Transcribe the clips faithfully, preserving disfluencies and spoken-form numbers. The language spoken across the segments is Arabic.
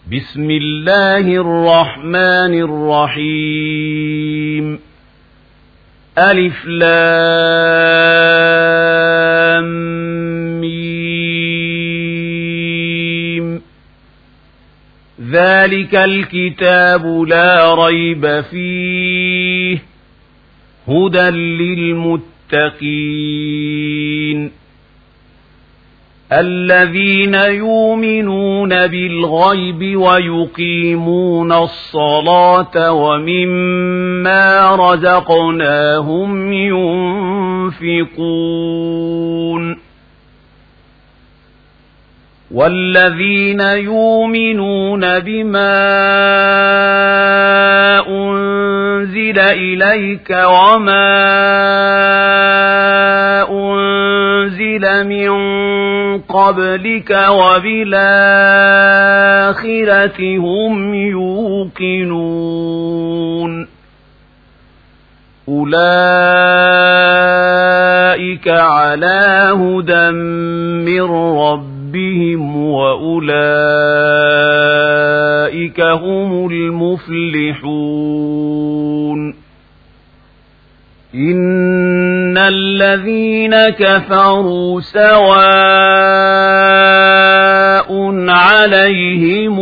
بسم الله الرحمن الرحيم ألف لام ميم ذلك الكتاب لا ريب فيه هدى للمتقين الذين يؤمنون بالغيب ويقيمون الصلاة ومما رزقناهم ينفقون والذين يؤمنون بما أنزل إليك وما أنزل من قبلك وبالآخرة هم يوقنون أولئك على هدى من ربهم وأولئك هم المفلحون إن الذين كفروا سواء عليهم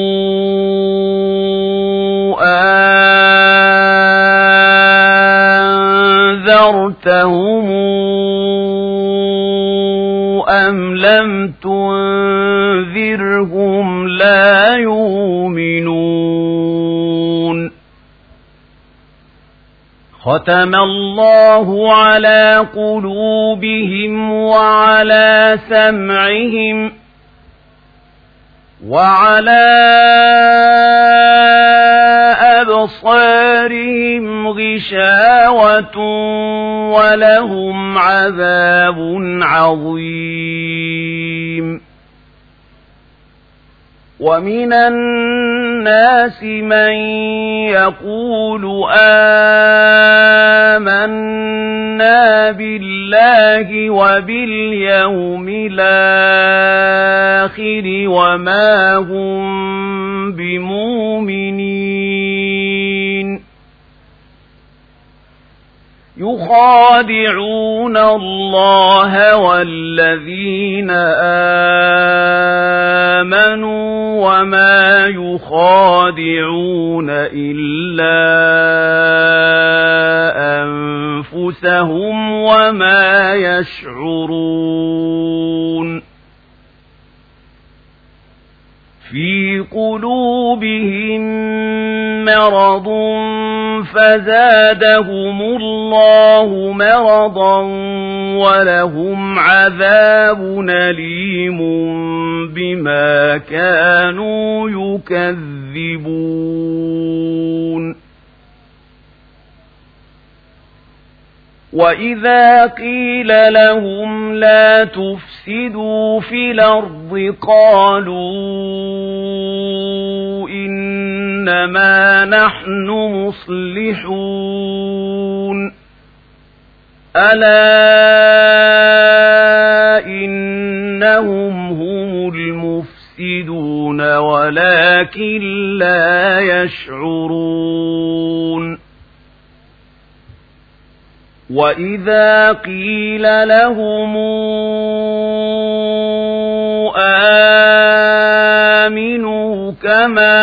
أنذرتهم أم لم تنذرهم لا يؤمنون ختم الله على قلوبهم وعلى سمعهم وعلى أبصارهم غشاوة ولهم عذاب عظيم ومن الناس من يقول آمنا بالله وباليوم الآخر وما هم بمؤمنين يخادعون الله والذين آمنوا وما يخادعون إلا أنفسهم وما يشعرون في قلوبهم مرض فزادهم الله مرضا ولهم عذاب أليم بما كانوا يكذبون وإذا قيل لهم لا تفسدوا في الأرض قالوا إنما نحن مصلحون ألا إنهم هم المفسدون ولكن لا يشعرون وإذا قيل لهم آمنوا كما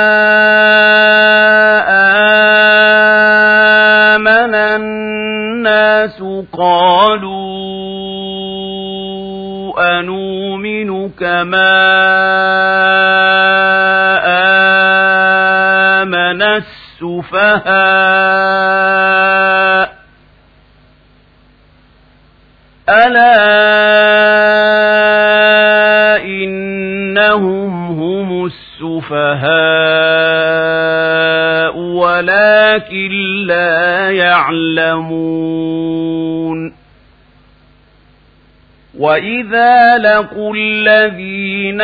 آمن الناس قالوا أنؤمن كما آمن السفهاء ألا إنهم هم السفهاء ولكن لا يعلمون وإذا لقوا الذين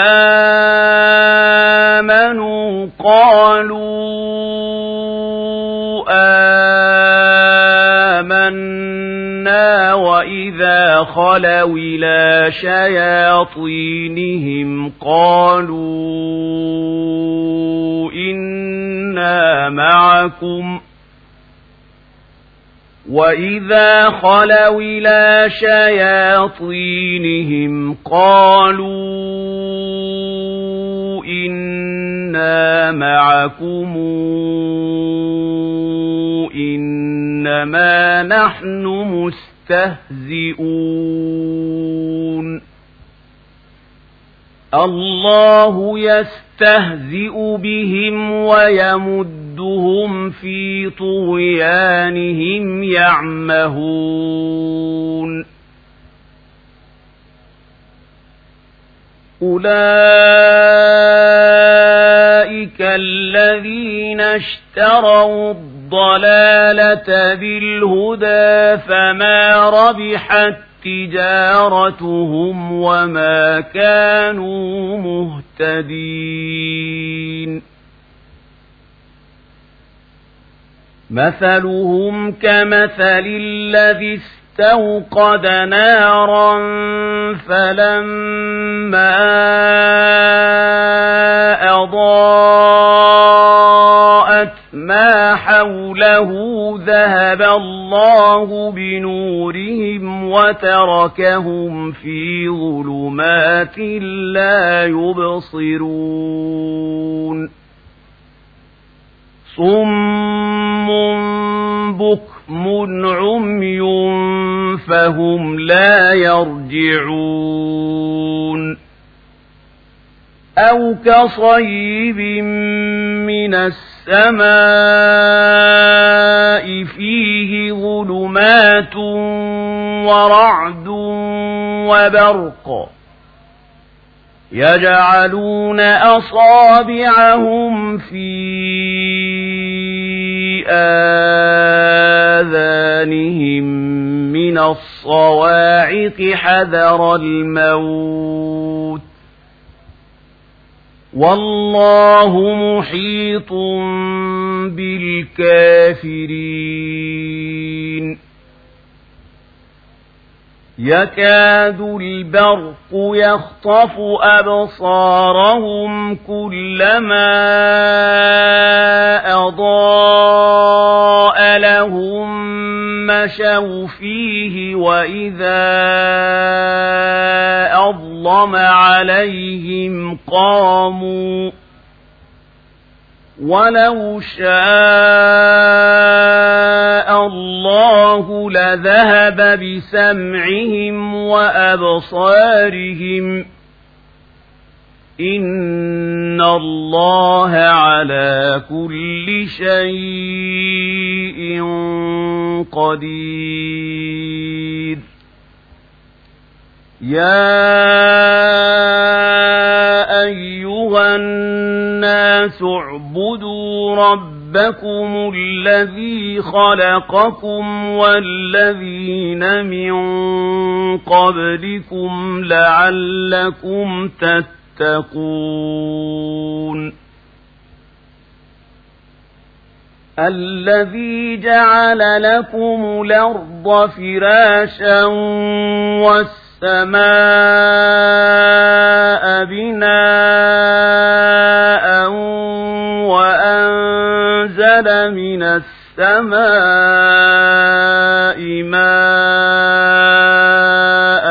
آمنوا قالوا آمنا وإذا خلوا إلى شياطينهم قالوا إنا معكم وإذا خلوا إلى شياطينهم قالوا إنا معكم إنما نحن مستهزئون الله يستهزئ بهم ويمدهم في طغيانهم يعمهون أولئك الذين اشتروا الضلالة بالهدى فما ربحت تجارتهم وما كانوا مهتدين مثلهم كمثل الذي استوقد نارا فلما أضاءت ما حوله ذهب الله بنورهم وتركهم في ظلمات لا يبصرون صم بكم عمي فهم لا يرجعون أو كصيب من السماء فيه ظلمات ورعد وبرق يجعلون أصابعهم في آذانهم من الصواعق حذر الموت والله محيط بالكافرين يكاد البرق يخطف أبصارهم كلما أضاء لهم مشوا فيه وإذا أظلم عليهم قاموا ولو شاء الله لذهب بسمعهم وأبصارهم إن الله على كل شيء قدير يا أيها الناس اعبدوا ربكم الذي خلقكم والذين من قبلكم لعلكم تتقون الذي جعل لكم الأرض فراشا والسماء بناء وأنزل من السماء ماء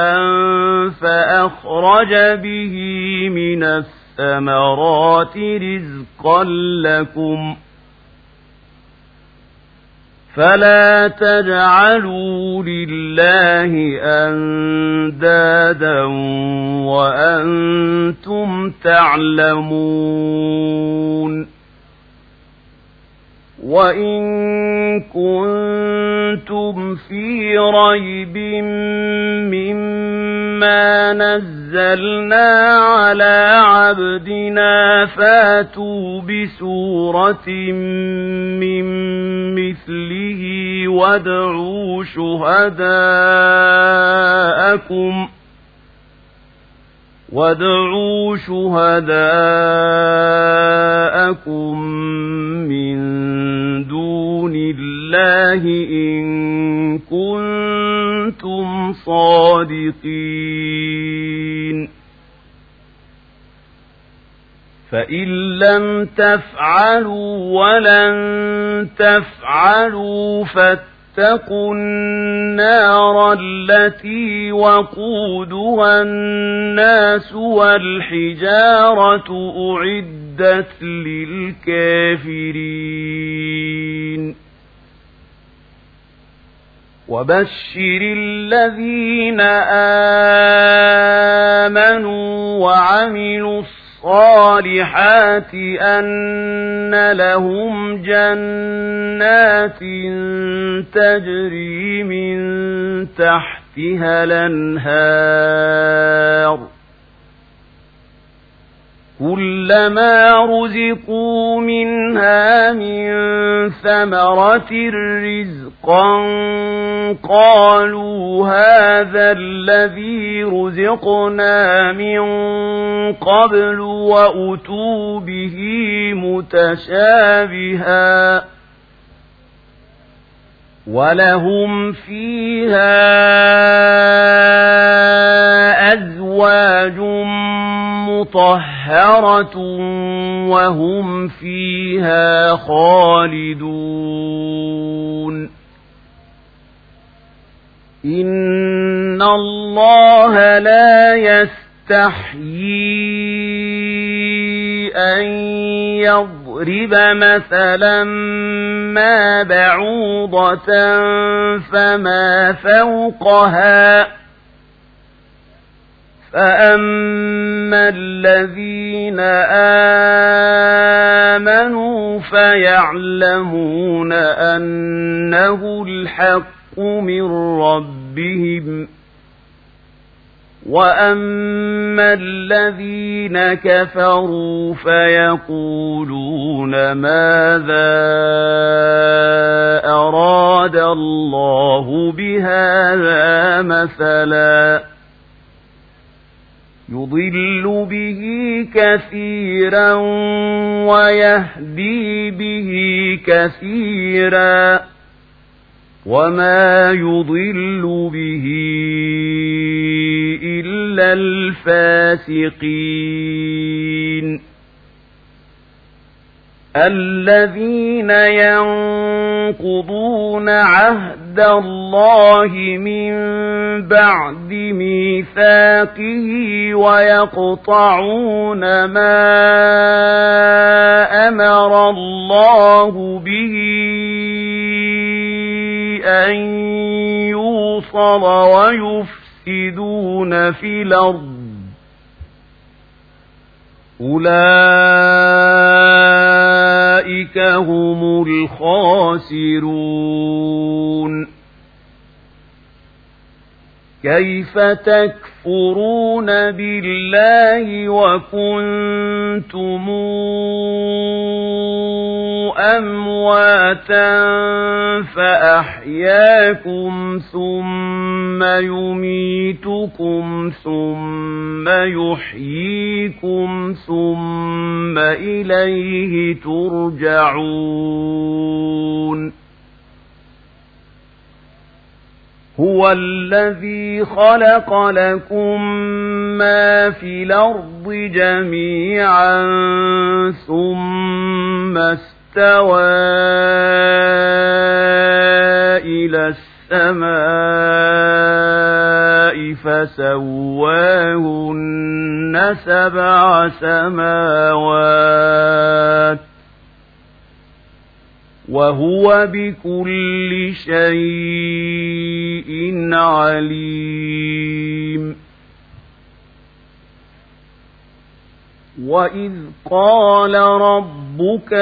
فأخرج به من الثمرات رزقا لكم فلا تجعلوا لله أندادا وأنتم تعلمون وإن كنتم في ريب مما نزلنا على عبدنا فاتوا بسورة من مثله وادعوا شهداءكم وادعوا شهداءكم من دون الله إن كنتم الصادقين فإن لم تفعلوا ولن تفعلوا فاتقوا النار التي وقودها الناس والحجارة أعدت للكافرين وبشر الذين آمنوا وعملوا الصالحات أن لهم جنات تجري من تحتها الأنهار كلما رزقوا منها من ثمرة رزقا قالوا هذا الذي رزقنا من قبل وأتوا به متشابها ولهم فيها أزواج مطهرة وهم فيها خالدون إن الله لا يستحيي أن يضرب مثلا ما بعوضة فما فوقها فأما الذين آمنوا فيعلمون أنه الحق من ربهم وأما الذين كفروا فيقولون ماذا أراد الله بهذا مثلا يضل به كثيرا ويهدي به كثيرا وما يضل به إلا الفاسقين الذين ينقضون عهد الله من بعد ميثاقه ويقطعون ما أمر الله به أن يوصل ويفسدون في الأرض أولئك هم الخاسرون كيف تكفرون بالله وكنتم أمواتا فأحياكم ثم يميتكم ثم يحييكم ثم إليه ترجعون هو الذي خلق لكم ما في الأرض جميعا ثم استوى إلى السماء فسواهن سبع سماوات وهو بكل شيء عليم وإذ قال ربك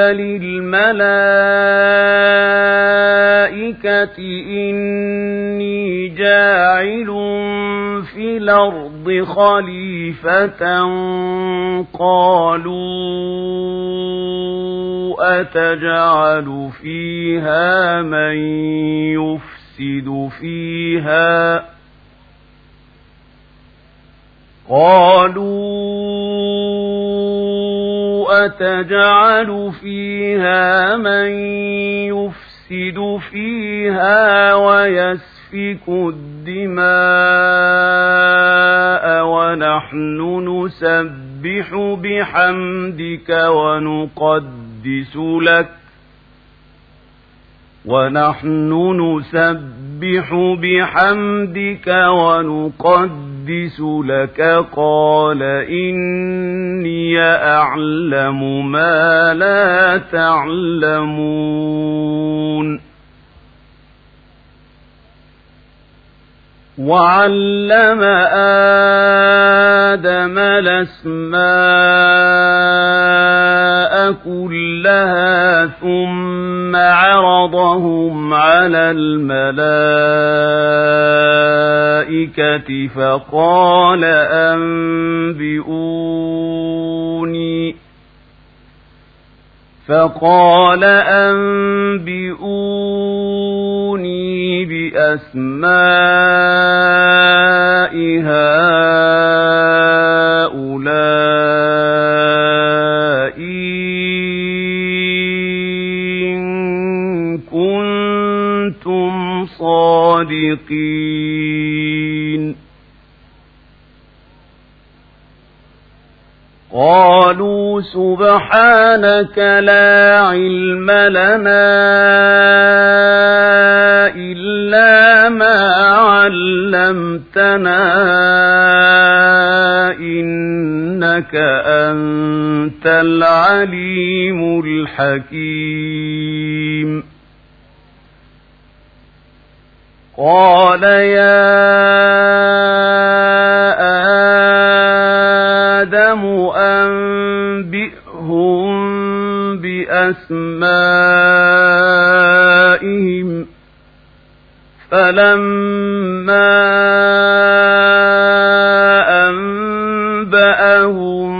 للملائكة إني جاعل في الأرض خليفة قالوا أتجعل فيها من يفسد فيها قالوا أتجعل فيها من يفسد فيها ويسفك يسفك الدماء ونحن نسبح بحمدك ونقدس لك ونحن نسبح بحمدك ونقدس لك قال إني أعلم ما لا تعلمون وعلم آدم الأسماء كلها ثم عرضهم على الملائكة فقال أنبئوني فقال أنبئوني بأسماء هؤلاء إن كنتم صادقين قالوا سبحانك لا علم لنا إلا ما علمتنا إنك أنت العليم الحكيم قال يا آدم أنبئهم بأسمائهم فلما أنبأهم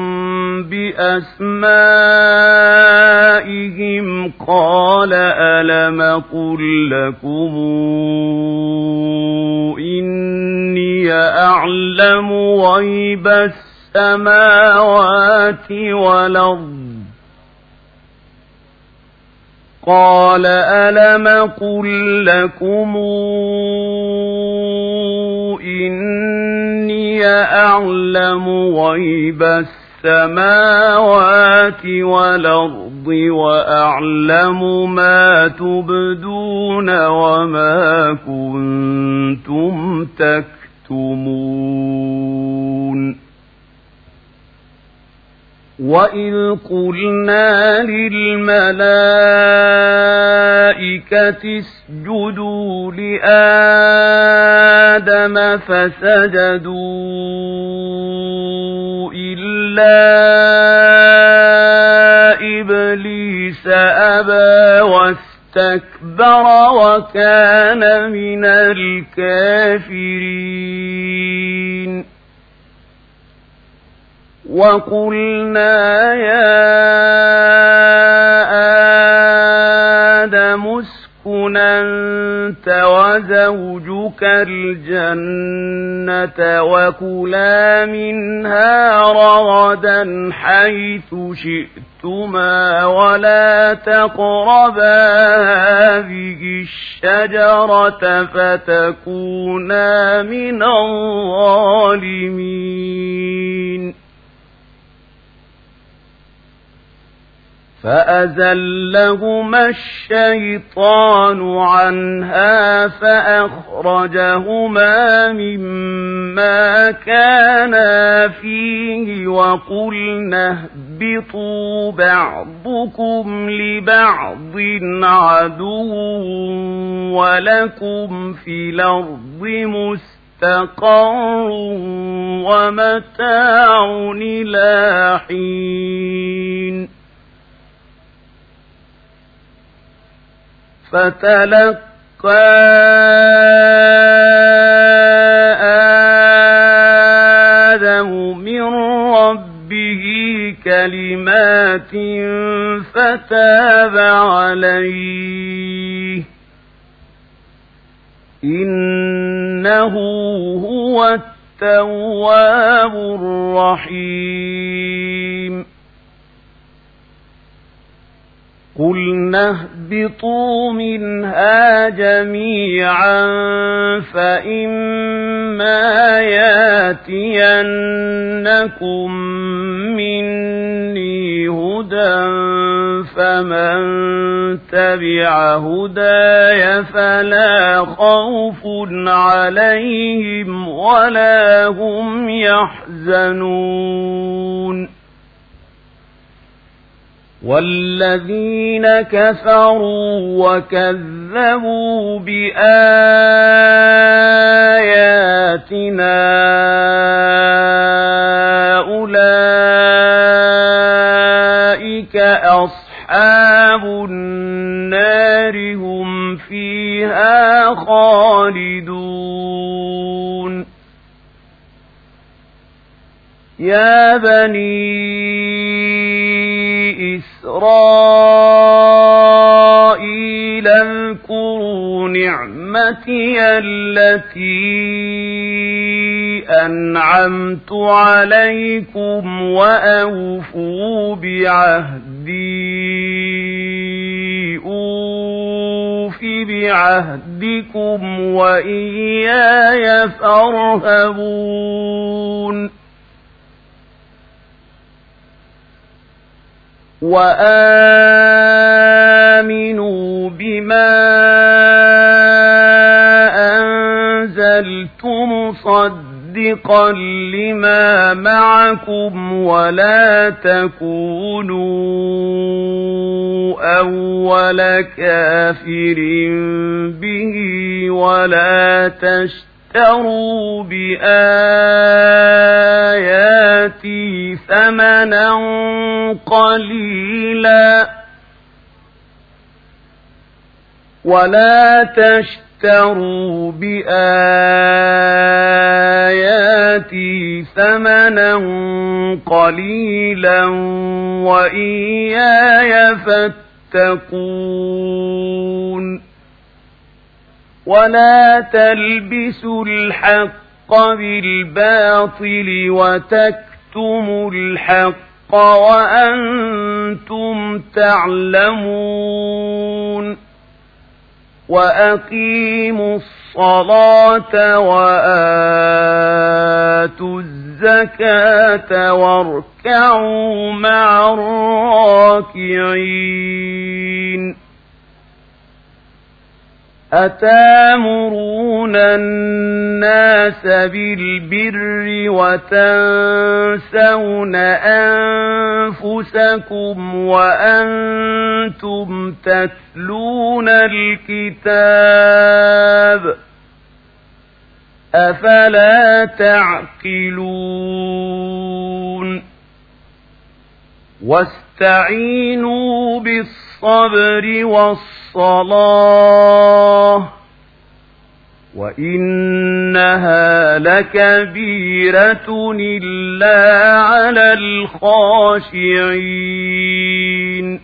بأسمائهم قال ألم قل لكم إني أعلم غيب السماوات والأرض قال ألم قل لكم إني أعلم غيب السماوات والأرض وأعلم ما تبدون وما كنتم تكتمون وَإِذْ قُلْنَا لِلْمَلَائِكَةِ اسْجُدُوا لِآدَمَ فَسَجَدُوا إِلَّا إِبْلِيسَ أَبَى وَاسْتَكْبَرَ وَكَانَ مِنَ الْكَافِرِينَ وَقُلْنَا يَا آدَمُ اسْكُنْ أَنْتَ وَزَوْجُكَ الْجَنَّةَ وَكُلَا مِنْهَا رَغَدًا حَيْثُ شِئْتُمَا وَلَا تَقْرَبَا هَذِهِ الشَّجَرَةَ فَتَكُونَا مِنَ الظَّالِمِينَ فأزلهما الشيطان عنها فأخرجهما مما كانا فيه وقلنا اهبطوا بعضكم لبعض عدو ولكم في الأرض مستقر ومتاع إلى حين فتلقى آدم من ربه كلمات فتاب عليه إنه هو التواب الرحيم قُلْنَا اهْبِطُوا مِنْهَا جَمِيعًا فَإِمَّا يَأْتِيَنَّكُم مِّنِّي هُدًى فَمَن تَبِعَ هُدَايَ فَلَا خَوْفٌ عَلَيْهِمْ وَلَا هُمْ يَحْزَنُونَ وَالَّذِينَ كَفَرُوا وَكَذَّبُوا بِآيَاتِنَا أُولَئِكَ أَصْحَابُ النَّارِ هُمْ فِيهَا خَالِدُونَ يَا بَنِي إسرائيل اذكروا نعمتي التي أنعمت عليكم وأوفوا بعهدي أوف بعهدكم وإياي فارهبون وآمنوا بما أنزلت مصدقا لما معكم ولا تكونوا أول كافر به ولا تشتروا بآياتي ثمنا قليلا ولا تشتروا بآياتي ثمنا قليلا وإياي فاتقون ولا تلبسوا الحق بالباطل وتكتموا الحق وأنتم تعلمون وأقيموا الصلاة وآتوا الزكاة واركعوا مع الراكعين أتامرون الناس بالبر وتنسون أنفسكم وأنتم تتلون الكتاب أفلا تعقلون واستعينوا بالصبر والصلاة وإنها لكبيرة إلا على الخاشعين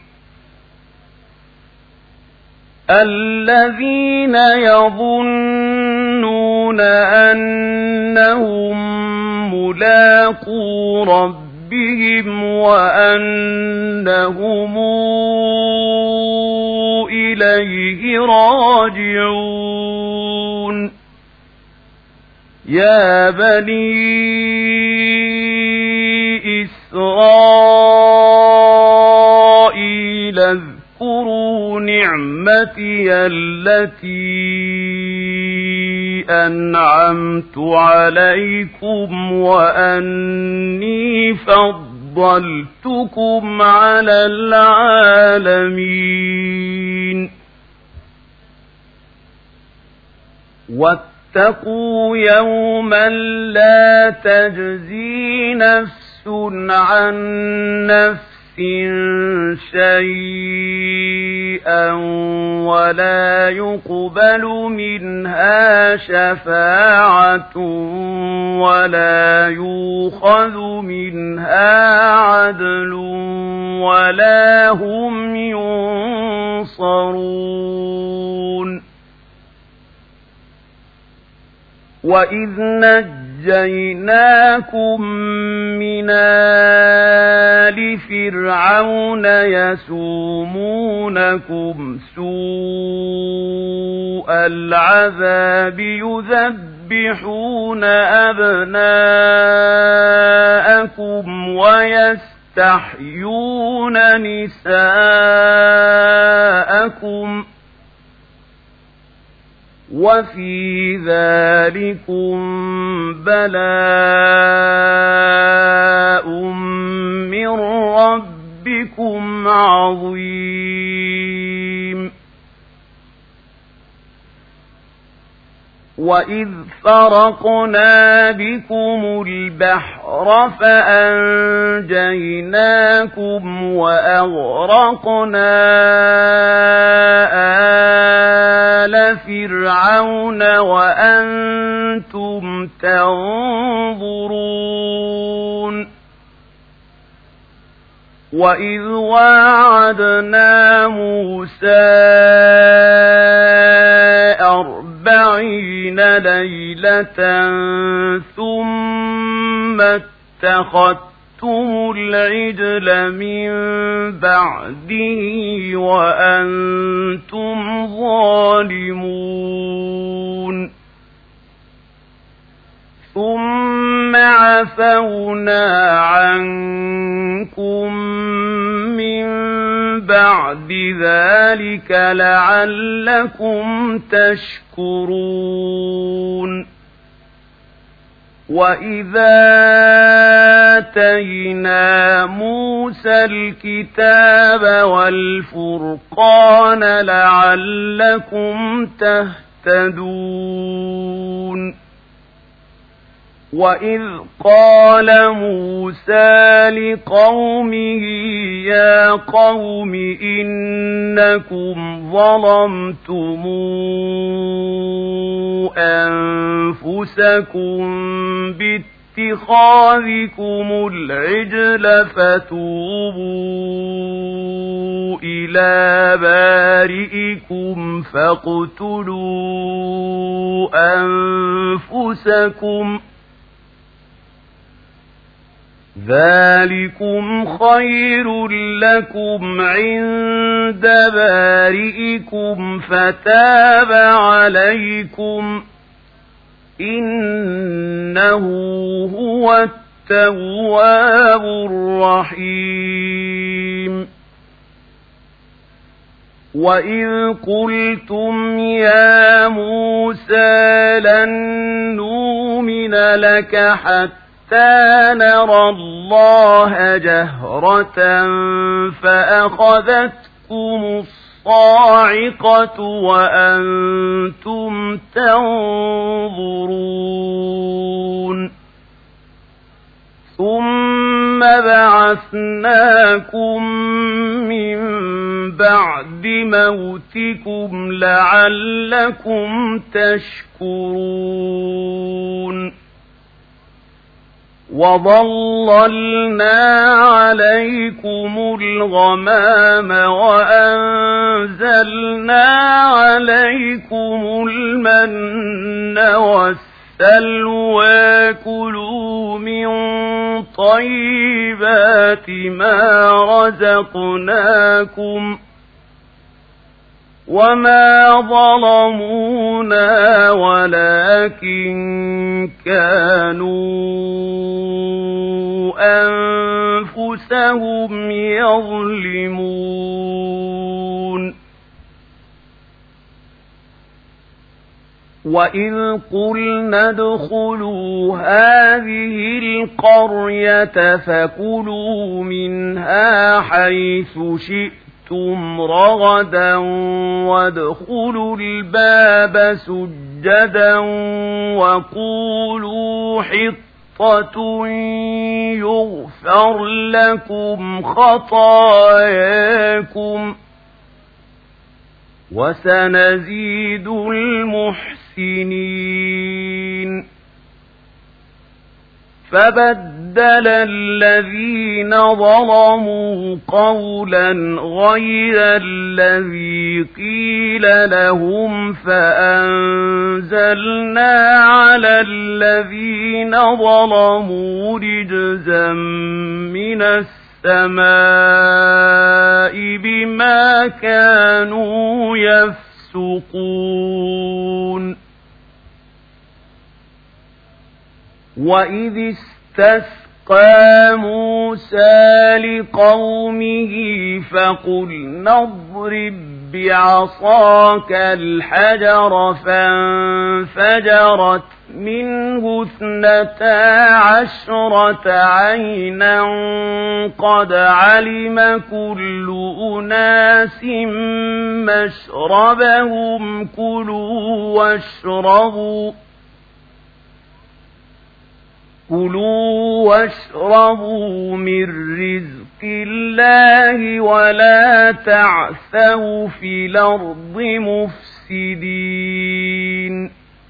الذين يظنون أنهم ملاقو ربهم وأنهم إليه راجعون يا بني إسرائيل اذكروا نعمتي التي أنعمت عليكم وأني فضلتكم على العالمين واتقوا يوما لا تجزي نفس عن نفس شيئا ولا يقبل منها شفاعة ولا يؤخذ منها عدل ولا هم ينصرون وإذ نجى نَجَّيْنَاكُم مِّنْ آلِ فِرْعَوْنَ يَسُومُونَكُمْ سُوءَ الْعَذَابِ يُذَبِّحُونَ أَبْنَاءَكُمْ وَيَسْتَحْيُونَ نِسَاءَكُمْ وَفِي ذَلِكُمْ بَلَاءٌ مِّن رَّبِّكُمْ عَظِيمٌ وَإِذْ فَرَقْنَا بِكُمُ الْبَحْرَ فَأَنجَيْنَاكُمْ وَأَغْرَقْنَا آلَ فِرْعَوْنَ وَأَنتُمْ تَنظُرُونَ وَإِذْ وَاعَدْنَا مُوسَىٰ أَرْبَعِينَ لَيْلَةً ثُمَّ اتَّخَذْتُمُ الْعِجْلَ مِن بَعْدِهِ وَأَنتُمْ ظَالِمُونَ ثُمَّ عَفَوْنَا عَنكُم مِّن بَعْدِ ذَلِكَ لَعَلَّكُمْ تَشْكُرُونَ وَإِذَا آتَيْنَا مُوسَى الْكِتَابَ وَالْفُرْقَانَ لَعَلَّكُمْ تَهْتَدُونَ وَإِذْ قَالَ مُوسَىٰ لِقَوْمِهِ يَا قَوْمِ إِنَّكُمْ ظَلَمْتُمْ أَنفُسَكُم بِاتِّخَاذِكُمُ الْعِجْلَ فَتُوبُوا إِلَىٰ بَارِئِكُمْ فَاقْتُلُوا أَنفُسَكُمْ ذَلِكُمْ خَيْرٌ لَّكُمْ عِندَ بَارِئِكُمْ فَتَابَ عَلَيْكُمْ إِنَّهُ هُوَ التَّوَّابُ الرَّحِيمُ وَإِذْ قُلْتُمْ يَا مُوسَىٰ لَن نُّؤْمِنَ لَكَ حَتَّىٰ نَرَى اللَّهَ جَهْرَةً فَأَخَذَتْكُمُ الصَّاعِقَةُ وَأَنتُمْ تَنظُرُونَ ثُمَّ بَعَثْنَاكُم مِّن بَعْدِ مَوْتِكُمْ لَعَلَّكُمْ تَشْكُرُونَ وَظَلَّلْنَا عَلَيْكُمُ الْغَمَامَ وَأَنزَلْنَا عَلَيْكُمُ الْمَنَّ وَالسَّلْوَىٰ كُلُوا مِن طَيِّبَاتِ مَا رَزَقْنَاكُمْ وَمَا ظَلَمُونَا وَلَٰكِن كَانُوا أَنفُسَهُمْ يَظْلِمُونَ وَإِذْ قُلْنَا ادْخُلُوا هَٰذِهِ الْقَرْيَةَ فَكُلُوا مِنْهَا حَيْثُ شِئْتُمْ رَغَدًا وَادْخُلُوا الْبَابَ سُجَّدًا وَقُولُوا حِطَّةٌ يُغْفَرْ لَكُمْ خَطَايَاكُمْ وَسَنَزِيدُ الْمُحْسِنِينَ فبدل الذين ظلموا قولا غير الذي قيل لهم فأنزلنا على الذين ظلموا رجزا من السماء بما كانوا يفسقون. وإذ استسقى موسى لقومه فقلنا اضرب بعصاك الحجر فانفجرت منه اثنتا عشرة عينا قد علم كل أناس مشربهم كلوا واشربوا كلوا واشربوا من رزق الله ولا تعثوا في الأرض مفسدين.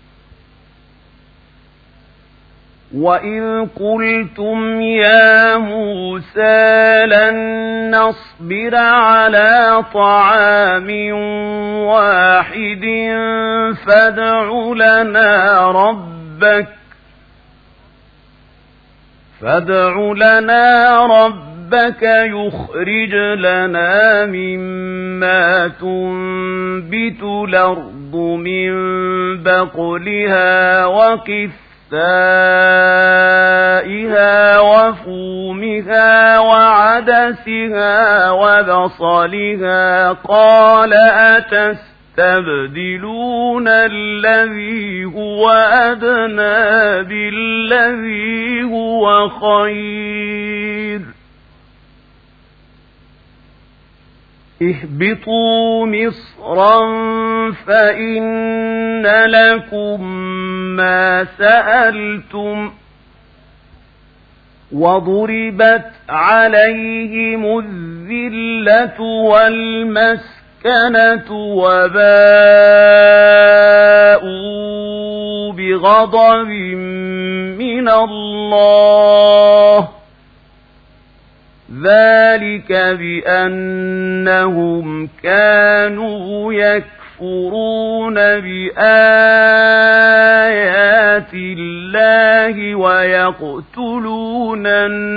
وإذ قلتم يا موسى لن نصبر على طعام واحد فادع لنا ربك فادع لنا ربك يخرج لنا مما تنبت الأرض من بقلها وقثائها وفومها وعدسها وبصلها قال أتستبدلون الذي هو أدنى بالذي هو خير اهبطوا مصرا فإن لكم ما سألتم وضربت عليهم الذلة والمسكنة وباءوا بغضب من الله ذلك بأنهم كانوا يكفرون بآيات الله ويقتلون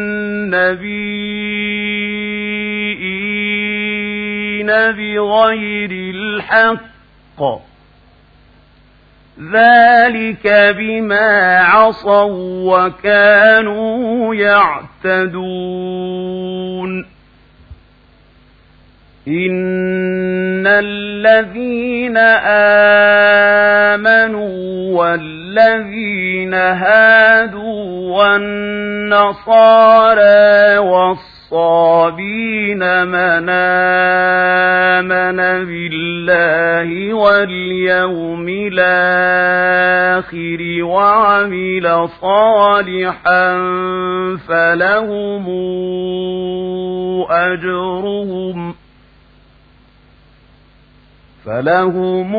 النبيين بغير الحق ذلك بما عصوا وكانوا يعتدون. إن الذين آمنوا والذين هادوا والنصارى والصابين من آمن بالله واليوم الآخر وعمل صالحا فلهم أجرهم فلهم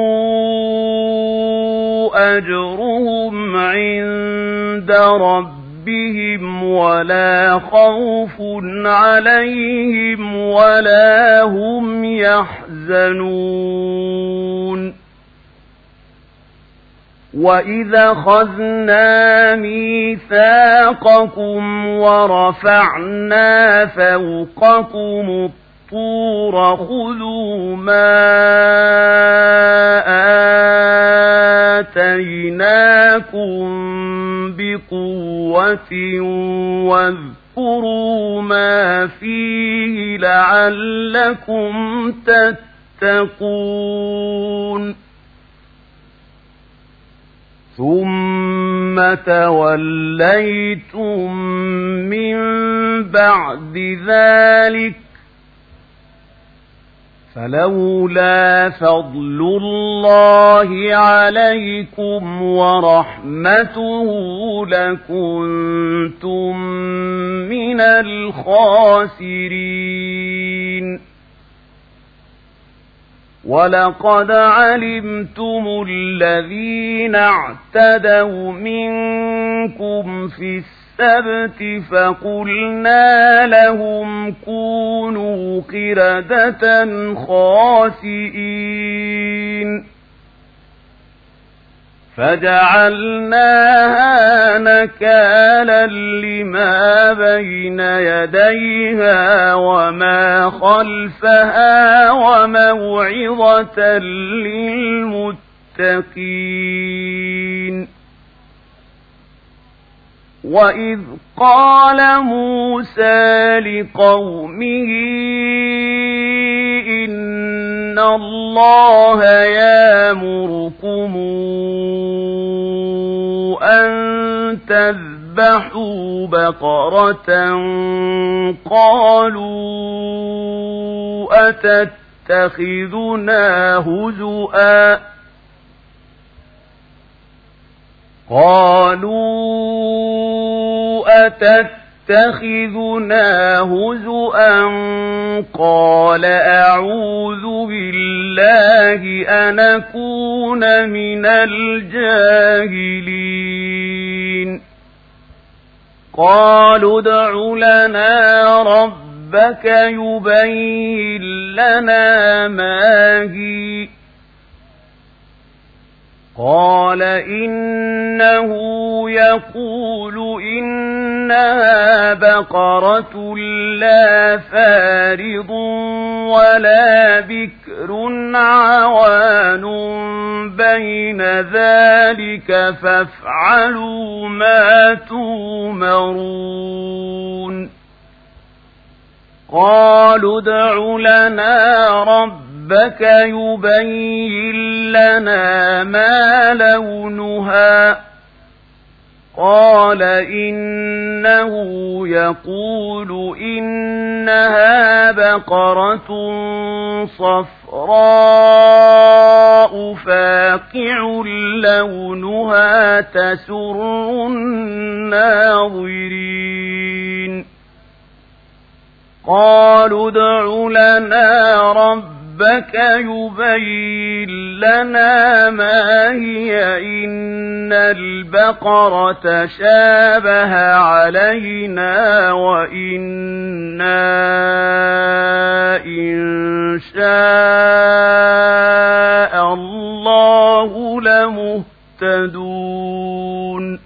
أجرهم عند ربهم ولا خوف عليهم ولا هم يحزنون. وإذا أخذنا ميثاقكم ورفعنا فوقكم الطور خذوا ما آتيناكم بقوة واذكروا ما فيه لعلكم تتقون. ثم توليتم من بعد ذلك فلولا فضل الله عليكم ورحمته لكنتم من الخاسرين. ولقد علمتم الذين اعتدوا منكم في السبت السبت فقلنا لهم كونوا قردة خاسئين فجعلناها نكالا لما بين يديها وما خلفها وموعظة للمتقين وإذ قال موسى لقومه إن الله يأمركم أن تذبحوا بقرة قالوا أتتخذنا هزؤا قالوا أتتخذنا هزؤا قال أعوذ بالله أن أكون من الجاهلين قالوا ادع لنا ربك يبين لنا ما هي قال إنه يقول إنها بقرة لا فارض ولا بكر عوان بين ذلك فافعلوا ما تؤمرون قالوا ادع لنا ربك ربك يبين لنا ما لونها قال إنه يقول إنها بقرة صفراء فاقع لونها تسر الناظرين قالوا ادع لنا ربك ربك يبين لنا ما هي إن البقرة شابه علينا وإنا إن شاء الله لمهتدون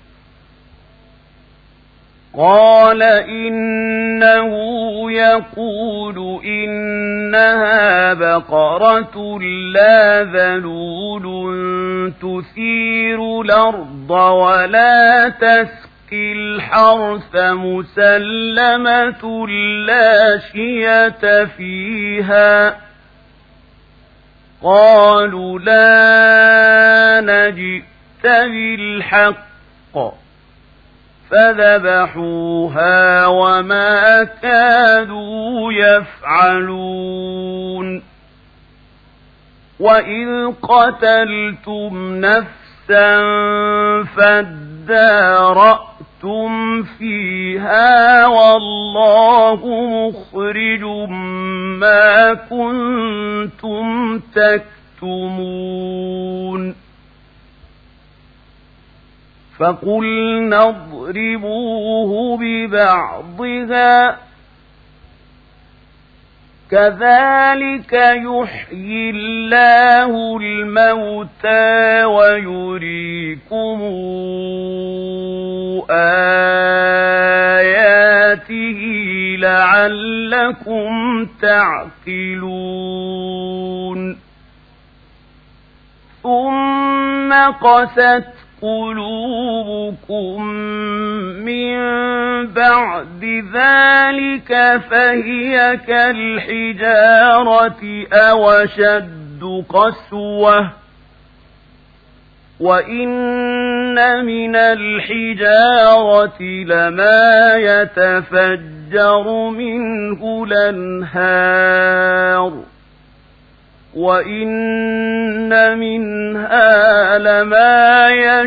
قال إنه يقول إنها بقرة لا ذلول تثير الأرض ولا تسقي الحرث مسلمة لا شية فيها قالوا لا نجئت بالحق فذبحوها وما كادوا يفعلون وإذ قتلتم نفسا فادارأتم فيها والله مخرج ما كنتم تكتمون فقلنا اضربوه ببعضها كذلك يحيي الله الموتى ويريكم آياته لعلكم تعقلون ثم قست قلوبكم من بعد ذلك فهي كالحجارة أو أشد قسوة وإن من الحجارة لما يتفجر منه الأنهار وإن منها لما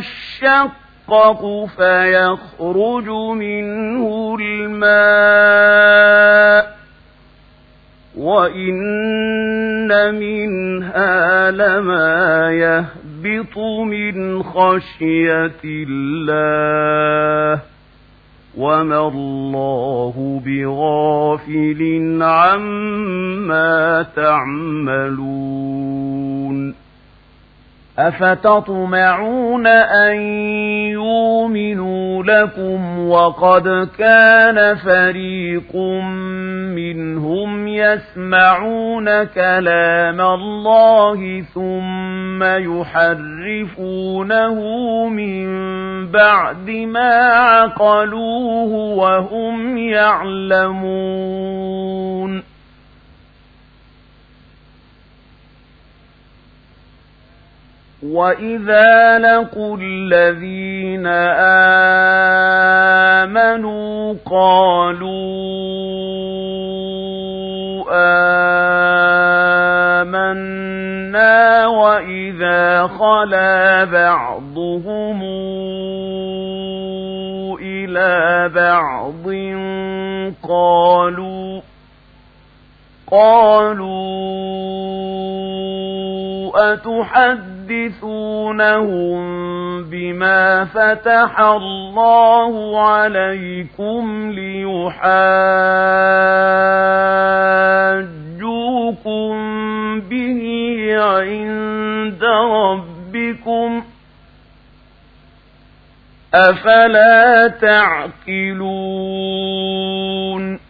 يشقق فيخرج منه الماء وإن منها لما يهبط من خشية الله وما الله بغافل عما تعملون أفتطمعون أن يؤمنوا لكم وقد كان فريق منهم يسمعون كلام الله ثم يحرفونه من بعد ما عقلوه وهم يعلمون وَإِذَا لَقُوا الَّذِينَ آمَنُوا قَالُوا آمَنَّا وَإِذَا خَلَا بَعْضُهُمْ إِلَى بَعْضٍ قَالُوا قَالُوا أتحدثونهم بما فتح الله عليكم ليحاجوكم به عند ربكم أفلا تعقلون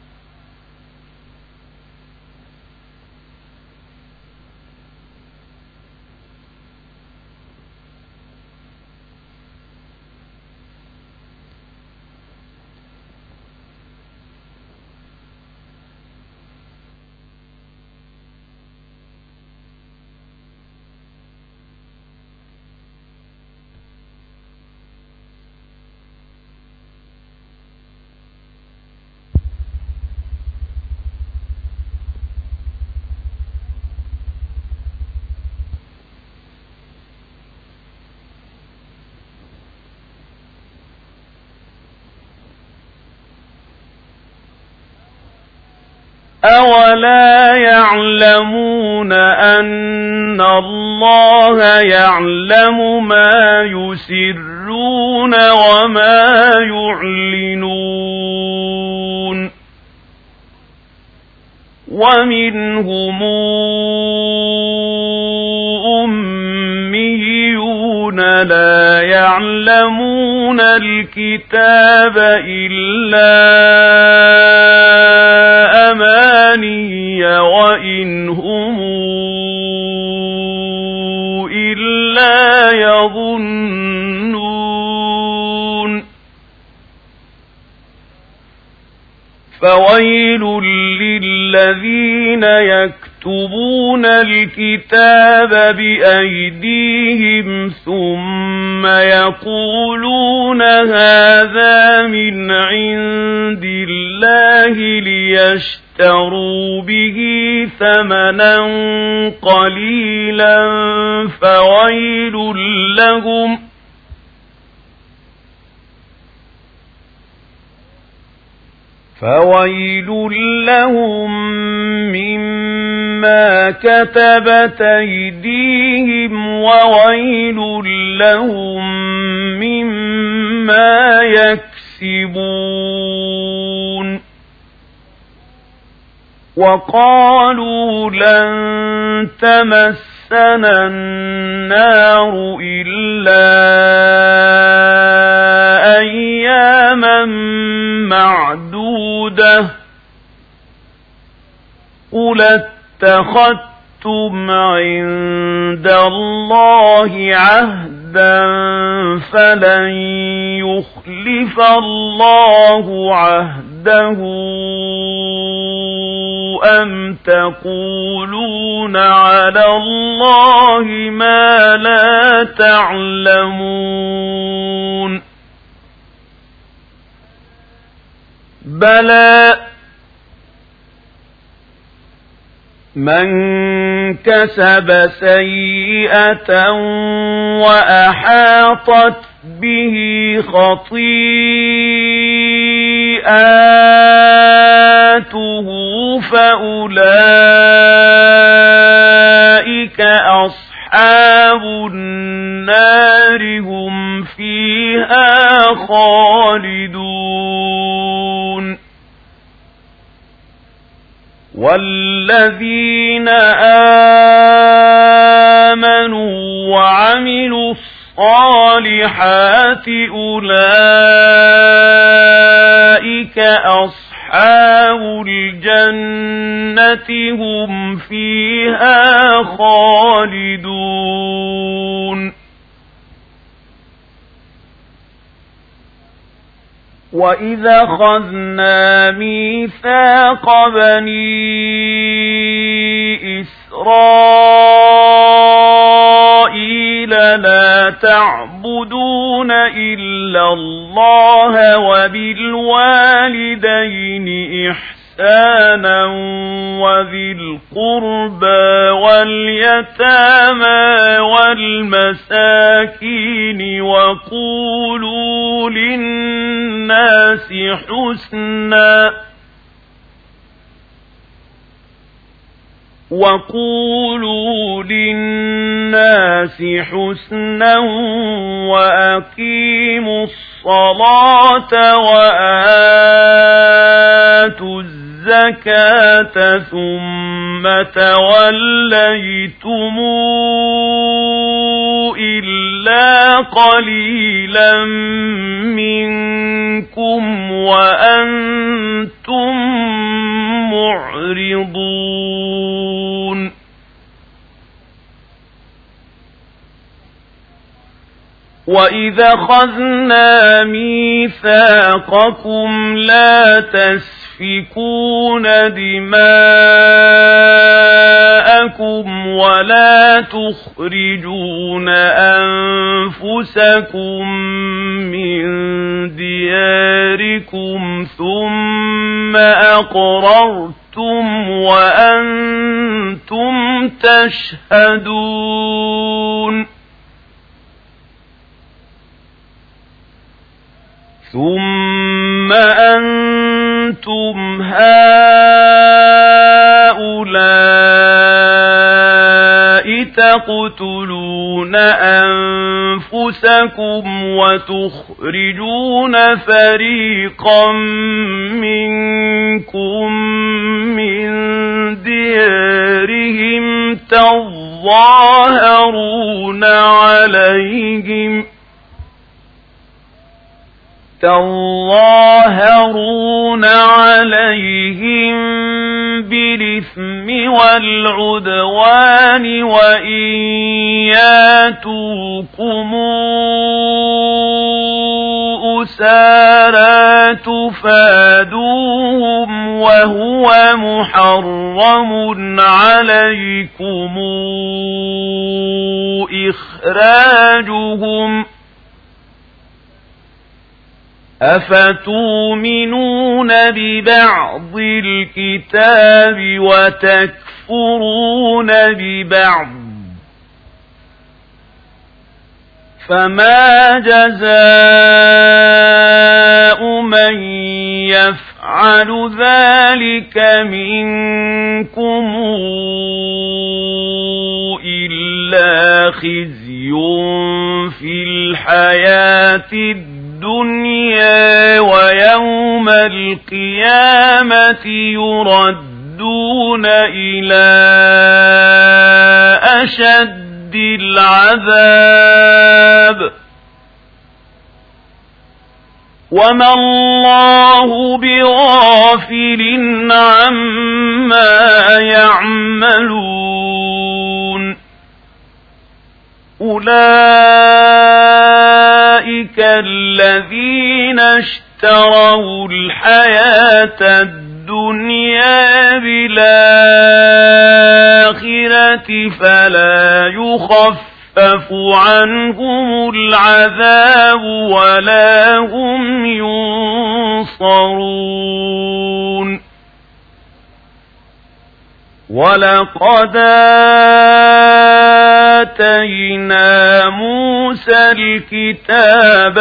أَوَلَا يَعْلَمُونَ أَنَّ اللَّهَ يَعْلَمُ مَا يُسِرُّونَ وَمَا يُعْلِنُونَ وَمِنْهُمْ أُمِّيُّونَ لَا يَعْلَمُونَ الْكِتَابَ إِلَّا أَمَانِيَّ وَإِنْ هُمْ إِلَّا يَظُنُّونَ فَوَيْلٌ لِّلَّذِينَ يَكْتُبُونَ الْكِتَابَ بِأَيْدِيهِمْ ثُمَّ يَقُولُونَ هَذَا مِنْ عِندِ اللَّهِ لِيَشْتَرُوا بِهِ ثَمَنًا قَلِيلًا فَوَيْلٌ لَّهُمْ فَوَيْلٌ لَّهُم مِّمَّا كَتَبَتْ أَيْدِيهِمْ وَوَيْلٌ لَّهُم مِّمَّا يَكْسِبُونَ وَقَالُوا لَن تَمَسَّنَا النَّارُ إِلَّا أَيَّامًا مَّعْدُودَةً قُلْ اتَّخَذْتُمْ عِندَ اللَّهِ عَهْدًا فَلَن يُخْلِفَ اللَّهُ عَهْدَهُ أَمْ تَقُولُونَ عَلَى اللَّهِ مَا لَا تَعْلَمُونَ بَلَى مَنْ كَسَبَ سَيِّئَةً وَأَحَاطَتْ بِهِ خَطِيئَاتُهُ فَأُولَئِكَ أَصْحَابُ أصحاب النار هم فيها خالدون والذين آمنوا وعملوا الصالحات أولئك أصحاب الجنة هم فيها خالدون وَإِذَا أَخَذْنَا مِيثَاقَ بَنِي إِسْرَائِيلَ لَا تَعْبُدُونَ إِلَّا اللَّهَ وَبِالْوَالِدَيْنِ إِحْسَانًا وَذِي الْقُرْبَى وَالْيَتَامَى وَالْمَسَاكِينِ وَقُولُوا لِلنَّاسِ حُسْنًا وَقُولُوا لِلنَّاسِ حُسْنًا وَأَقِيمُوا الصَّلَاةَ وَآتُوا الزَّكَاةَ ثُمَّ تَوَلَّيْتُمْ إِلَّا قَلِيلًا مِنكُمْ وَأَنْتُمْ مُعْرِضُونَ وَإِذَا أَخَذْنَا مِيثَاقَكُمْ لَا تَسْفِكُونَ دِمَاءَكُمْ وَلَا تُخْرِجُونَ أَنفُسَكُمْ مِنْ دِيَارِكُمْ ثُمَّ أَقْرَرْتُمْ وَأَنْتُمْ تَشْهَدُونَ ثُمَّ أَنْتُمْ هَؤُلَاءِ تَقْتُلُونَ أَنفُسَكُمْ وَتُخْرِجُونَ فَرِيقًا مِنْكُمْ مِنْ دِيَارِهِمْ تَظَاهَرُونَ عَلَيْهِمْ تظاهرون عليهم بالإثم والعدوان وإن ياتوكم أسارى تفادوهم وهو محرم عليكم إخراجهم أفتؤمنون ببعض الكتاب وتكفرون ببعض فما جزاء من يفعل ذلك منكم إلا خزي في الحياة الدنيا الدنيا ويوم القيامة يردون إلى أشد العذاب وما الله بغافل عما يعملون أولئك الذين اشتروا الحياة الدنيا بالآخرة فلا يخفف عنهم العذاب ولا هم ينصرون ولقد آتينا موسى الكتاب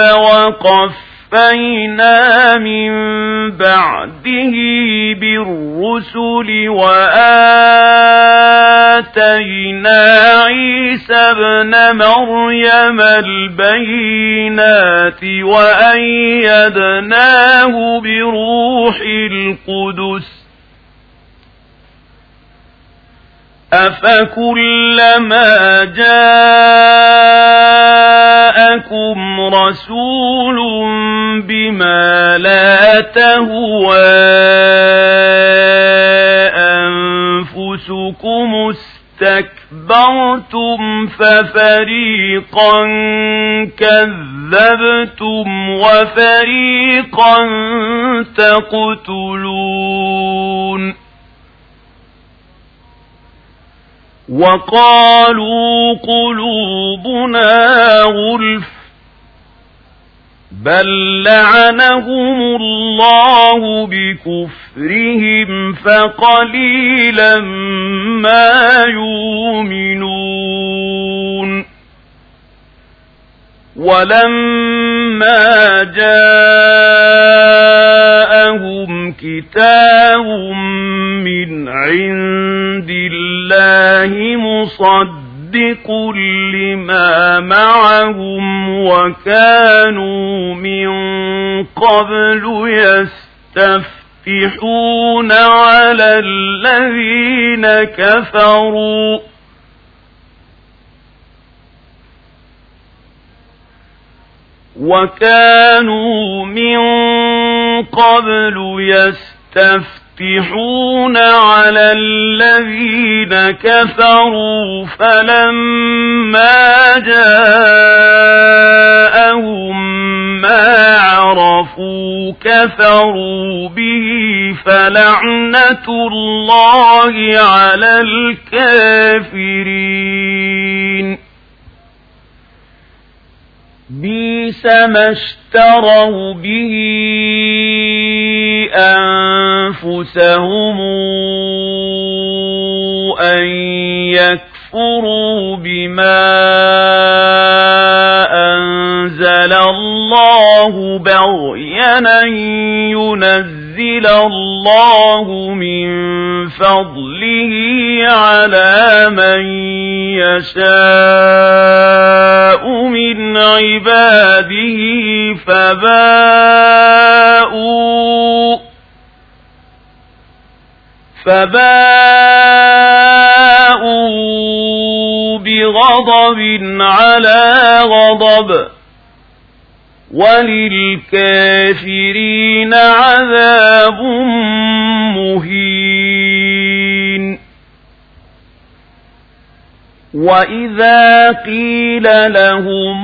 وقفينا من بعده بالرسل وآتينا آتينا عيسى ابن مريم البينات وأيدناه بروح القدس أفكلما جاءكم رسول بما لا تهوى أنفسكم استكبرتم ففريقا كذبتم وفريقا تقتلون وقالوا قلوبنا غلف بل لعنهم الله بكفرهم فقليلا ما يؤمنون ولما جاءهم كتاب من عند الله مصدق لما معهم وكانوا من قبل يستفتحون على الذين كفروا وكانوا من قبل يستفتحون على الذين كفروا فلما جاءهم ما عرفوا كفروا به فلعنة الله على الكافرين بئس ما اشتروا به أنفسهم أن يكفروا بما أنزل الله بغيا أن ينزل الله من فضله على من يشاء من عباده فباءوا فباءوا بغضب على غضب وللكافرين عذاب مهين وإذا قيل لهم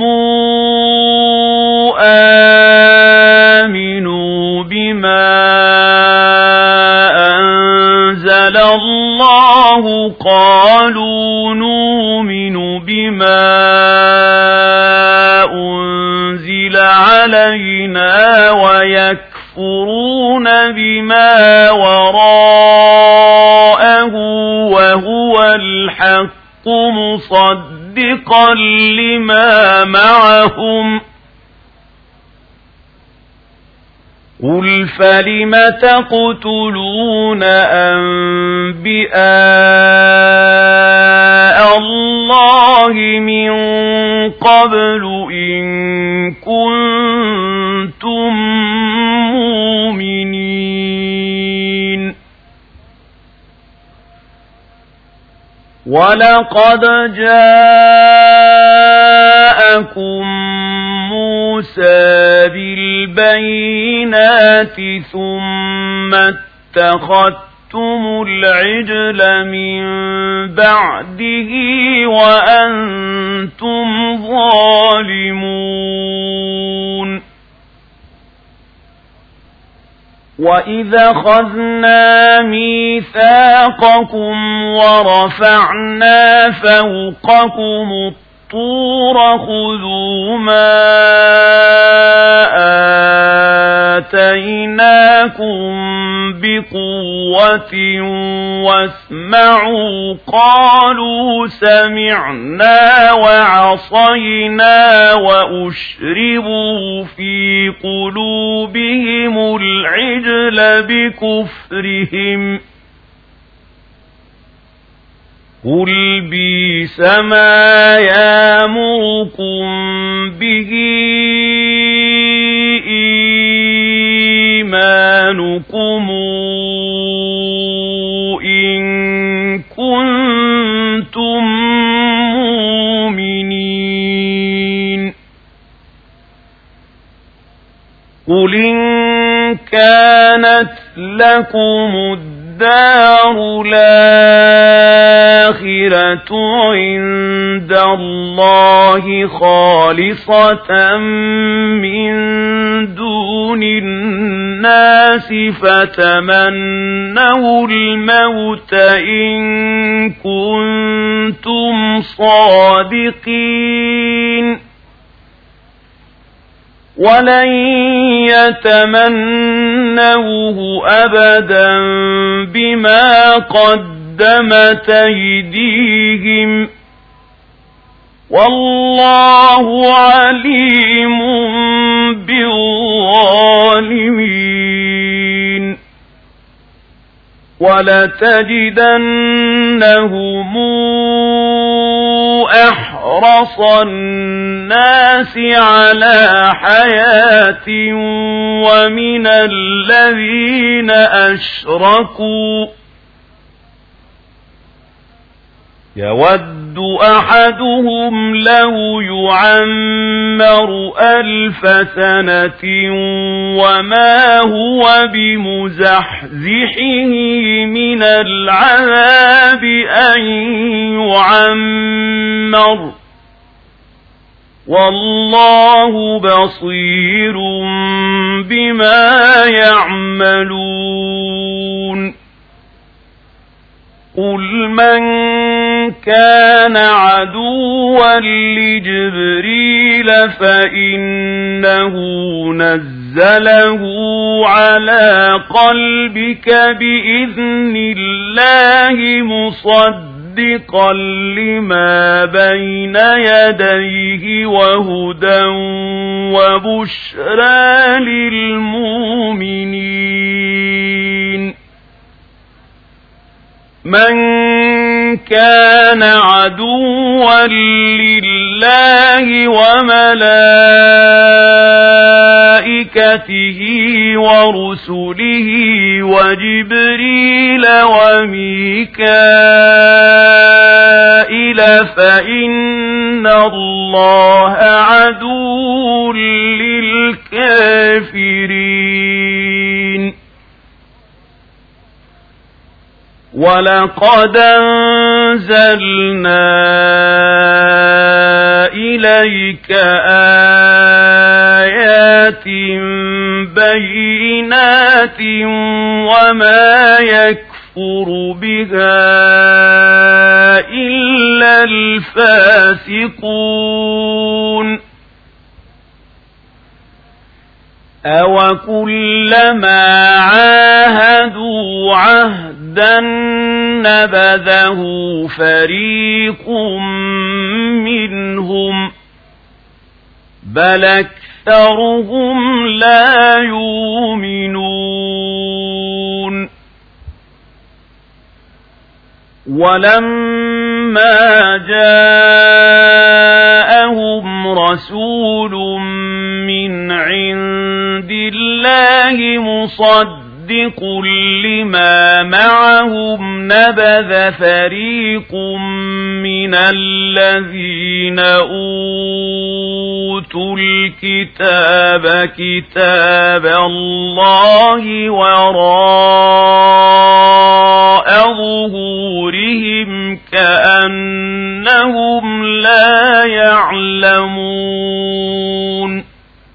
آمنوا بما أنزل الله قالوا نؤمن بما أنزل علينا ويكفرون بما وراءه وهو الحق مصدقا لما معهم قل فلم تقتلون أنبياء الله من قبل إن كنتم مؤمنين ولقد جاءكم موسى بالبينات ثم اتخذتم العجل من بعده وأنتم ظالمون وَإِذَا أَخَذْنَا مِيثَاقَكُمْ وَرَفَعْنَا فَوْقَكُمُ الطُّورَ خُذُوا مَا آتَيْنَاكُمْ بِقُوَّةٍ وَاسْمَعُوا قَالُوا سَمِعْنَا وَعَصَيْنَا وَأُشْرِبُوا فِي قُلُوبِهِمُ الْعِجْلَ بِكُفْرِهِمْ قل بئس ما يأمركم به إيمانكم إن كنتم مؤمنين قل إن كانت لكم الدار الآخرة عند الله خالصة من دون الناس فتمنوا الموت إن كنتم صادقين ولن يتمنوه أبدا بما قدمت أيديهم والله عليم بالظالمين ولتجدنهم أحرص الناس على حياة ومن الذين أشركوا يود أحدهم لو يعمر ألف سنة وما هو بمزحزحه من العذاب أن يعمر والله بصير بما يعملون قل من كان عدوا لجبريل فإنه نزله على قلبك بإذن الله مصدقا لما بين يديه وهدى وبشرى للمؤمنين من كان عدوا لله وملائكته ورسله وجبريل وميكائيل فإن الله عدو للكافرين ولقد أنزلنا إليك آيات بينات وما يكفر بها إلا الفاسقون أوكلما عاهدوا عهدا نبذه فريق منهم بل أكثرهم لا يؤمنون ولما جاءهم رسول من عند الله مصدق لما معهم نبذ فريق من الذين أوتوا الكتاب كتاب الله وراء ظهورهم كأنهم لا يعلمون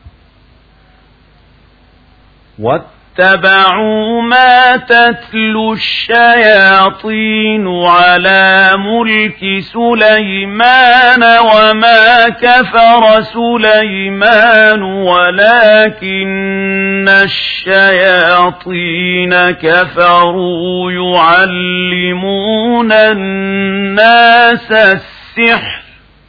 واتبعوا ما تتلو الشياطين على ملك سليمان وما كفر سليمان ولكن الشياطين كفروا يعلمون الناس السحر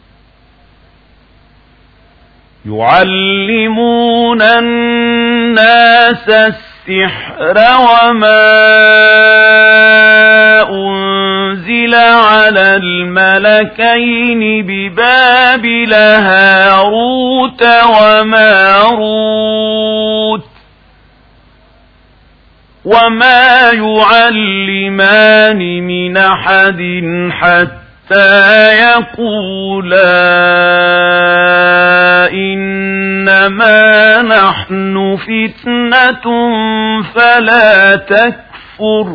يعلمون الناس السحر وما أنزل على على الملكين ببابل هاروت وماروت وما يعلمان من أحد حتى يقولا إنما نحن فتنة فلا تكفر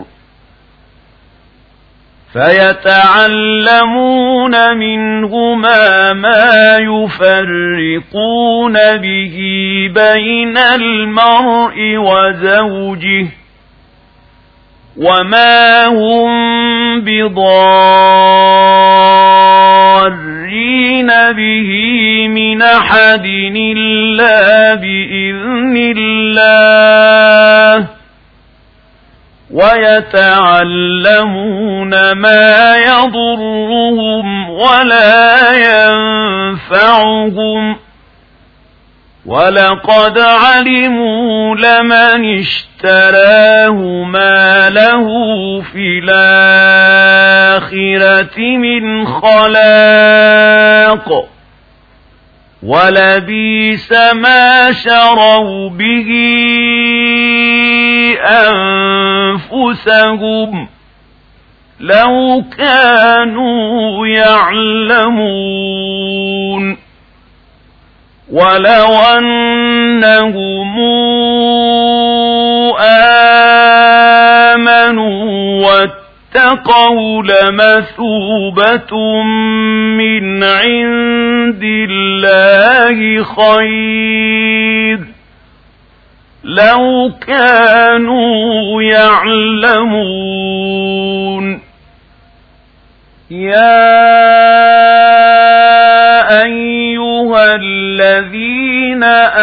فيتعلمون منهما ما يفرقون به بين المرء وزوجه وما هم بضارين به من أحد إلا بإذن الله ويتعلمون ما يضرهم ولا ينفعهم ولقد علموا لمن اشتراه ما له في الآخرة من خلاق ولبئس ما شروا به أنفسهم لو كانوا يعلمون ولو أنهم آمنوا واتقوا لمثوبة من عند الله خير لو كانوا يعلمون يا أيها الذين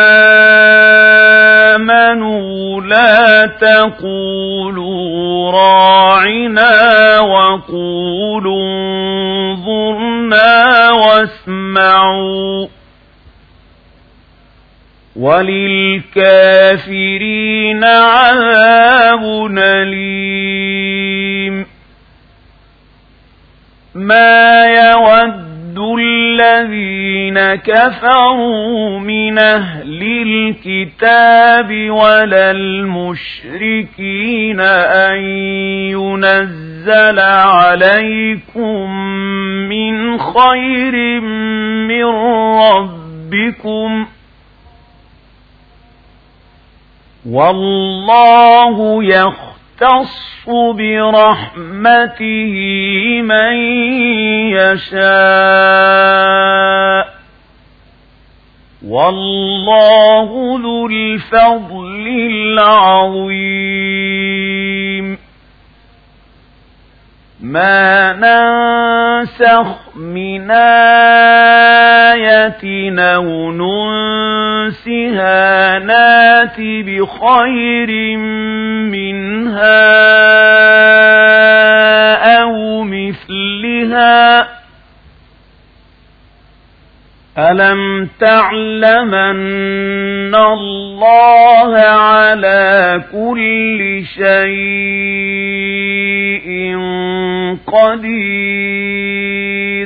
آمنوا لا تقولوا راعنا وقولوا انظرنا واسمعوا وللكافرين عذاب أليم ما يود الذين كفروا من أهل الكتاب ولا المشركين أن ينزل عليكم من خير من ربكم والله يختص برحمته من يشاء والله ذو الفضل العظيم ما ننسخ من آية أو ننسها نات بخير منها أو مثلها ألم تعلم أن الله على كل شيء قدير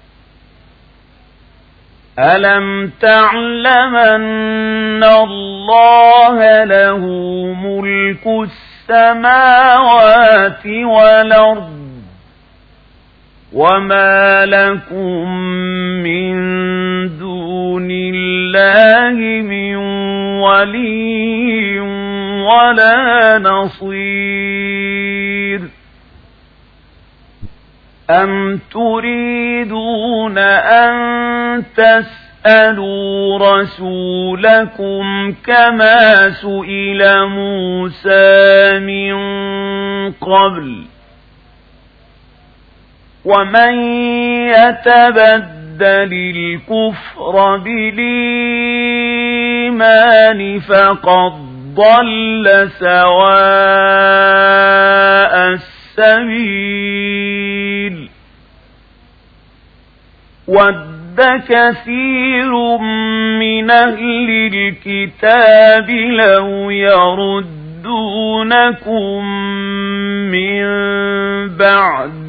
ألم تعلم أن الله له ملك السماوات والأرض وما لكم من دون الله من ولي ولا نصير أم تريدون أن تسألوا رسولكم كما سئل موسى من قبل ومن يتبدل الكفر بالإيمان فقد ضل سواء السبيل ود كثير من أهل الكتاب لو يردونكم من بعد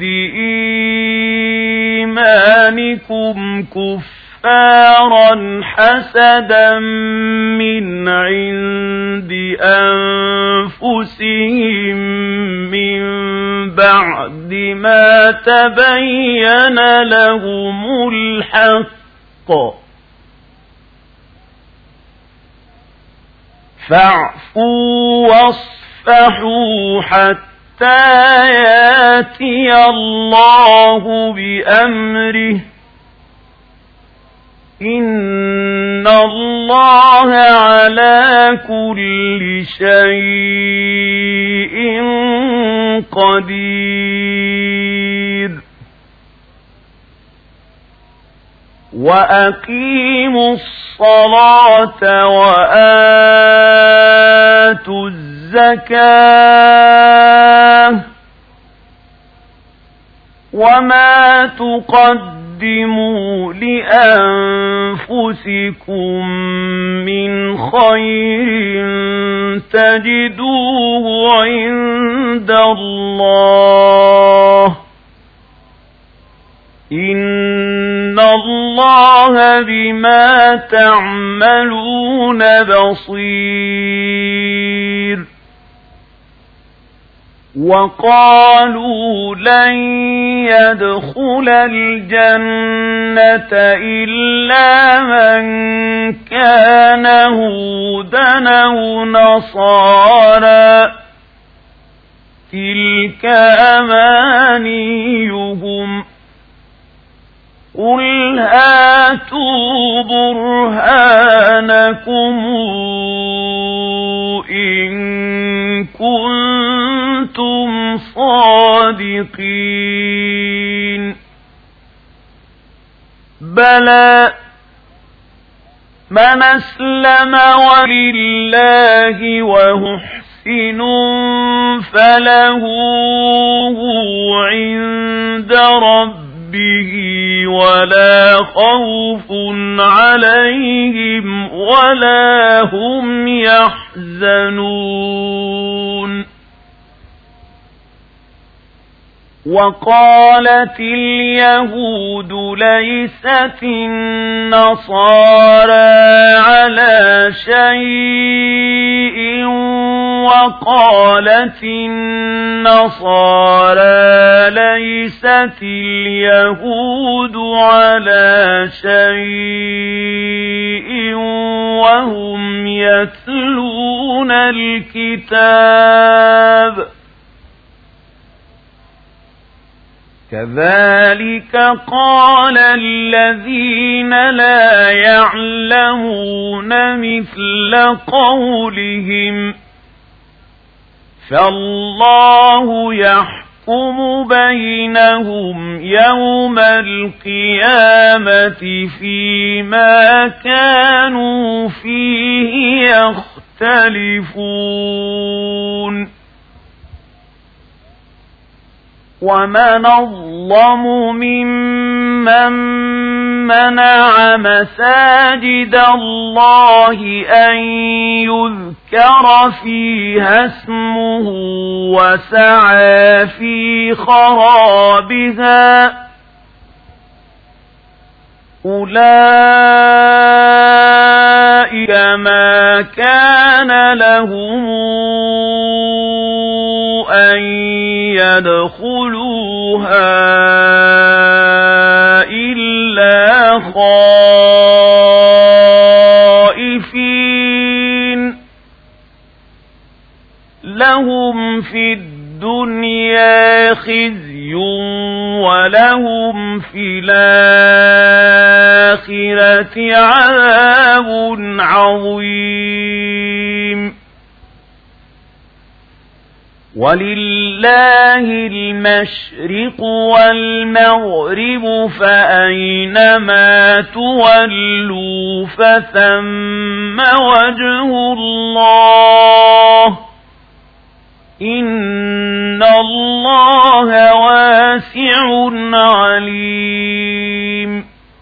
إيمانكم كفارا حسدا من عند أنفسهم من بعد ما تبين لهم الحق فاعفوا واصفحوا حتى ياتي الله بأمره إن الله على كل شيء قدير وأقيموا الصلاة وآتوا الزكاة وما تقدموا لأنفسكم من خير تجدوه عند الله إن الله بما تعملون بصير وقالوا لن يدخل الجنة إلا من كان هودا أو نصارى تلك أمانيهم قل هاتوا برهانكم إن كنتم صادقين بلى من أسلم ولله ومحسن فله عند ربه ولا خوف عليهم ولا هم يحزنون وقالت اليهود ليست النصارى على شيء وقالت النصارى ليست اليهود على شيء وهم يتلون الكتاب كذلك قال الذين لا يعلمون مثل قولهم فالله يحكم بينهم يوم القيامة فيما كانوا فيه يختلفون ومن أظلم ممن منع مساجد الله أن يذكر فيها اسمه وسعى في خرابها أولئك ما كان لهم أن يدخلوها إلا خائفين لهم في الدنيا خزي ولهم في الآخرة عذاب عظيم ولله المشرق والمغرب فأينما تولوا فثم وجه الله إن الله واسع عليم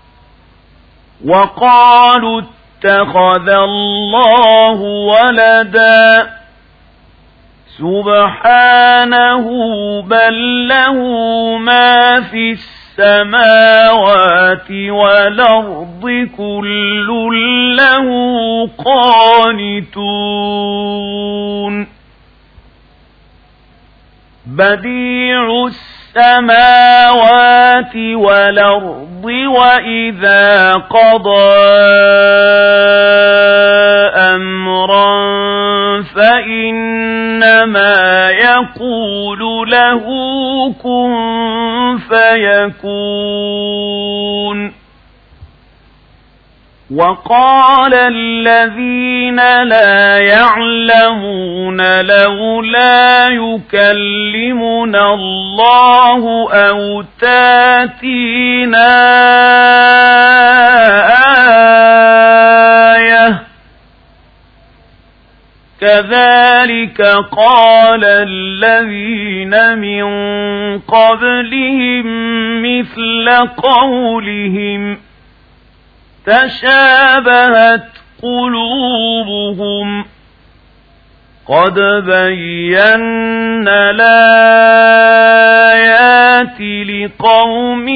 وقالوا اتخذ الله ولدا سبحانه بل له ما في السماوات والأرض كل له قانتون بديع السماوات والأرض وإذا قضى أمرا فإنما يقول له كن فيكون وقال الذين لا يعلمون لولا يكلمنا الله أو تاتينا آية كذلك قال الذين من قبلهم مثل قولهم تشابهت قلوبهم قد بينا الآيات لقوم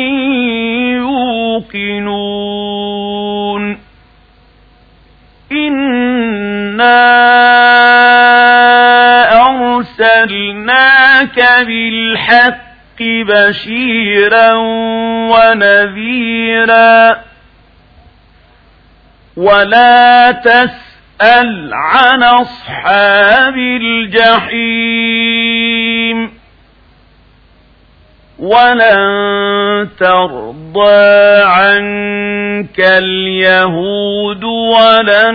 يوقنون إنا أرسلناك بالحق بشيرا ونذيرا ولا تسأل عن أصحاب الجحيم ولن ترضى عنك اليهود ولا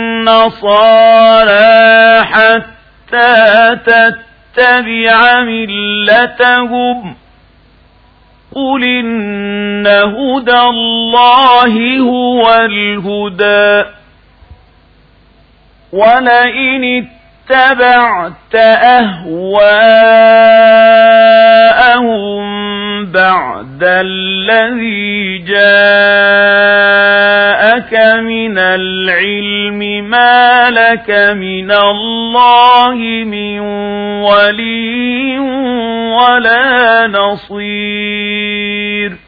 النصارى حتى تتبع ملتهم قل إن هدى الله هو الهدى ولئن اتبعت أهواءهم بعد الذي جاءك من العلم ما لك من الله من ولي ولا نصير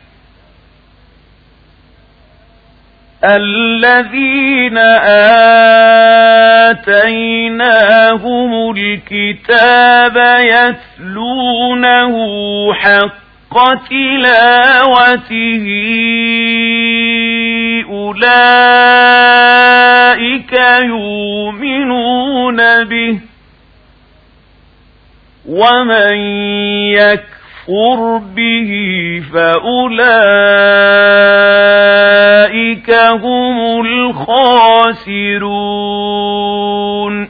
الذين آتيناهم الكتاب يتلونه حق تلاوته أولئك يؤمنون به ومن يكفر به فأولئك هم الخاسرون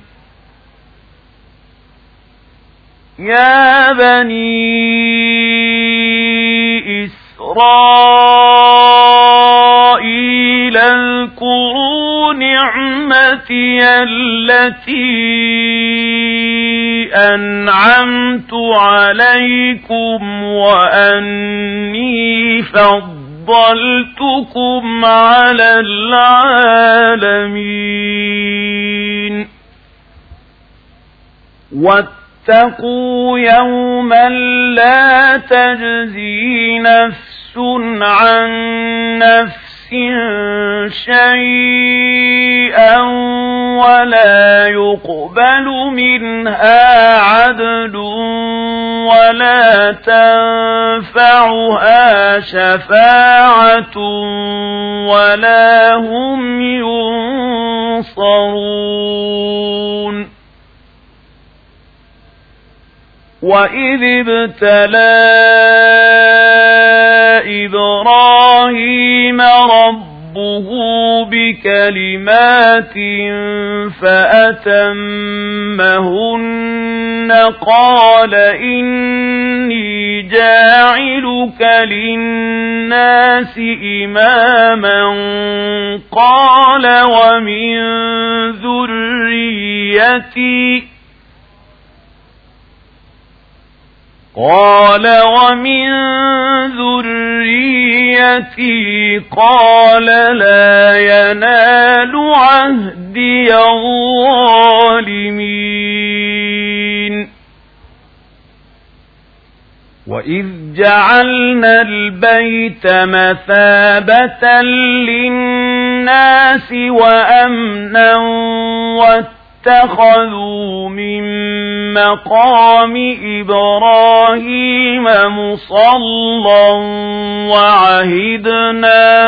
يا بني إسرائيل اذكروا نعمتي التي أنعمت عليكم وأني فضلتكم على العالمين واتقوا يوما لا تجزي نفس عن نفس شيئا ولا يقبل منها عدل ولا تنفعها شفاعة ولا هم ينصرون وإذ ابتلى إبراهيم ربه بكلمات فأتمهن قال إني جاعلك للناس إماما قال ومن ذريتي قال ومن ذريتي قال لا ينال عهدي الظالمين وإذ جعلنا البيت مثابة للناس وأمنا واتخذوا من مقام إبراهيم مصلى وعهدنا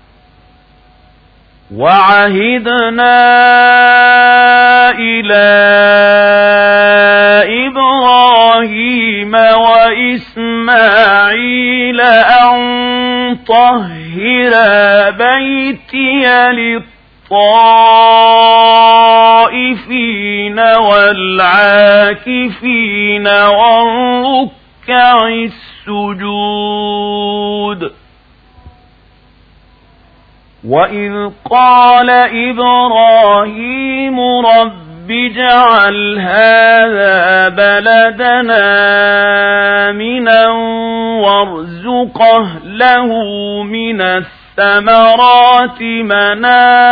وعهدنا إلى إبراهيم وإسماعيل أن طهر بيتي للطائفين والعاكفين والركع السجود. وإذ قال إبراهيم رب اجعل هذا بلدنا آمنا وارزق أهله من الثمرات من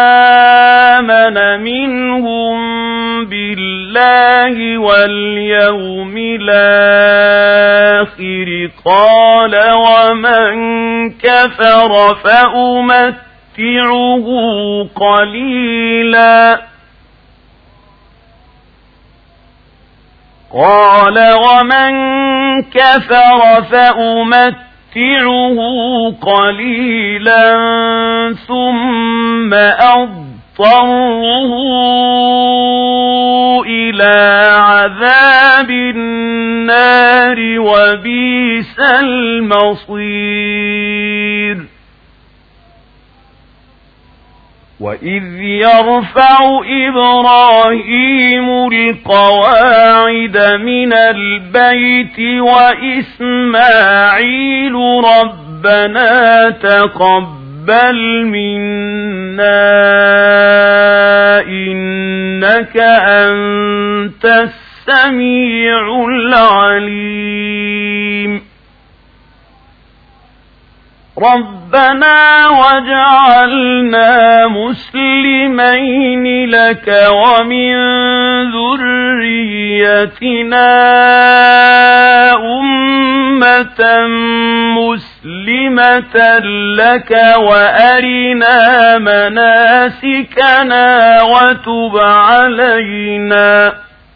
آمن منهم بالله واليوم الآخر قال ومن كفر فأمت قليلا قال ومن كفر فأمتعه قليلا ثم أضطره إلى عذاب النار وبئس المصير. وإذ يرفع إبراهيم القواعد من البيت وإسماعيل ربنا تقبل منا إنك أنت السميع العليم. ربنا وجعلنا مسلمين لك ومن ذريتنا أمة مسلمة لك وأرنا مناسكنا وتب علينا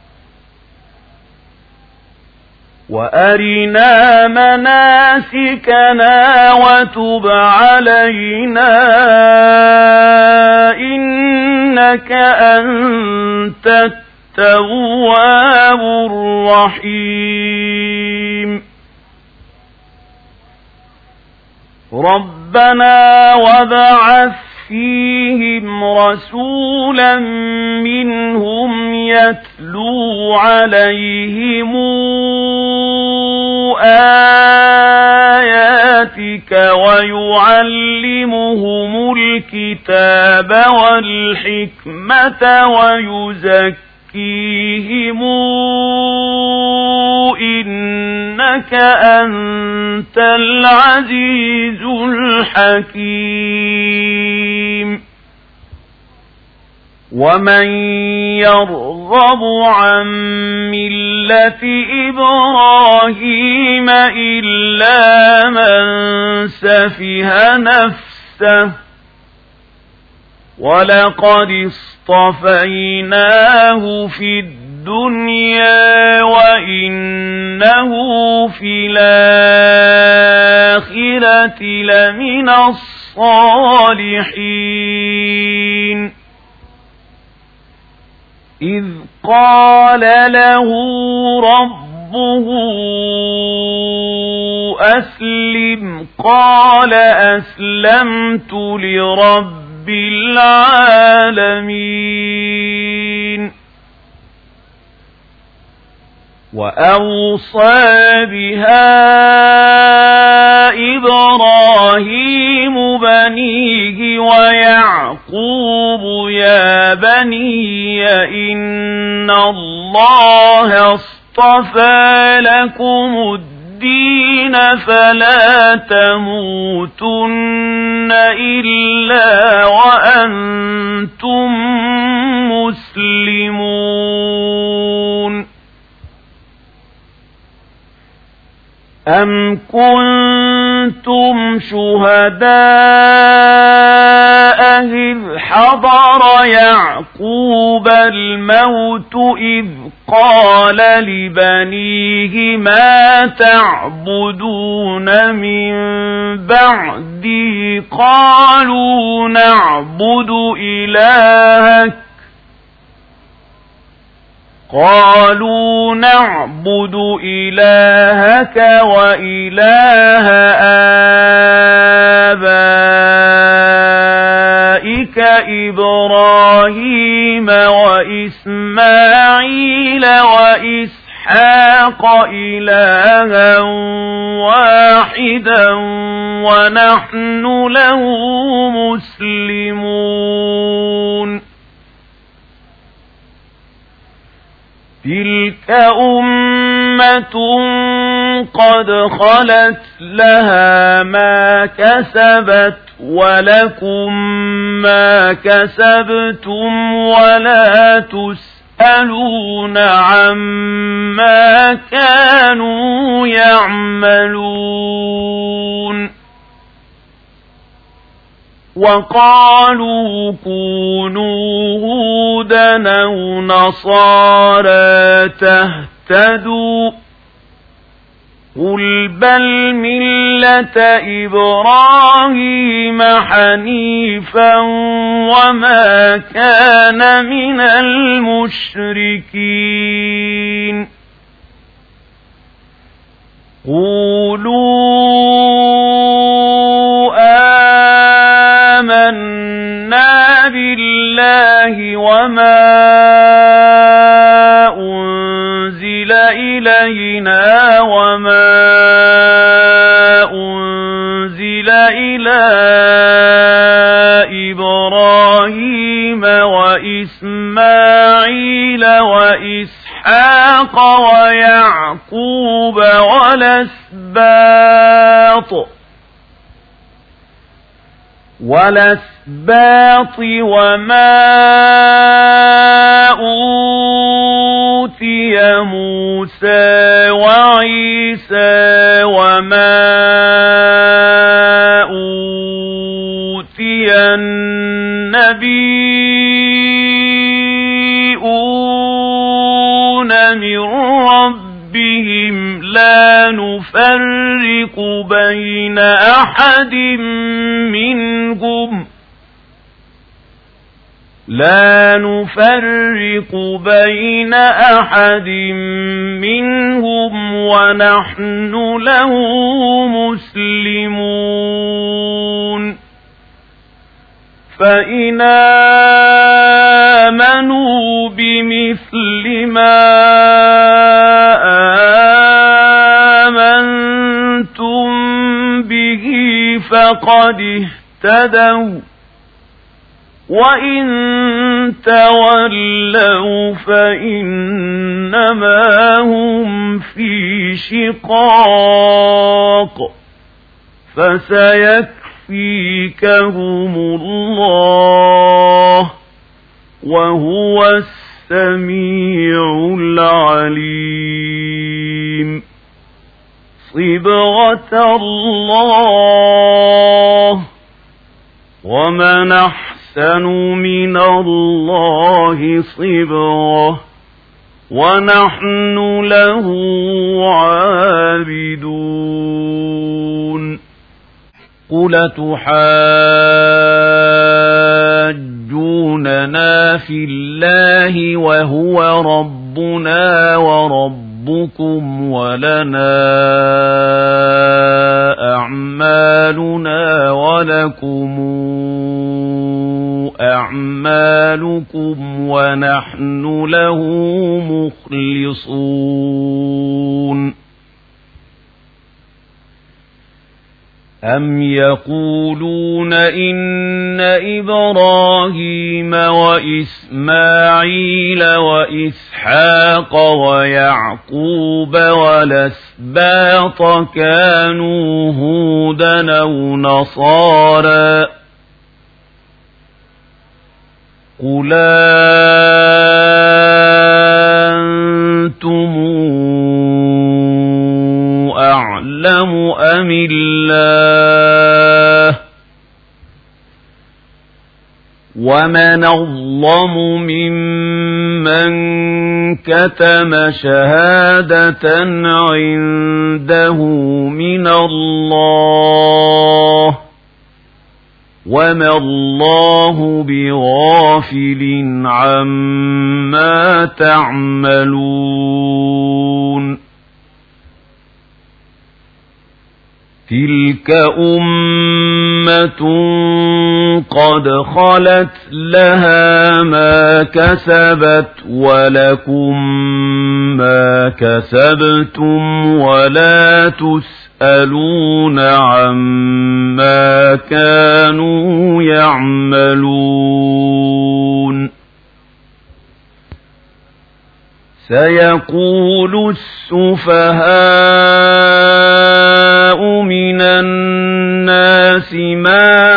وأرنا مناسكنا وتب علينا إنك أنت التواب الرحيم. ربنا وابعث فيهم رسولا منهم يتلو عليهم آياتك ويعلمهم الكتاب والحكمة ويزكيهم إنك أنت العزيز الحكيم. ومن يرغب عن ملة إبراهيم إلا من سفه نفسه ولقد اصطفيناه في الدنيا وإنه في الآخرة لمن الصالحين. إذ قال له ربه أسلم قال أسلمت لرب العالمين. وأوصى بها إبراهيم بنيه ويعقوب يا بني إن الله اصطفى لكم الدين فلا تموتن إلا وأنتم مسلمون. أَمْ كُنتُمْ شُهَدَاءَ إِذْ حَضَرَ يَعْقُوبَ الْمَوْتُ إِذْ قَالَ لِبَنِيهِ مَا تَعْبُدُونَ مِن بَعْدِي قَالُوا نَعْبُدُ إِلَٰهَكَ قالوا نعبد إلهك وإله آبائك إبراهيم وإسماعيل وإسحاق إلها واحدا ونحن له مسلمون تلك أمة قد خلت لها ما كسبت ولكم ما كسبتم ولا تسألون عما كانوا يعملون وقالوا كونوا هودا أو نصارى تهتدوا قل بل ملة إبراهيم حنيفا وما كان من المشركين قولوا آمنا بالله وما أنزل إلينا وما أنزل إلى إبراهيم وإسماعيل وإسحاق ويعقوب والأسباط والأسباط وما أوتي موسى وعيسى وما أوتي النبيون من ربهم لا نفرق بين أحد منهم لا نفرق بين أحد منهم ونحن له مسلمون فإن آمنوا بمثل ما آمنتم به فقد اهتدوا وإن تولوا فإنما هم في شقاق فسيكفيكهم الله وهو السميع العليم صبغة الله ومن أحسن من الله صبغة ونحن له عابدون قل تحاجوننا في الله وهو ربنا وربكم ولنا أعمالنا ولكم أعمالكم ونحن له مخلصون أم يقولون إن إبراهيم وإسماعيل وإسحاق ويعقوب والأسباط كانوا هودا أو نصارى قل أنتم أعلم أعلم أم الله ومن أظلم ممن كتم شهادة عنده من الله وما الله بغافل عما تعملون تلك أمة قد خلت لها ما كسبت ولكم ما كسبتم ولا تسألون عما كانوا يعملون سيقول السفهاء من الناس ما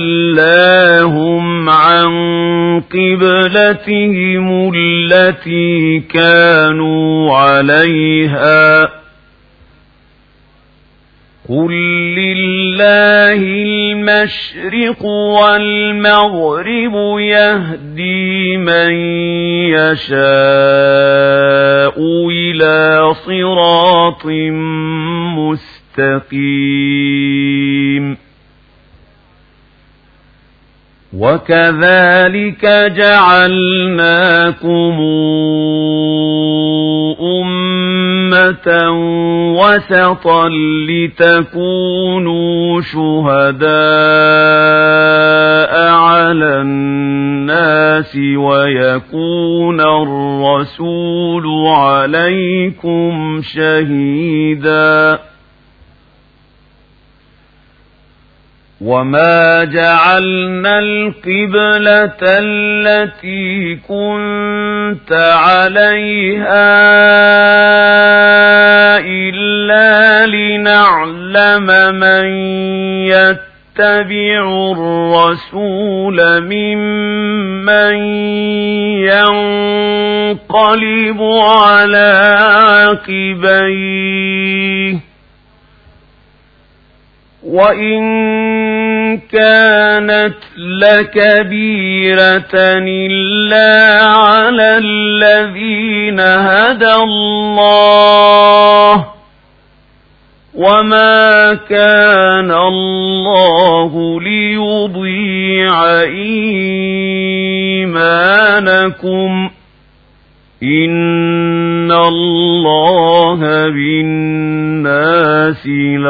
ولاهم عن قبلتهم التي كانوا عليها قل لله المشرق والمغرب يهدي من يشاء إلى صراط مستقيم وكذلك جعلناكم أمة وسطا لتكونوا شهداء على الناس ويكون الرسول عليكم شهيدا وما جعلنا القبلة التي كنت عليها إلا لنعلم من يتبع الرسول ممن ينقلب على عقبيه وإن كانت لكبيرة إلا على الذين هدى الله وما كان الله ليضيع إيمانكم إن الله بالناس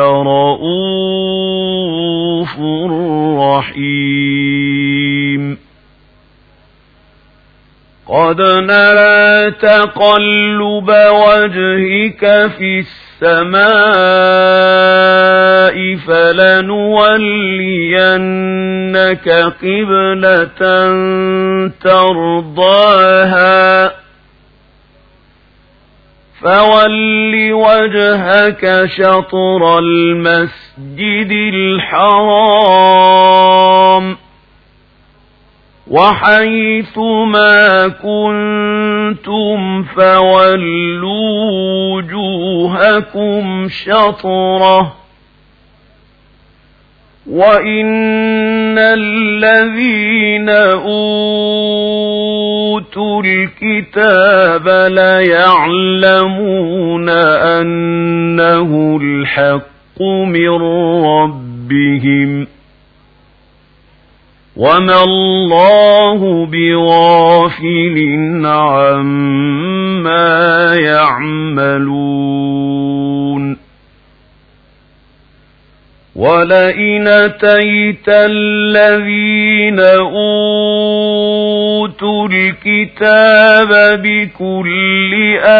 لرؤوف رحيم قد نرى تقلب وجهك في السماء فلنولينك قبلة ترضاها فول وجهك شطر المسجد الحرام وحيث ما كنتم فولوا وجوهكم شطره وإن الذين أوتوا الكتاب ليعلمون أنه الحق من ربهم وما الله بغافل عما يعملون ولئن أتيت الذين أوتوا الكتاب بكل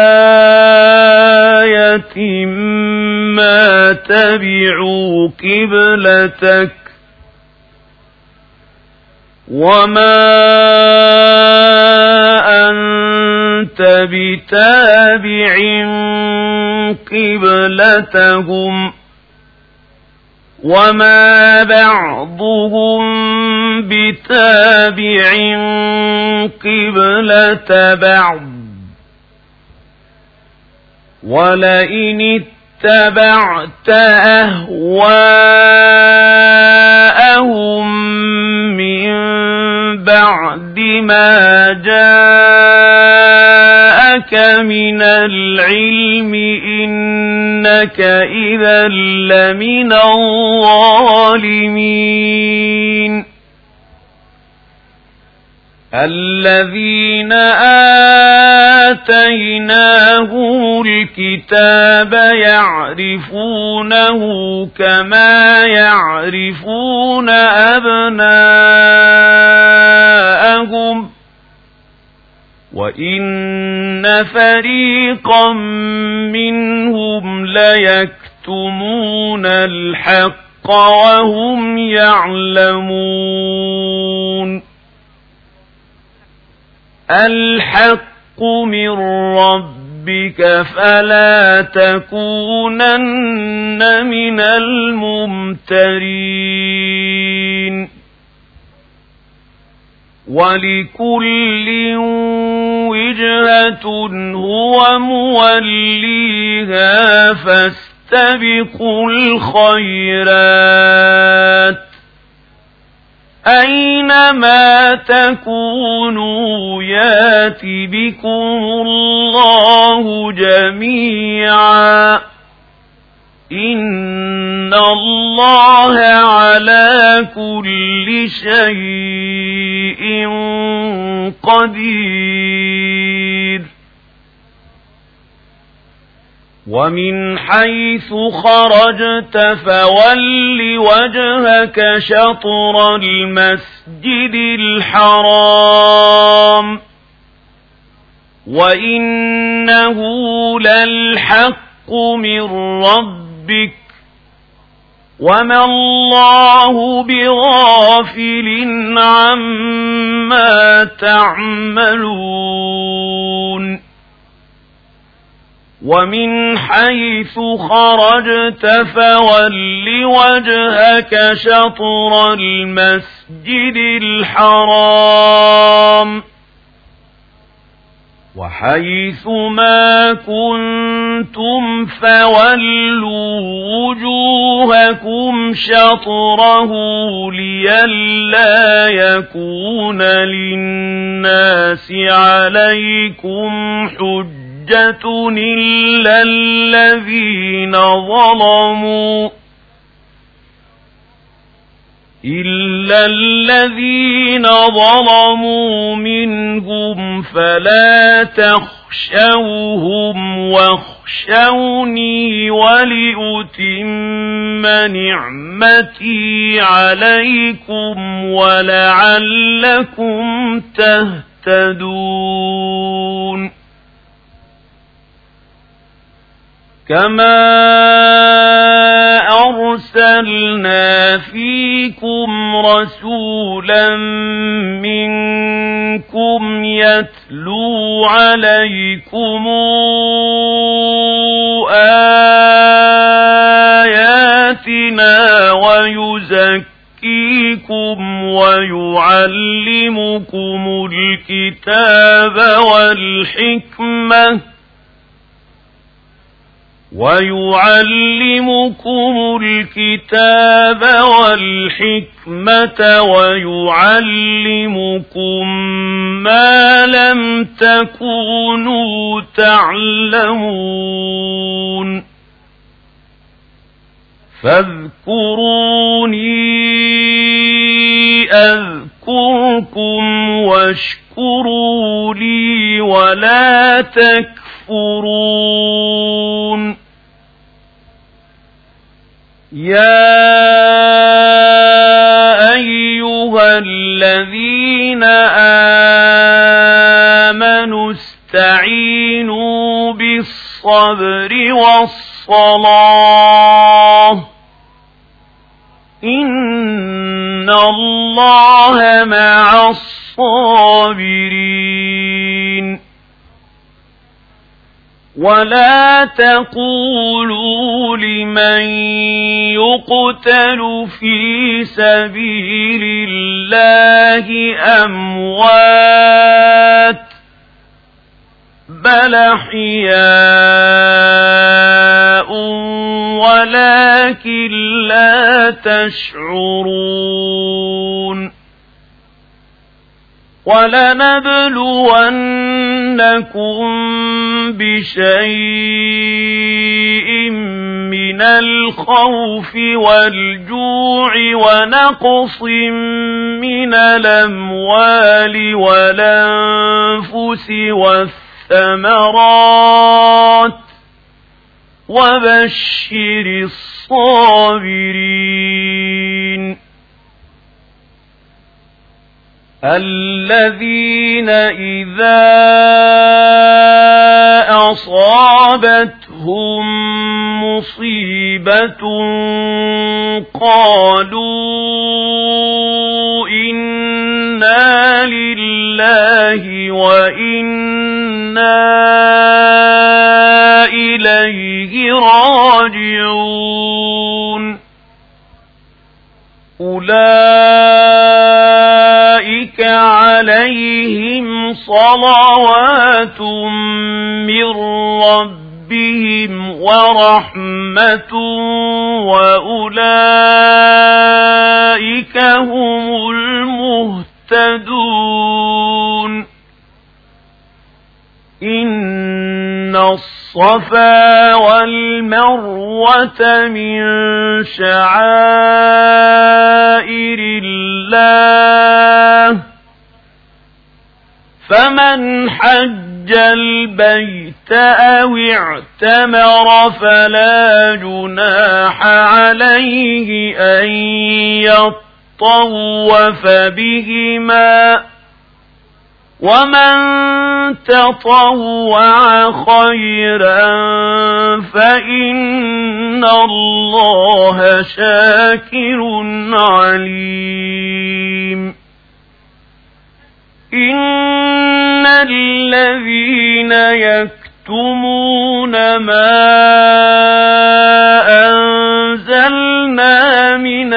آية ما تبعوا قبلتك وما أنت بتابع قبلتهم وما بعضهم بتابع قبلة بعض ولئن اتبعت أهواءهم من بعد ما جاءك من العلم إنك إذا لمن الظالمين الذين آتيناهم الكتاب يعرفونه كما يعرفون أبناءهم وإن فريقا منهم ليكتمون الحق وهم يعلمون الحق من ربك فلا تكونن من الممترين ولكل وجهة هو موليها فاستبقوا الخيرات أينما تكونوا يات بكم الله جميعا إن الله على كل شيء قدير ومن حيث خرجت فول وجهك شطر المسجد الحرام وإنه للحق من ربك وما الله بغافل عما تعملون ومن حيث خرجت فول وجهك شطر المسجد الحرام وحيث ما كنتم فولوا وجوهكم شطره لئلا يكون للناس عليكم حجة إلا الذين ظلموا إلا الذين ظلموا منهم فلا تخشوهم واخشوني ولأتم نعمتي عليكم ولعلكم تهتدون كما أرسلنا فيكم رسولا منكم يتلو عليكم آياتنا ويزكيكم ويعلمكم الكتاب والحكمة ويعلمكم الكتاب والحكمة ويعلمكم ما لم تكونوا تعلمون فاذكروني أذكركم واشكروا لي ولا تكفرون يا أيها الذين آمنوا استعينوا بالصبر والصلاة إن الله مع الصابرين ولا تقولوا لمن يقتل في سبيل الله أموات بل أحياء ولكن لا تشعرون ولنبلونكم بشيء من الخوف والجوع ونقص من الأموال والأنفس والثمرات وبشر الصابرين الذين إذا أصابتهم مصيبة قالوا إنا لله وإنا إليه راجعون أولئك عليهم صلوات من ربهم ورحمة وأولئك هم المهتدون إن الصفا والمروة من شعائر الله فمن حج البيت أو اعتمر فلا جناح عليه أن يطوف بهما ومن تطوع خيرا فإن الله شاكر عليم إن الذين يكتمون ما أنزلنا من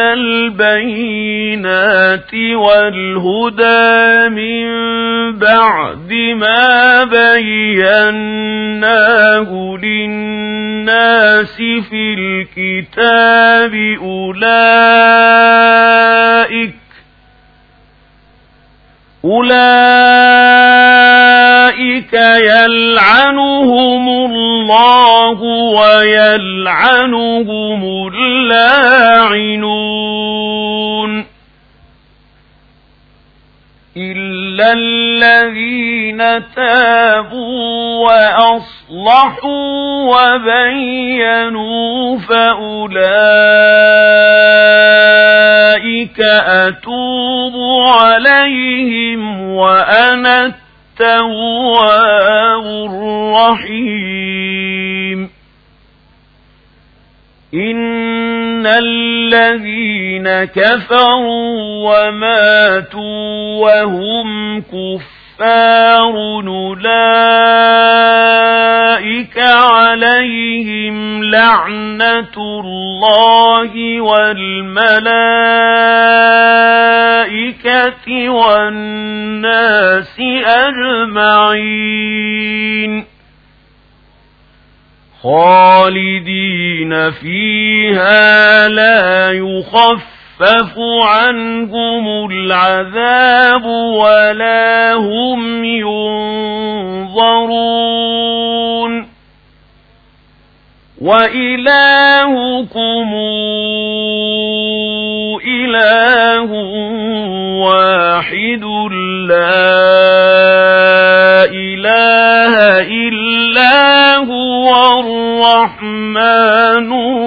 البينات والهدى من بعد ما بيناه للناس في الكتاب أولئك أولئك يلعنهم الله ويلعنهم اللاعنون إلا الذين تابوا وأصلحوا وبينوا فأولئك أتوب عليهم وأنا التواب الرحيم إن الذين كفروا وماتوا وهم كفار أولئك عليهم لعنة الله والملائكة والناس أجمعين خالدين فيها لا يخفف عنهم العذاب ولا هم ينظرون وإلهكم إله واحد لا إله إلا هو الرحمن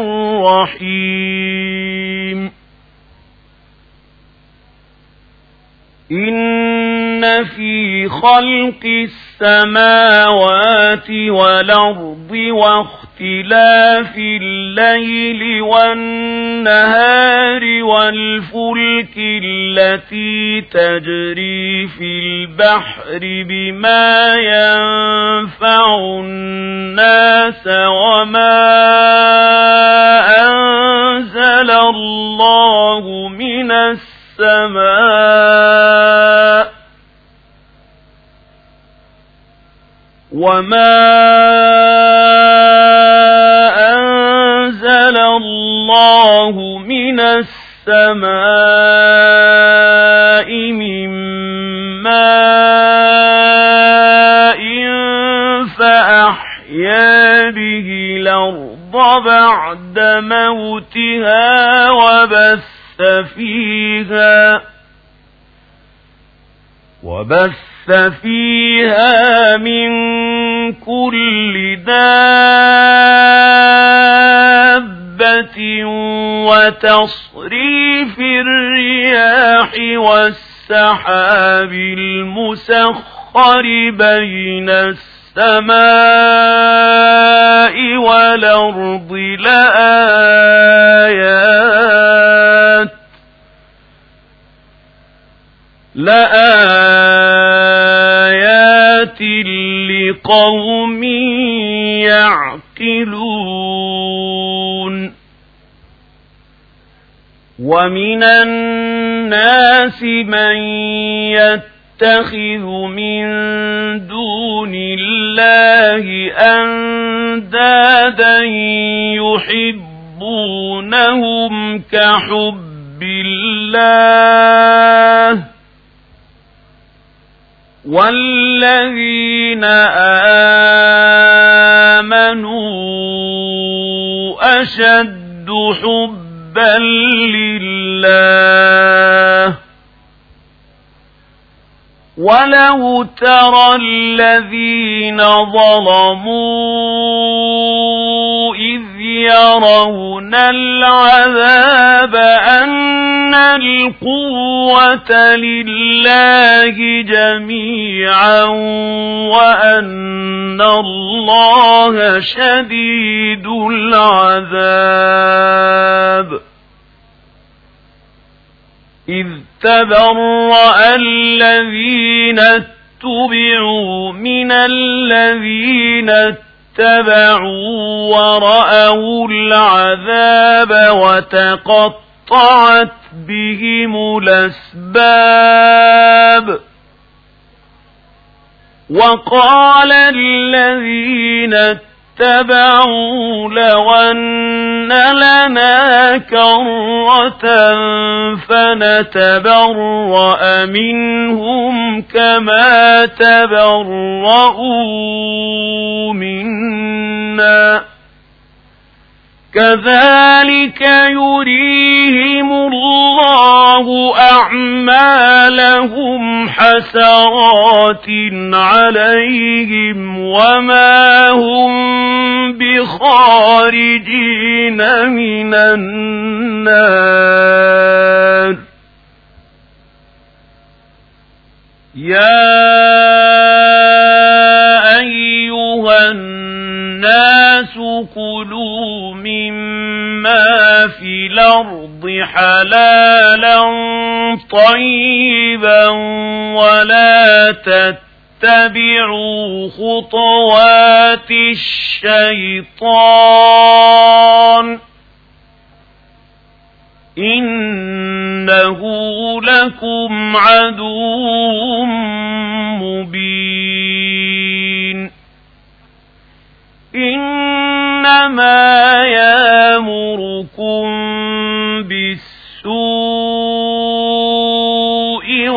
الرحيم إن في خلق السماوات والأرض واختلاف الليل والنهار والفلك التي تجري في البحر بما ينفع الناس وما أنزل الله من السماء وما أنزل الله من السماء من ماء فأحيا به الأرض بعد موتها وبث فيها وبث فيها من كل دابة وتصريف الرياح والسحاب المسخر بين السماء والأرض لآيات لآيات لقوم يعقلون ومن الناس من يتخذ من دون الله أندادا يحبونهم كحب الله والذين آمنوا أشد حبا لله ولو ترى الذين ظلموا إذ يرون العذاب أن القوة لله جميعا وأن الله شديد العذاب إذ تبرأ الذين اتبعوا من الذين اتبعوا ورأوا العذاب وتقطعت بهم الأسباب وقال الذين اتبعوا لو أن لنا كرة فنتبرأ منهم كما تبرؤوا منا كذلك يريهم الله أعمالهم حسرات عليهم وما هم بخارجين من النار يا أيها الناس كلوا مما في الأرض حلالا طيبا ولا تتبعوا خطوات الشيطان إنه لكم عدو مبين إنما يأمركم بالسوء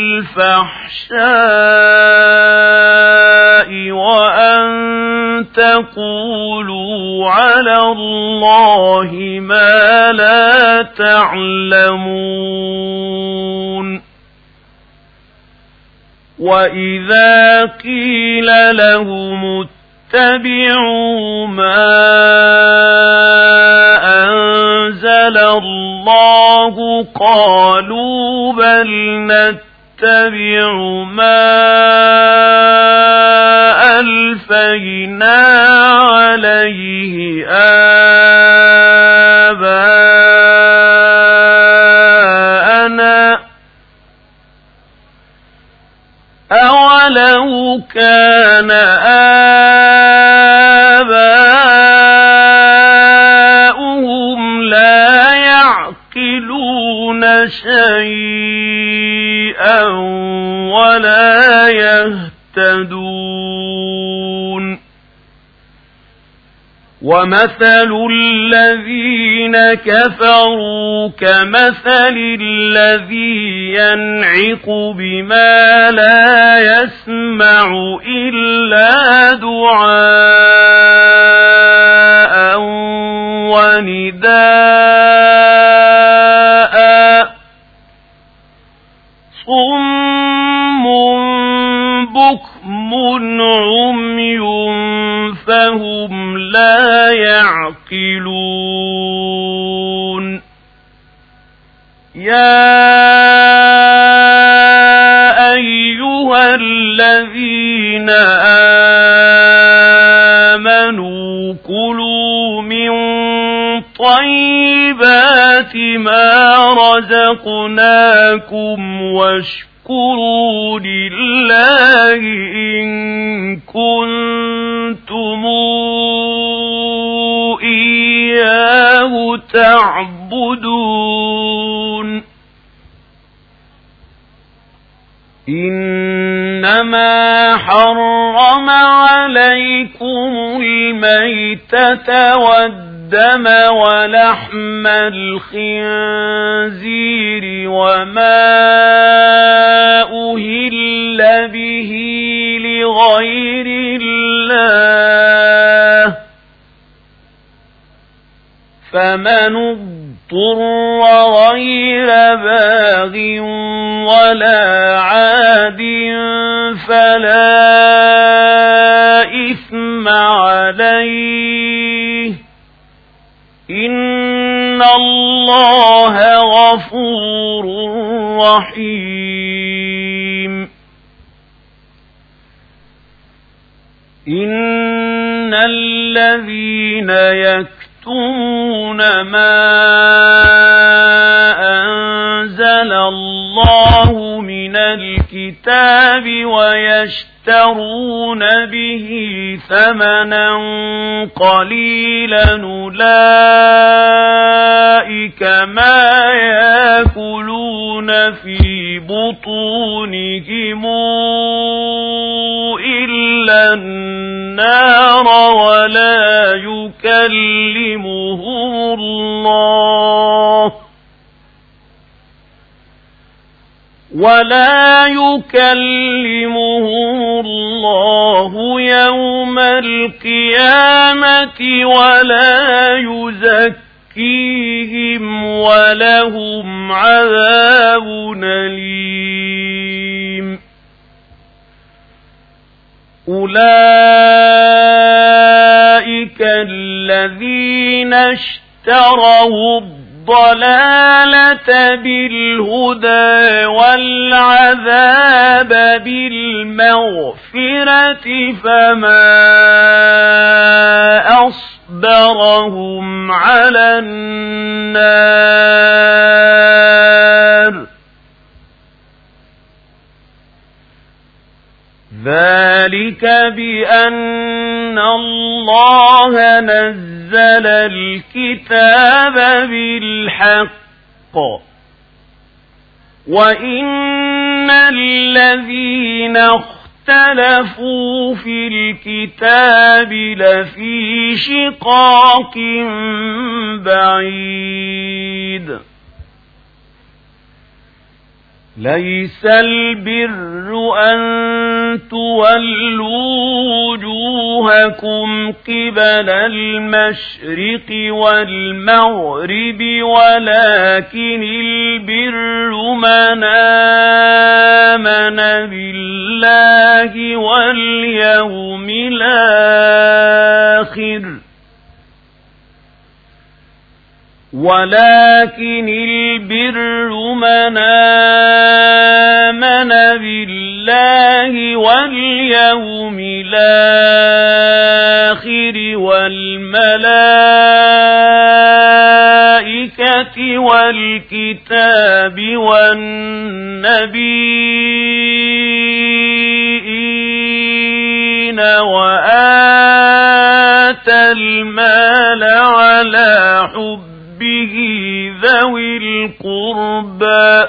والفحشاء وأن تقولوا على الله ما لا تعلمون وإذا قيل لهم اتبعوا ما أنزل الله قالوا بل نتبع ما ألفينا عليه آباءنا أولو كان آباؤهم لا يعقلون شيئا ولا يهتدون ومثل الذين كفروا كمثل الذي ينعق بما لا يسمع إلا دعاء ونداء صم بكم عمي فهم لا يعقلون يا أيها الذين آمنوا كلوا من طيبات ما رزقناكم واشكروا لله إن كنتم إياه تعبدون إنما حرم عليكم الميتة والدم ولحم الخنزير وما أهل به لغير الله فمن اضطر غير باغ ولا عاد فلا إثم عليه إن الله غفور رحيم إن الذين يكتمون ما أنزل الله من الكتاب ويشترون به ثمنا قليلا أولئك ما يأكلون في بطونهم إلا النار ولا يكلمهم الله ولا يكلمهم الله يوم القيامة ولا يزكيهم ولهم عذاب أليم أولئك الذين اشتروا الضلالة بالهدى والعذاب بالمغفرة فما أصبرهم على النار ذلك بأن الله نزل الكتاب بالحق وإن الذين اختلفوا في الكتاب لفي شقاق بعيد ليس البر أن تولوا وجوهكم قبل المشرق والمغرب ولكن البر من آمن بالله واليوم الآخر ولكن البر من آمن بالله واليوم الآخر والملائكة والكتاب والنبيين وآتى المال على حب به ذوي القربى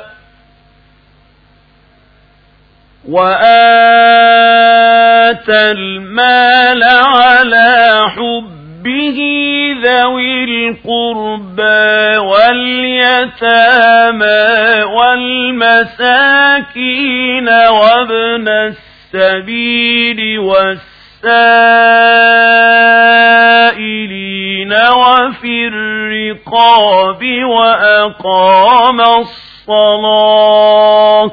وآتى المال على حبه ذوي القربى واليتامى والمساكين وابن السبيل والسائلين وفي الرقاب وأقام الصلاة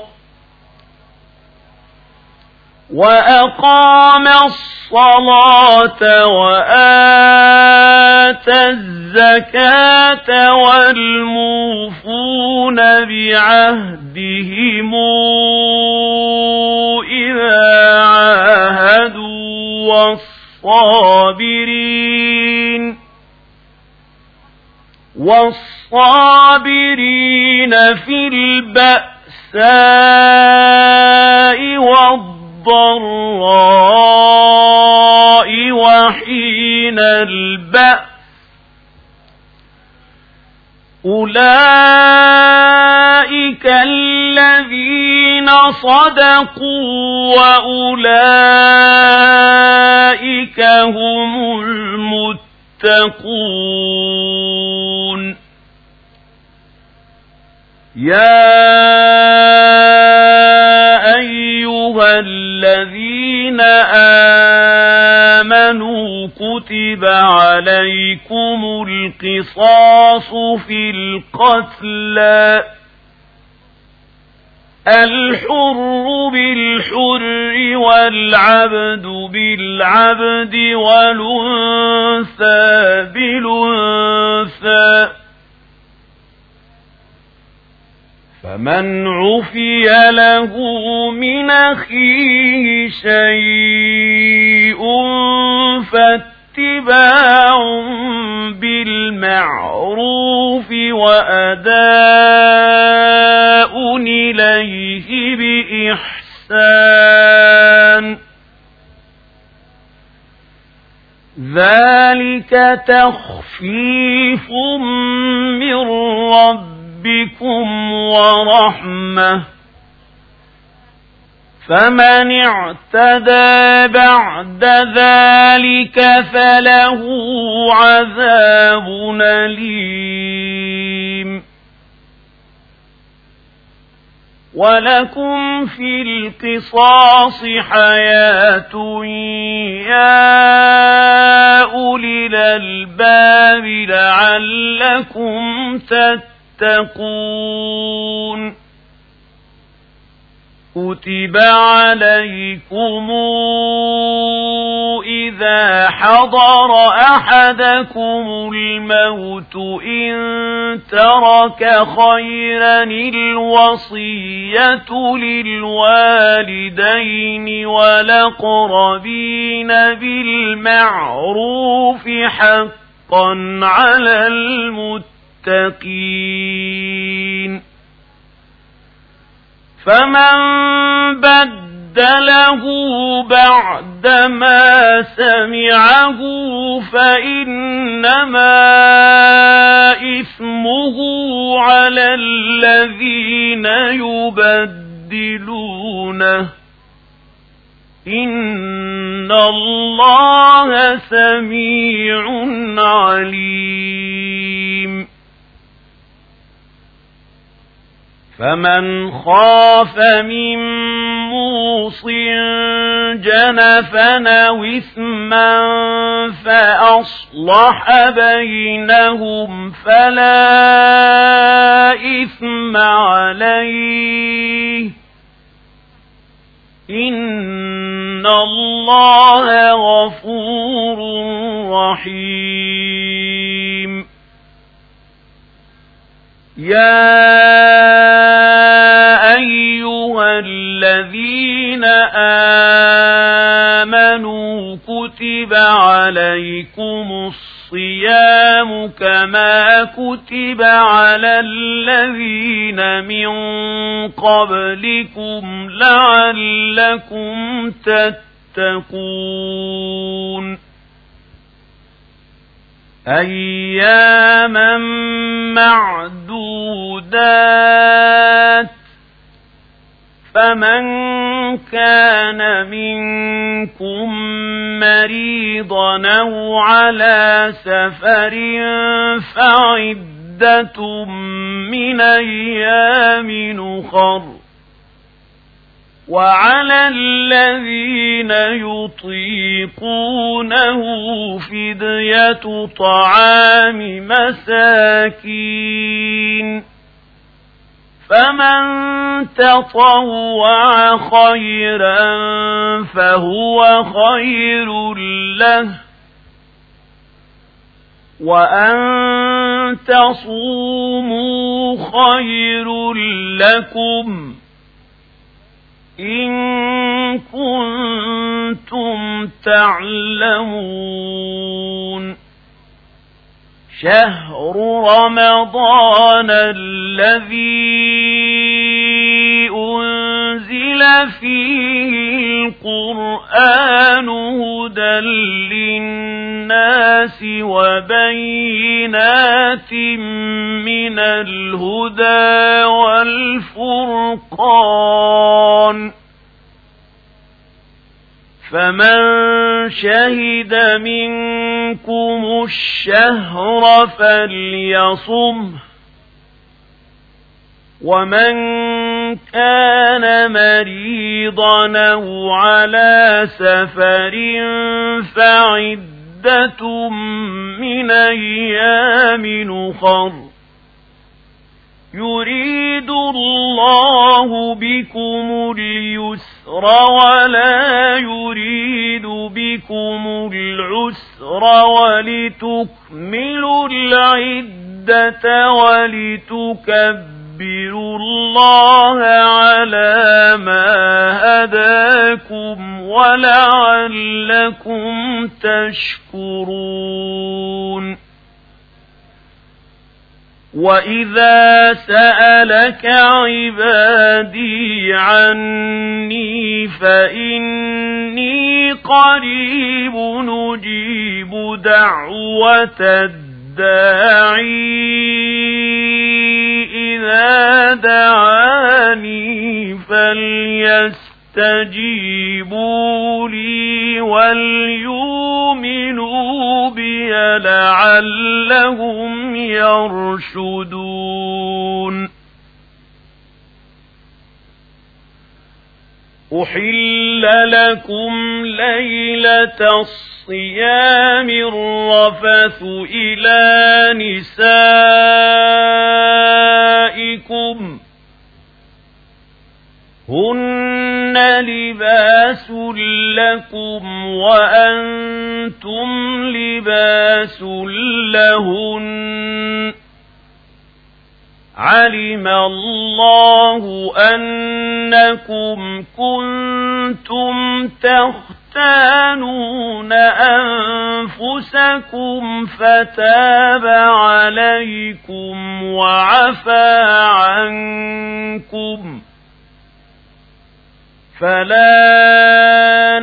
وأقام الصلاة وآتى الزكاة والموفون بعهدهم إذا عاهدوا والصابرين والصابرين في البأساء والضراء الضراء وحين البأس أولئك الذين صدقوا وأولئك هم المتقون يا الذين آمنوا كتب عليكم القصاص في القتلى الحر بالحر والعبد بالعبد والأنثى بالأنثى فمن عفي له من أخيه شيء فاتباع بالمعروف وأداء إليه بإحسان ذلك تخفيف من ربكم بكم ورحمة فمن اعتدى بعد ذلك فله عذاب أليم ولكم في القصاص حياة يا أولي الألباب لعلكم تتقون تتقون كتب عليكم إذا حضر أحدكم الموت إن ترك خيرا الوصية للوالدين والأقربين بالمعروف حقا على المتقين المتقين فمن بدله بعدما سمعه فإنما إثمه على الذين يبدلونه إن الله سميع عليم فمن خاف من موص جنفا أو إثما فأصلح بينهم فلا إثم عليه إن الله غفور رحيم يا أيها الذين آمنوا كتب عليكم الصيام كما كتب على الذين من قبلكم لعلكم تتقون أياما معدودات فمن كان منكم مريضا أو على سفر فعدة من أيام أخر وعلى الذين يطيقونه فدية طعام مساكين فمن تطوع خيرا فهو خير له وأن تصوموا خير لكم إن كنتم تعلمون شهر رمضان الذي أنزل فيه القرآن هدى للناس وبينات من الهدى والفرقان فمن شهد منكم الشهر فليصمه ومن كان مريضا أو على سفر فعدة من أيام أخر يريد الله بكم اليسر ولا يريد بكم العسر ولتكملوا العدة ولتكبروا الله على ما هداكم ولعلكم تشكرون وَإِذَا سَأَلَكَ عِبَادِي عَنِّي فَإِنِّي قَرِيبٌ أُجِيبُ دَعْوَةَ الدَّاعِي إِذَا دَعَانِي فَلْيَسْتَجِيبُوا لِي وَلْيُؤْمِنُوا بِي لَعَلَّهُمْ يرشدون أحل لكم ليلة الصيام الرفث إلى نسائكم هن لباس لكم وأنتم لباس لهن علم الله أنكم كنتم تختانون أنفسكم فتاب عليكم وعفى عنكم فلا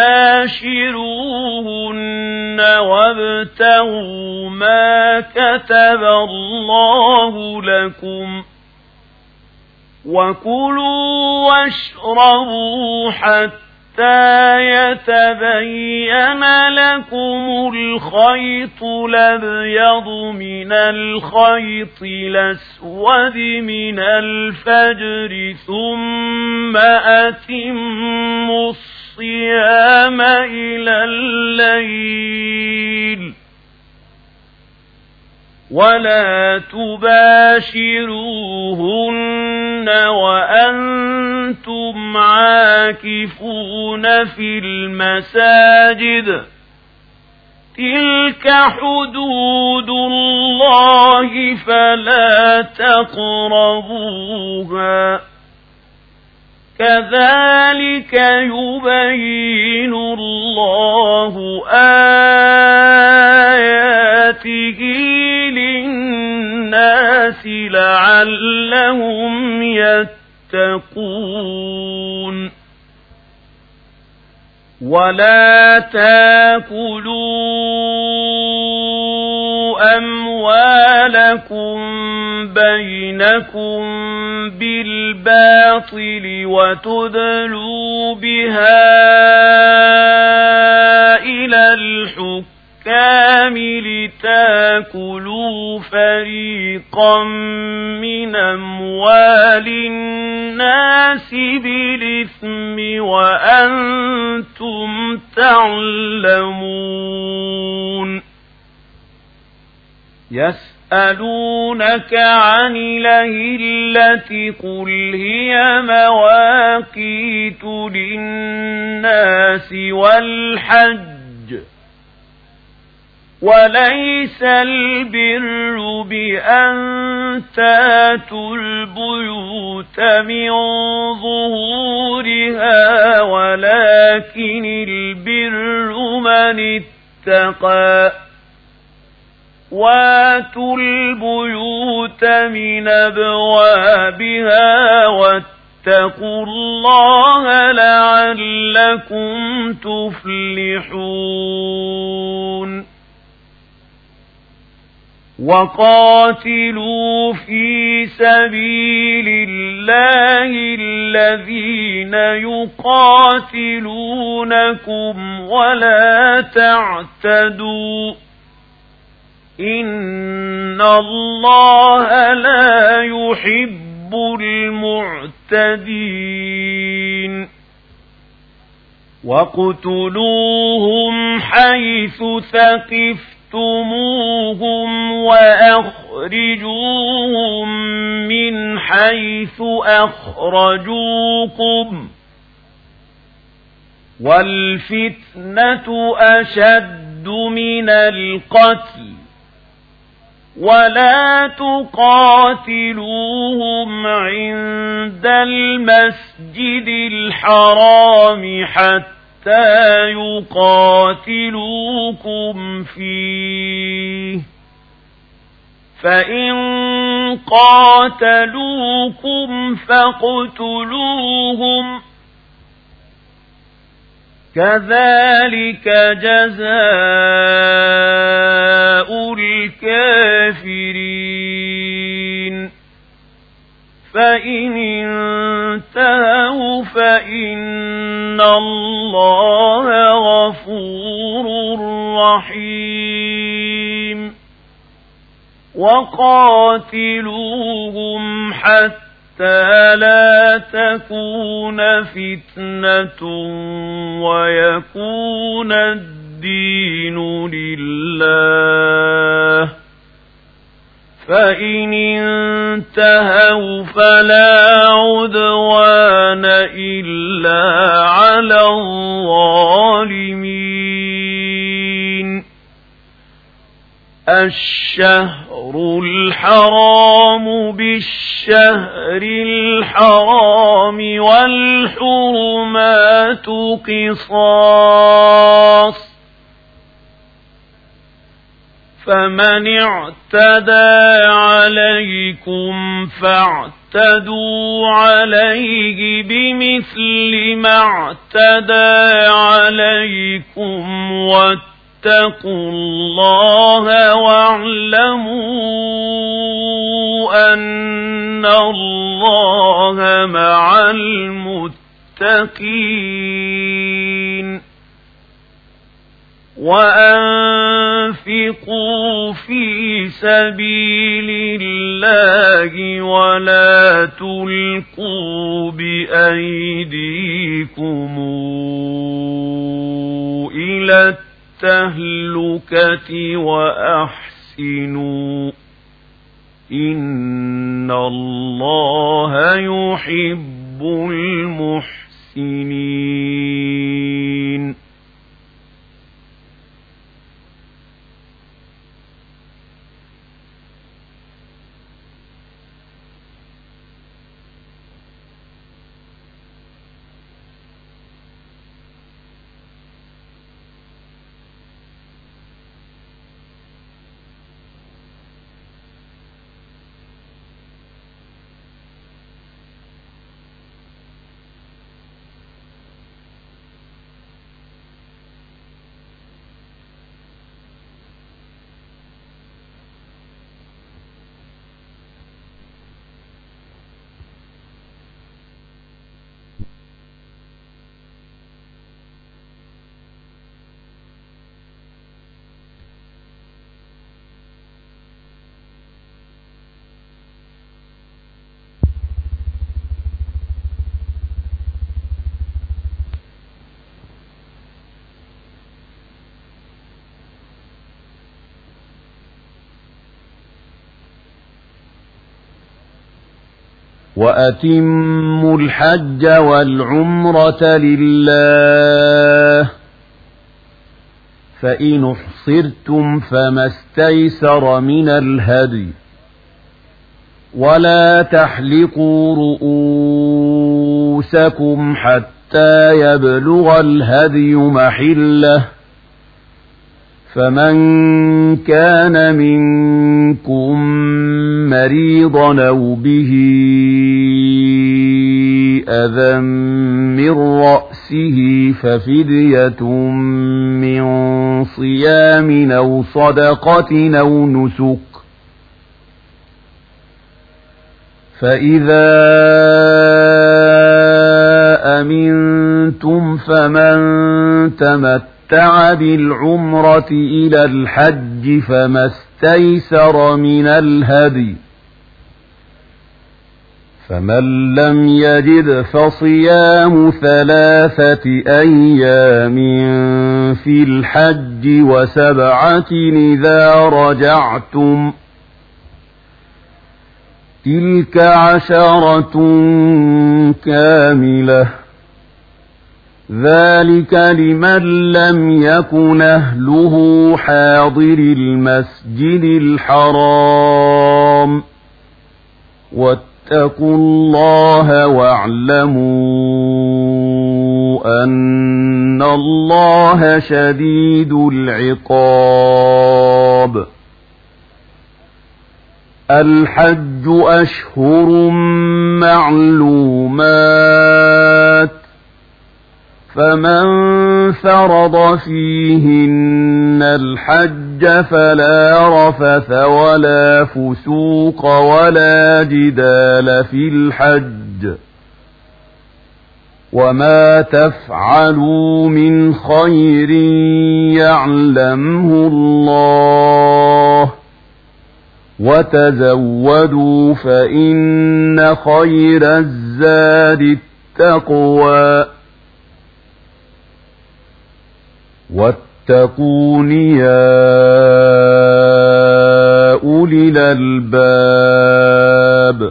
نباشروهن وابتغوا ما كتب الله لكم وكلوا واشربوا حتى يتبين لكم الخيط الأبيض من الخيط الأسود من الفجر ثم أتموا الصيام إلى الليل ولا تباشروهن وأنتم عاكفون في المساجد تلك حدود الله فلا تقربوها كذلك يبين الله آياته للناس لعلهم يتقون ولا تاكلوا أموالكم بينكم بالباطل وتدلوا بها إلى الحكام لتأكلوا فريقا من أموال الناس بالإثم وأنتم تعلمون يسألونك عن الأهلة قل هي مواقيت للناس والحج وليس البر بأن تاتوا البيوت من ظهورها ولكن البر من اتقى واتوا البيوت من أبوابها واتقوا الله لعلكم تفلحون وقاتلوا في سبيل الله الذين يقاتلونكم ولا تعتدوا إن الله لا يحب المعتدين وَاقْتُلُوهُمْ حَيْثُ ثَقِفْتُمُوهُمْ وَأَخْرِجُوهُمْ مِنْ حَيْثُ أَخْرَجُوكُمْ وَالْفِتْنَةُ أَشَدُّ مِنَ الْقَتْلِ وَلَا تُقَاتِلُوهُمْ عِندَ الْمَسْجِدِ الْحَرَامِ حَتَّى يُقَاتِلُوكُمْ فِيهِ فَإِنْ قَاتَلُوكُمْ فَاقْتُلُوهُمْ كَذَلِكَ جَزَاءُ الْكَافِرِينَ فَإِنِ انتهوا فَإِنَّ اللَّهَ غَفُورٌ رَحِيمٌ وَقَاتِلُوهُمْ حَتَّى حتى لا تكون فتنة ويكون الدين لله فإن انتهوا فلا عدوان إلا على الظالمين الشهر الحرام بالشهر الحرام والحرمات قصاص فمن اعتدى عليكم فاعتدوا عليه بمثل ما اعتدى عليكم واتقوا اتقوا الله واعلموا أن الله مع المتقين وأنفقوا في سبيل الله ولا تلقوا بأيديكم إلى التهلكة وأحسنوا إن الله يحب المحسنين وأتموا الحج والعمرة لله فإن احصرتم فما استيسر من الهدي ولا تحلقوا رؤوسكم حتى يبلغ الهدي محله فمن كان منكم مريضا أو به أذى من رأسه ففدية من صيام أو صدقة أو نسك فإذا أمنتم فمن تمتع بالعمرة إلى الحج فما استيسر من الهدي فمن لم يجد فصيام ثلاثة أيام في الحج وسبعة إذا رجعتم تلك عشرة كاملة ذلك لمن لم يكن أهله حاضر المسجد الحرام واتقوا الله واعلموا أن الله شديد العقاب الحج أشهر معلومات فمن فرض فيهن الحج فلا رفث ولا فسوق ولا جدال في الحج وما تفعلوا من خير يعلمه الله وتزودوا فإن خير الزاد التقوى واتقون يا أولي الألباب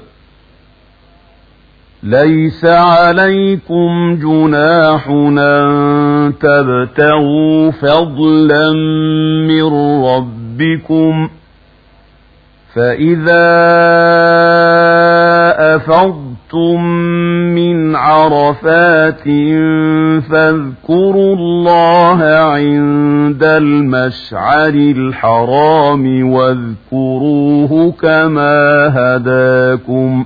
ليس عليكم جناح أن تبتغوا فضلا من ربكم فإذا أفضتم من عرفات فاذكروا الله عند المشعر الحرام واذكروه كما هداكم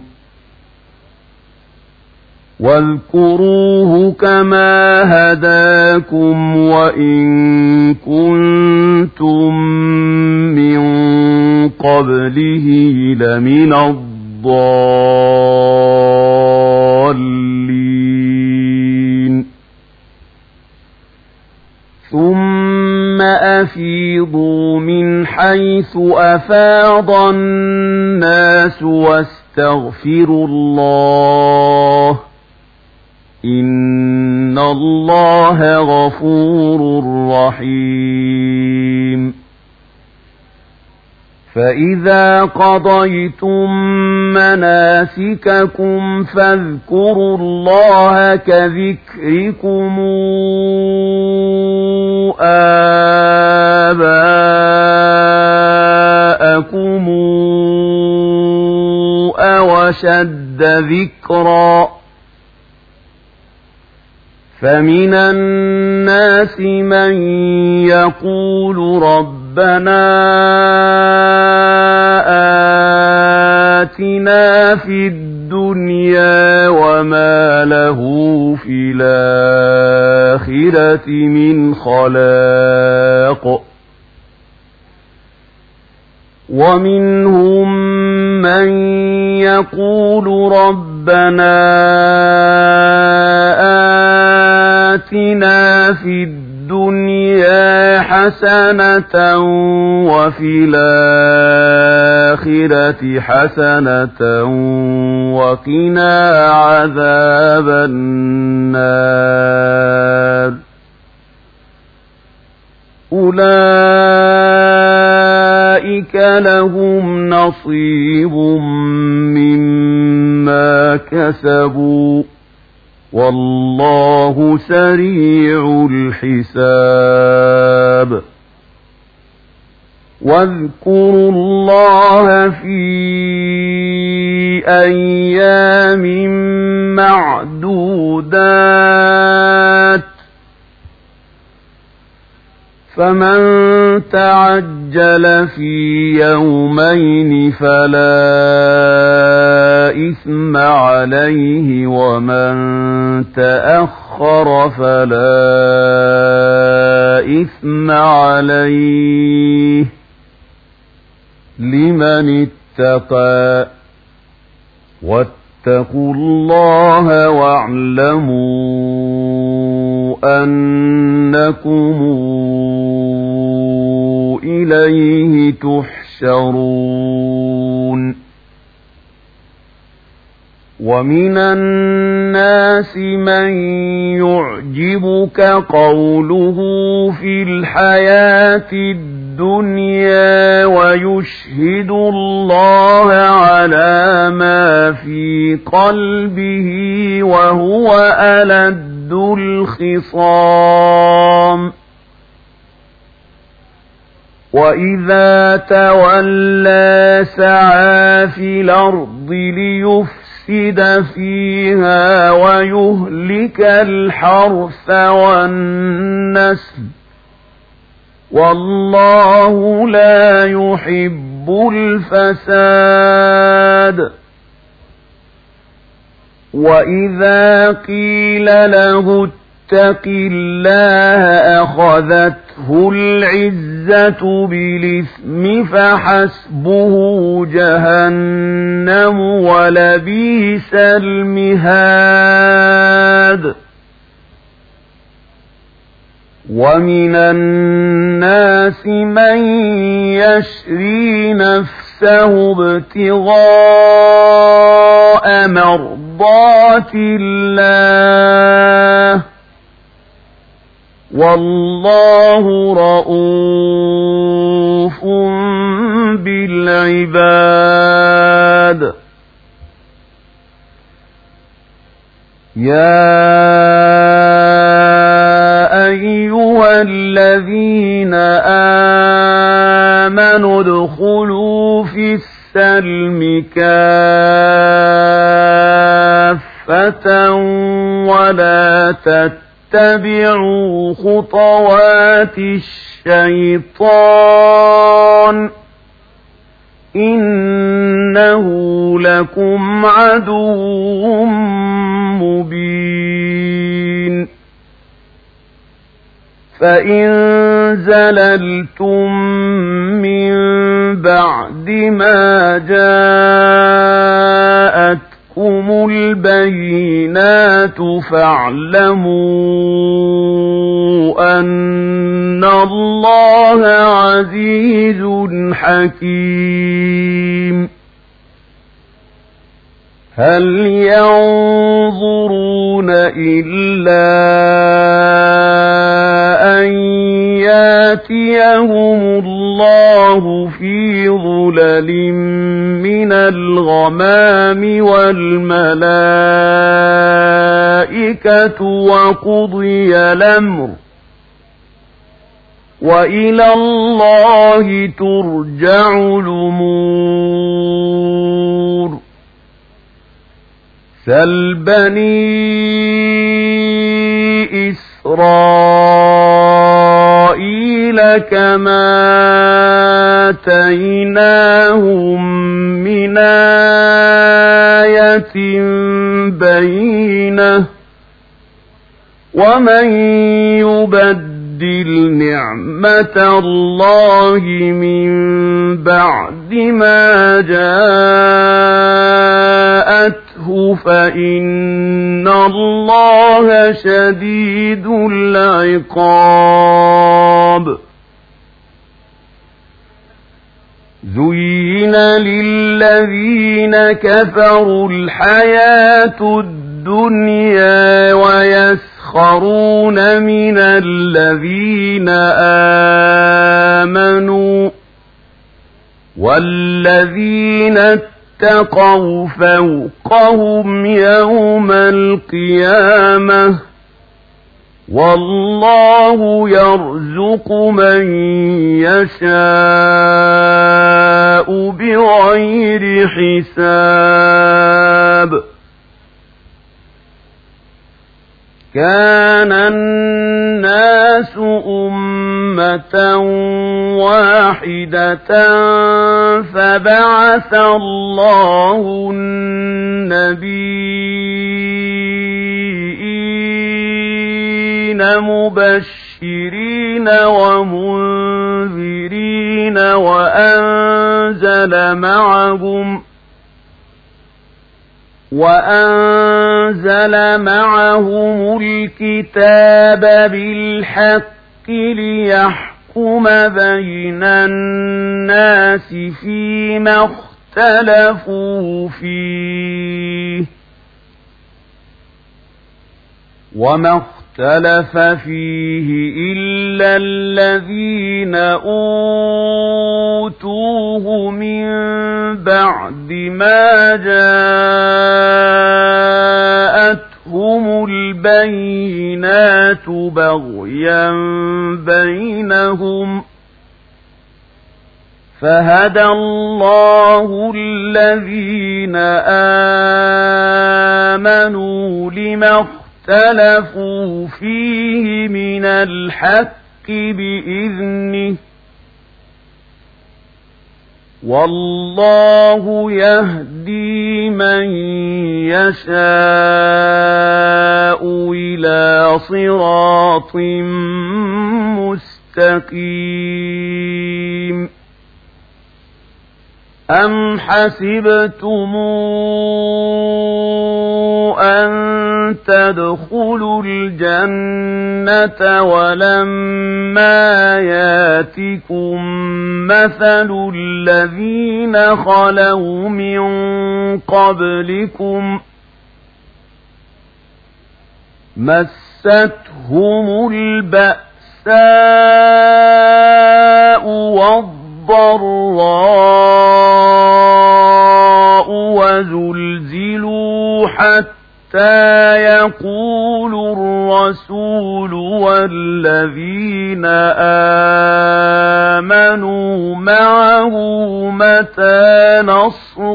واذكروه كما هداكم وإن كنتم من قبله لمن الضالين ثم أفيضوا من حيث أفاض الناس واستغفروا الله إن الله غفور رحيم فإذا قضيتم مناسككم فاذكروا الله كذكركم آباءكم أو أشد ذكرا فمن الناس من يقول ربنا آتنا في الدنيا وما له في الآخرة من خلاق ومنهم من يقول ربنا آتنا في الدنيا حسنة وفي الآخرة حسنة وقنا عذاب النار أولئك لهم نصيب مما كسبوا والله سريع الحساب واذكروا الله في أيام معدودات فمن تعجل في يومين فلا إثم عليه ومن تأخر فلا إثم عليه لمن اتقى واتقوا الله واعلموا أنكم إليه تحشرون ومن الناس من يعجبك قوله في الحياة الدنيا ويشهد الله على ما في قلبه وهو ألد الخصام وإذا تولى سعى في الأرض ليفسد فيها ويهلك الحرث والنسل والله لا يحب الفساد وإذا قيل له اتق الله أخذته العزة بالإثم فحسبه جهنم ولبئس المهاد ومن الناس من يشري نفسه ابتغاء مرضات الله والله رؤوف بالعباد يا أيها الذين آمنوا ادخلوا في السلم كافة ولا تتبعوا خطوات الشيطان إنه لكم عدو مبين فإن زللتم من بعد ما جاءتكم البينات فاعلموا أن الله عزيز حكيم هل ينظرون إلا أن ياتيهم الله في ظلل من الغمام والملائكة وقضي الأمر وإلى الله ترجع الأمور سل بني إسرائيل كما آتيناهم من آية بينة ومن يبدل نعمة الله من بعد ما جاءته فإن الله شديد العقاب زين للذين كفروا الحياة الدنيا ويسخرون من الذين آمنوا والذين اتقوا فوقهم يوم القيامة والله يرزق من يشاء بغير حساب كان الناس أمة واحدة فبعث الله النبيين مبشرين ومنذرين وأنزل معهم وأنزل معهم الكتاب بالحق ليحكم بين الناس فيما اختلفوا فيه وما اختلف فيه إلا الذين أوتوه من بعد ما جاءتهم البينات بغيا بينهم فهدى الله الذين آمنوا لما اختلفوا فيه من الحق بإذنه والله يهدي من يشاء إلى صراط مستقيم أم حسبتم أن تدخلوا الجنة ولما ياتكم مثل الذين خلوا من قبلكم مستهم البأساء والضراء وزلزلوا حتى يقول الرسول والذين آمنوا معه متى نصر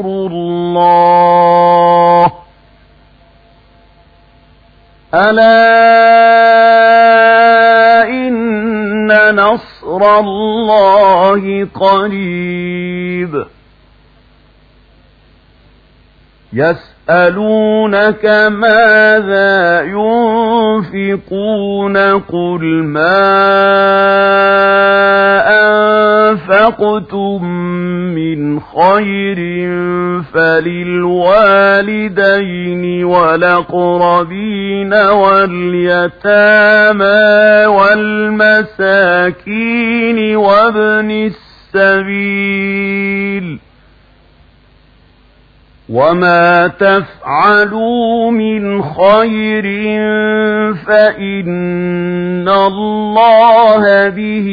الله ألا إن نصر الله قريب يسألونك ماذا ينفقون قل ما أنفقتم من خير فللوالدين والأقربين واليتامى والمساكين وابن السبيل وما تفعلوا من خير فإن الله به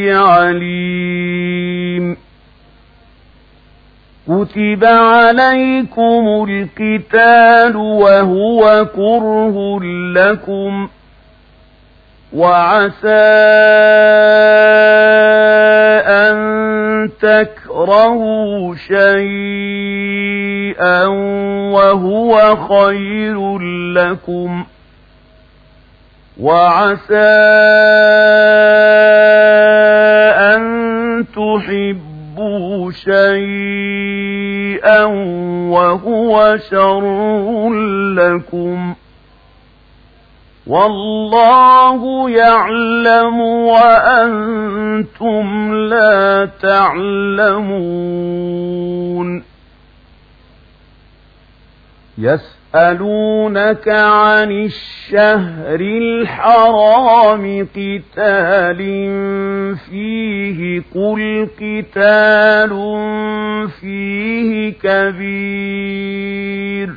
عليم كتب عليكم القتال وهو كره لكم وعسى أن تكرهوا شيئا وهو خير لكم وعسى أن تحبوا شيئا وهو شر لكم والله يعلم وأنتم لا تعلمون يسألونك عن الشهر الحرام قتال فيه قل قتال فيه كبير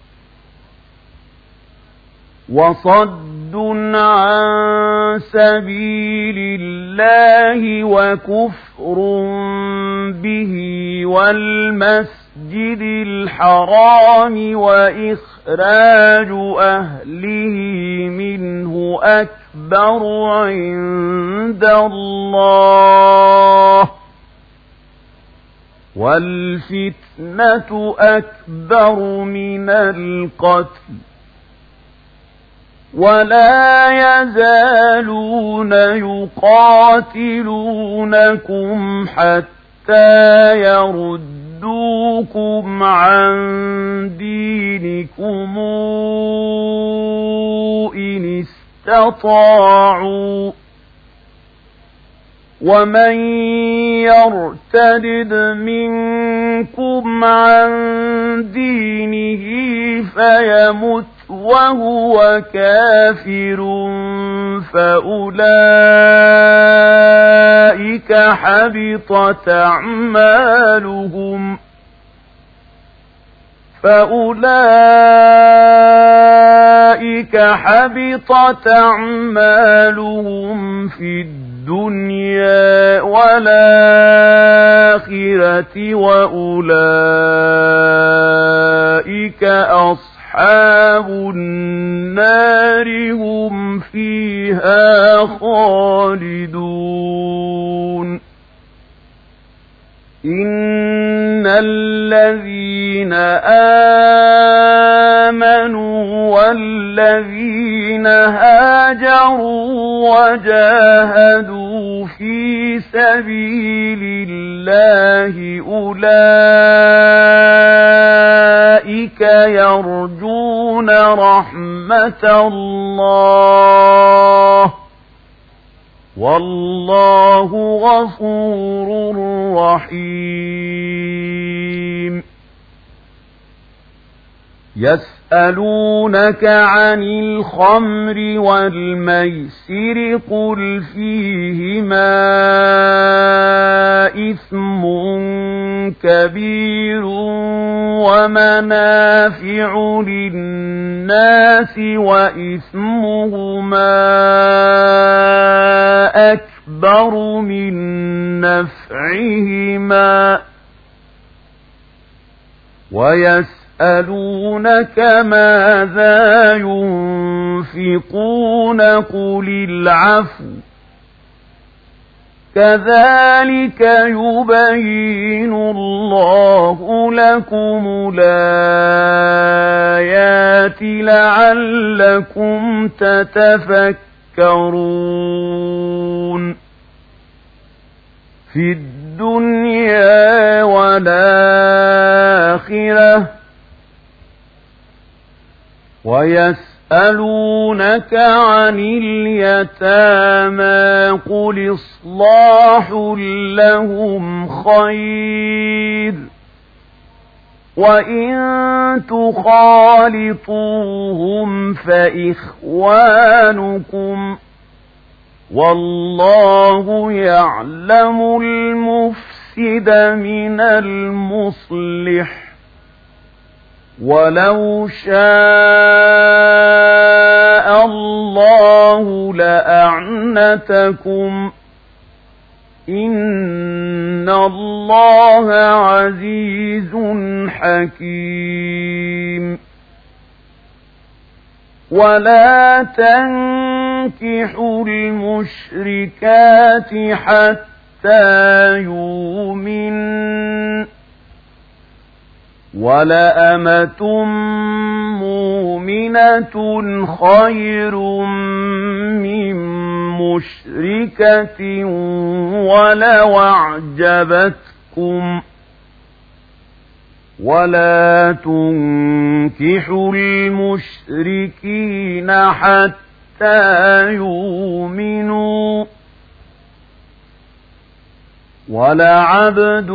وصد عن سبيل الله وكفر به والمسجد المسجد الحرام وإخراج أهله منه أكبر عند الله والفتنة أكبر من القتل ولا يزالون يقاتلونكم حتى يردوكم عن دينكم إن استطاعوا ومن يرتد منكم عن دينه فيمت وهو كافر فأولئك حبطت أعمالهم فأولئك حبطت أعمالهم في الدنيا والآخرة وأولئك أصحاب النار هم فيها خالدون إن الذين آمنوا والذين هاجروا وجاهدوا في سبيل الله أولئك يرجون رحمة الله والله غفور رحيم يسألونك عن الخمر والميسر قل فيهما إثم كبير ومنافع للناس وإثمهما أكبر من نفعهما ويسألونك ماذا ينفقون قل العفو كذلك يبين الله لكم الآيات لعلكم تتفكرون في الدنيا والآخرة ويسألونك عن اليتامى قل إصلاح لهم خير وإن تخالطوهم فإخوانكم والله يعلم المفسد من المصلح ولو شاء الله لأعنتكم إن الله عزيز حكيم ولا تنكحوا المشركات حتى يؤمنن ولأمة مؤمنة خير من مشركة ولو أعجبتكم ولا تنكحوا المشركين حتى يؤمنوا ولعبد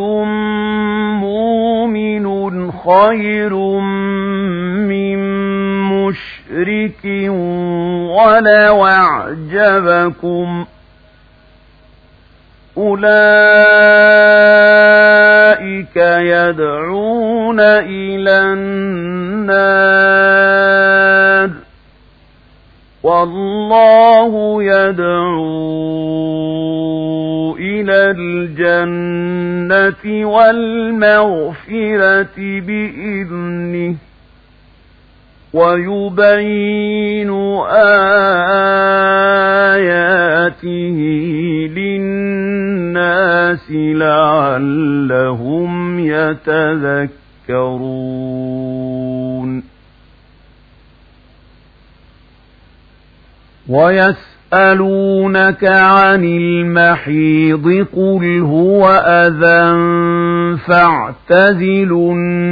مؤمن خير من مشرك ولو أعجبكم أولئك يدعون إلى النار والله يدعو إلى الجنة الجنة والمغفرة بإذنه ويبين آياته للناس لعلهم يتذكرون ويسألونك عن المحيض قل هو أذى فاعتزلوا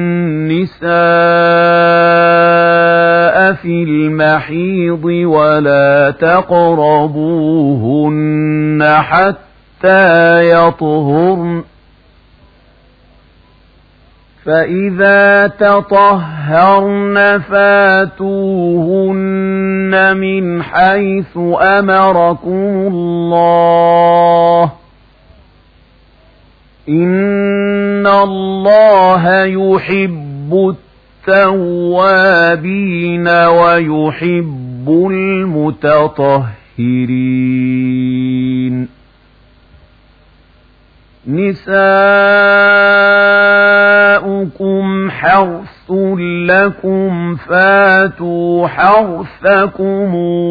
النساء في المحيض ولا تقربوهن حتى يطهرن فإذا تطهرن فاتوهن من حيث أمركم الله إن الله يحب التوابين ويحب المتطهرين نساؤكم حرث لكم فاتوا حرثكم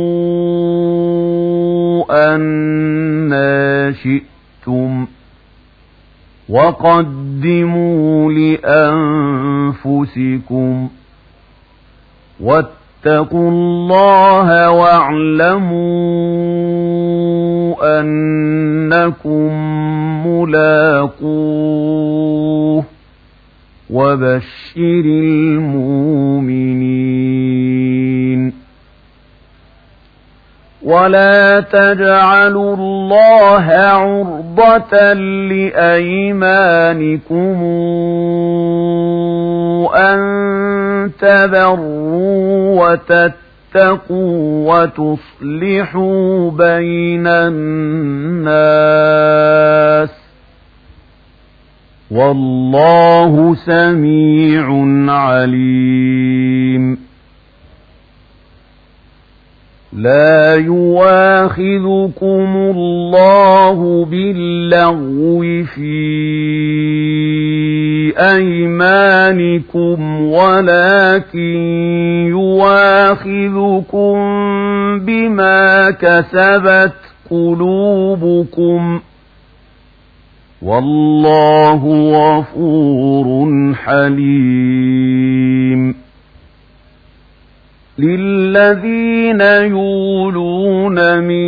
أنى شئتم وقدموا لأنفسكم واتقوا الله واعلموا أنكم ملاقوه وبشر المؤمنين ولا تجعلوا الله عرضة لأيمانكم أن تبروا وتتقوا وتصلحوا بين الناس والله سميع عليم لا يواخذكم الله باللغو في أيمانكم ولكن يواخذكم بما كسبت قلوبكم والله غفور حليم للذين يولون من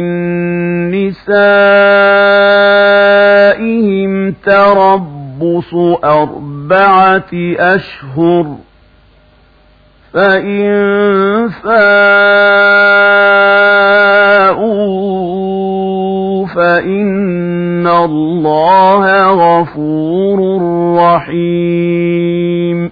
نسائهم تربص أربعة أشهر فإن فاءوا فإن الله غفور رحيم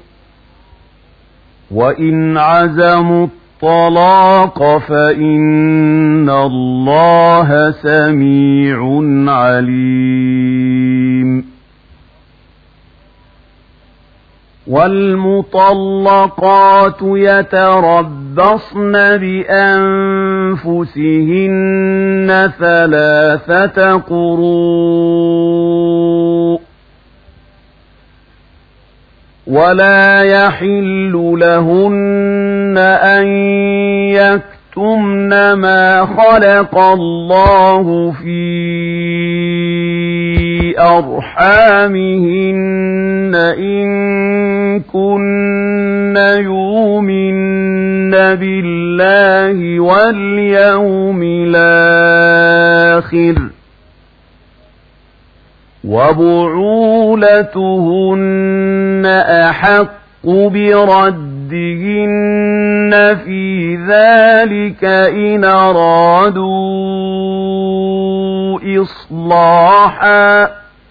وإن عزموا الطلاق فإن الله سميع عليم والمطلقات يتربصن بأنفسهن ثلاثة قروء ولا يحل لهن أن يكتمن ما خلق الله في أرحامهن إن كن يؤمن بالله واليوم الآخر وبعولتهن أحق بردهن في ذلك إن أرادوا إصلاحا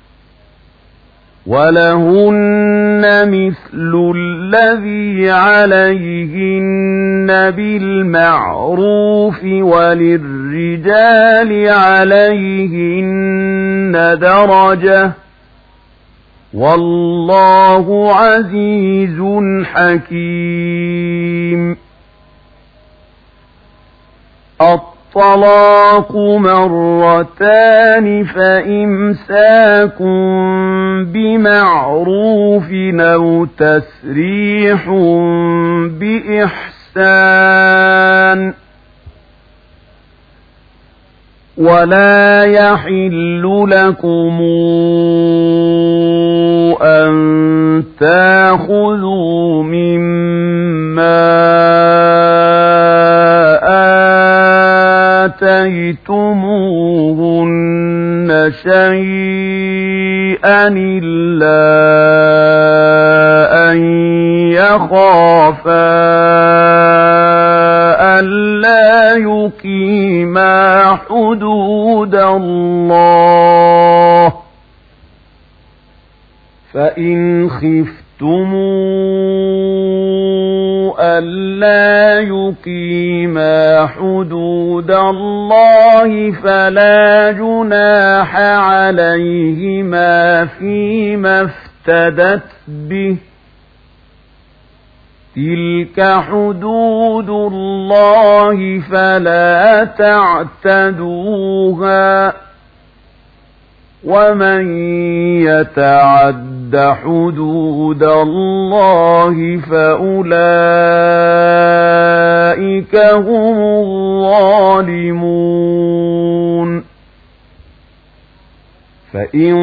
ولهن مثل الذي عليهن بالمعروف وللرجال عليهن درجة والله عزيز حكيم الطلاق مرتان فإمساك بمعروف أو تسريح بإحسان ولا يحل لكم أن تأخذوا مما آتيتموهن شيئا إلا أن يخافا ألا يقيما حدود الله فإن خفتموا ألا يقيما حدود الله فلا جناح عليهما فيما افتدت به تلك حدود الله فلا تعتدوها ومن يتعد حدود الله فأولئك هم الظالمون فإن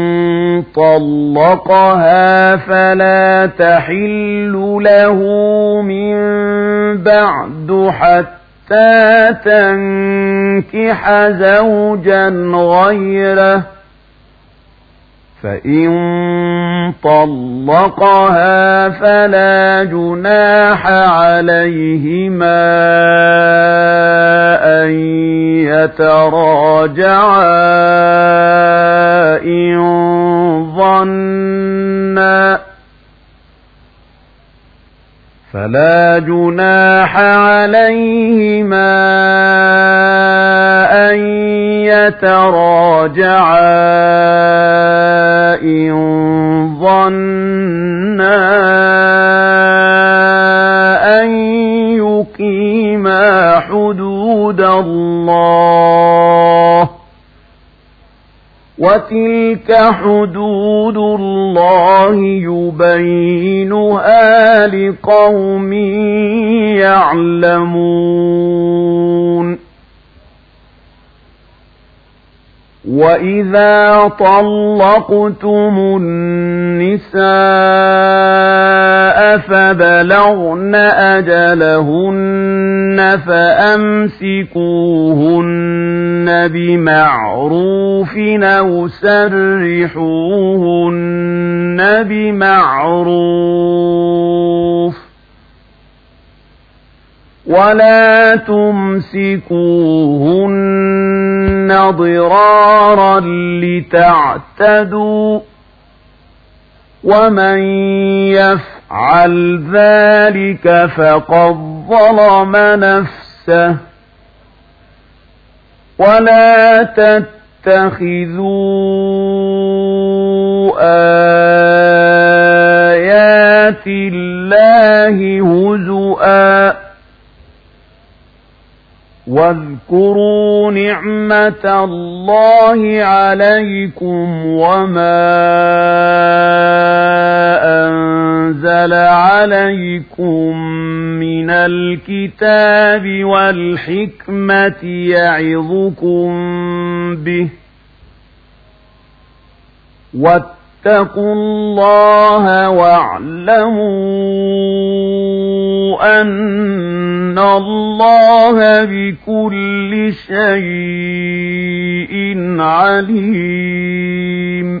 طلقها فلا تحل له من بعد حتى تنكح زوجا غيره فإن طلقها فلا جناح عليهما أن يتراجعا إن ظنا فلا جناح عليهما أن يتراجعا إن ظنا أن يقيما حدود الله وتلك حدود الله يبينها لقوم يعلمون وإذا طلقتم النساء فبلغن أجلهن فأمسكوهن بمعروف أو سرحوهن بمعروف ولا تمسكوهن ضرارا لتعتدوا ومن يفعل ذلك فقد ظلم نفسه ولا تتخذوا آيات الله هزؤا واذكروا نعمة الله عليكم وما أنزل عليكم من الكتاب والحكمة يعظكم به واتقوا الله واعلموا أن الله بكل شيء عليم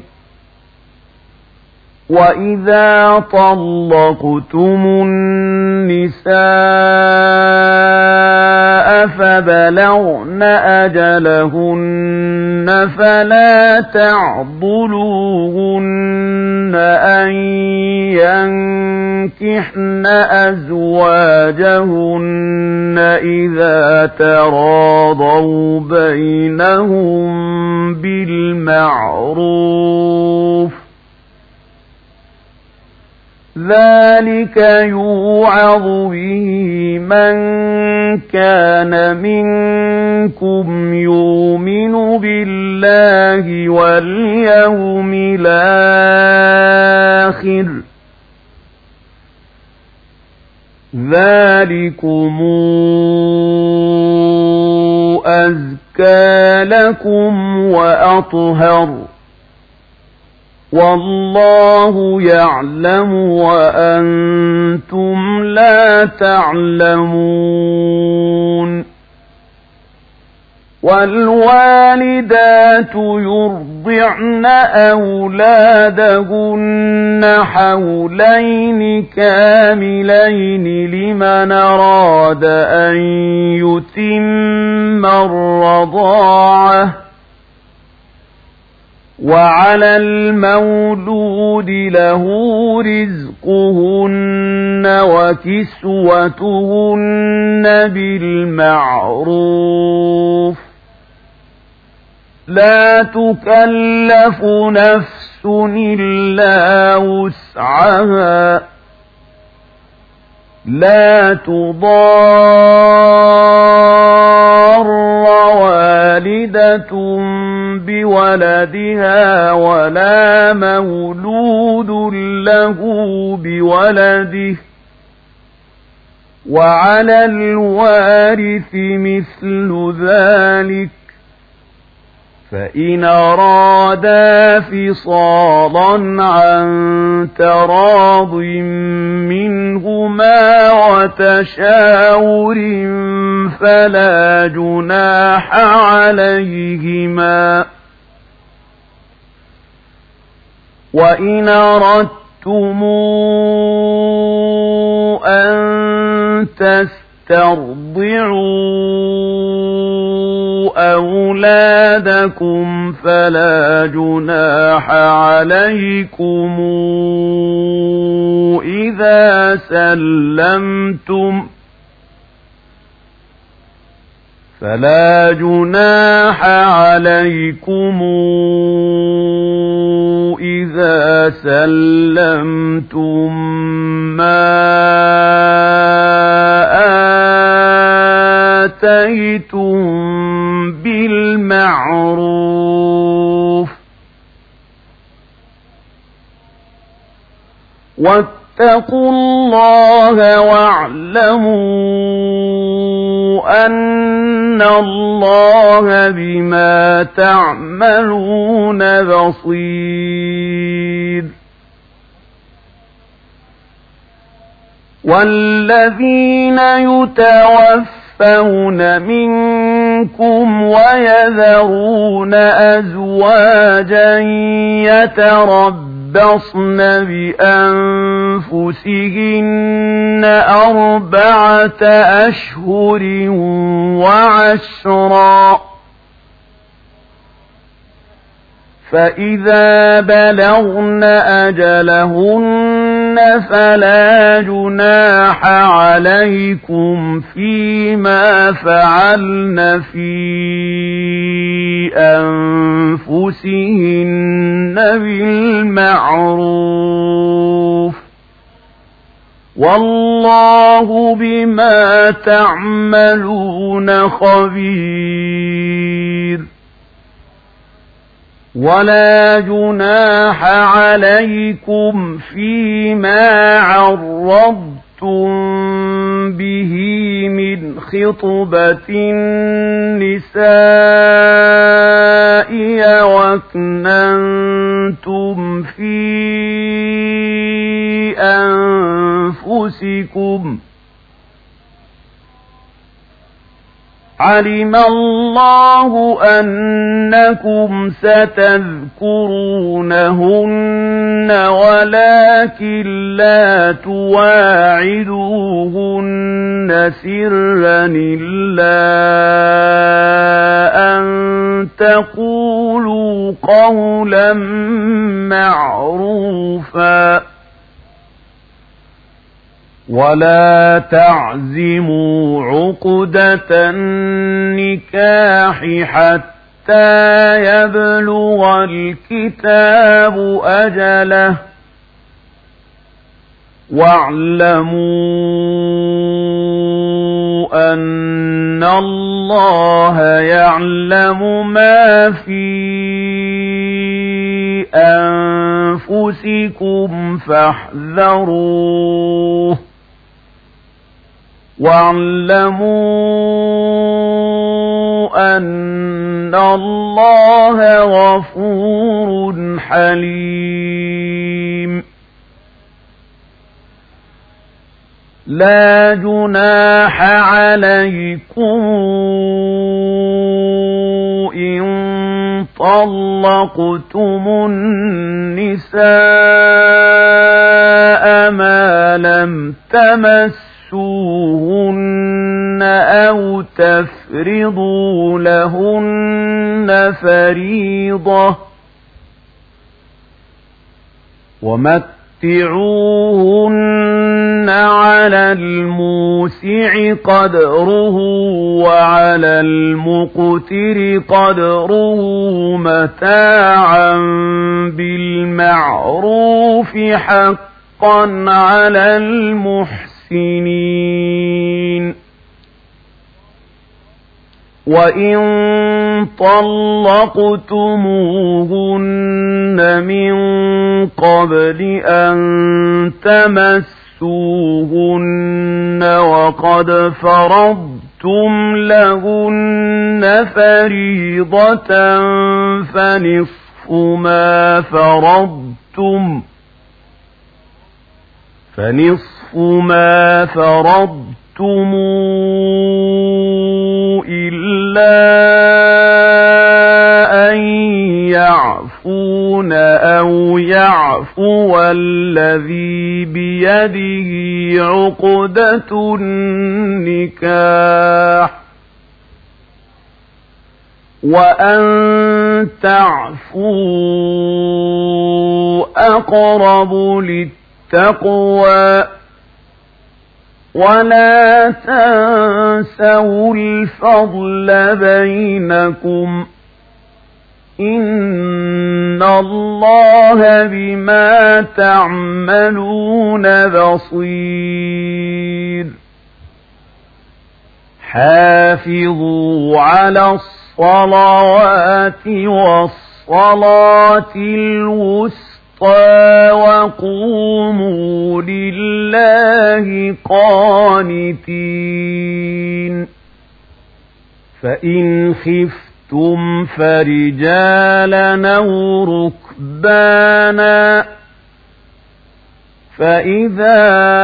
وإذا طلقتم النساء فبلغن أجلهن فلا تعضلوهن أن ينكحن أزواجهن إذا تراضوا بينهم بالمعروف ذلك يوعظ به من كان منكم يؤمن بالله واليوم الآخر ذلكم أزكى لكم وأطهر والله يعلم وأنتم لا تعلمون والوالدات يرضعن أولادهن حولين كاملين لمن أراد أن يتم الرضاعة وعلى المولود له رزقهن وكسوتهن بالمعروف لا تكلف نفس إلا وسعها لا تضار والدة بولدها ولا مولود له بولده وعلى الوارث مثل ذلك فإن أرادا فصالا عن تراض منهما وتشاور فلا جناح عليهما وإن أردتم أن تسترضعوا أولادكم فلا جناح عليكم إذا سلمتم فلا جناح عليكم إذا سلمتم ما آتيتم بالمعروف واتقوا الله واعلموا أن الله بما تعملون بصير والذين يتوفون منكم ويذرون أزواجا يتربصن بأنفسهن أربعة أشهر وعشرا فإذا بلغن أجلهن فلا جناح عليكم فيما فعلن في أنفسهن بالمعروف والله بما تعملون خبير ولا جناح عليكم فيما عرضتم به من خطبة النساء وأكننتم في أنفسكم علم الله أنكم ستذكرونهن ولكن لا تواعدوهن سرا إلا أن تقولوا قولا معروفا ولا تعزموا عقدة النكاح حتى يبلغ الكتاب أجله واعلموا أن الله يعلم ما في أنفسكم فاحذروه واعلموا أن الله غفور حليم لا جناح عليكم إن طلقتم النساء ما لم تمسوهن أو تفرضوا لهن فريضة ومتعوهن على الموسع قدره وعلى المقتر قدره متاعا بالمعروف حقا على المحسنين وإن طلقتموهن من قبل أن تمسوهن وقد فرضتم لهن فريضة فنصف ما فرضتم فنصف ما فرضتم إلا أن يعفون أو يعفو الذي بيده عقدة النكاح وأن تعفوا أقرب للتقوى ولا تنسوا الفضل بينكم إن الله بما تعملون بصير حافظوا على الصلوات والصلاة الوسطى وقوموا لله قانتين فإن خفتم فرجالا أو ركبانا فإذا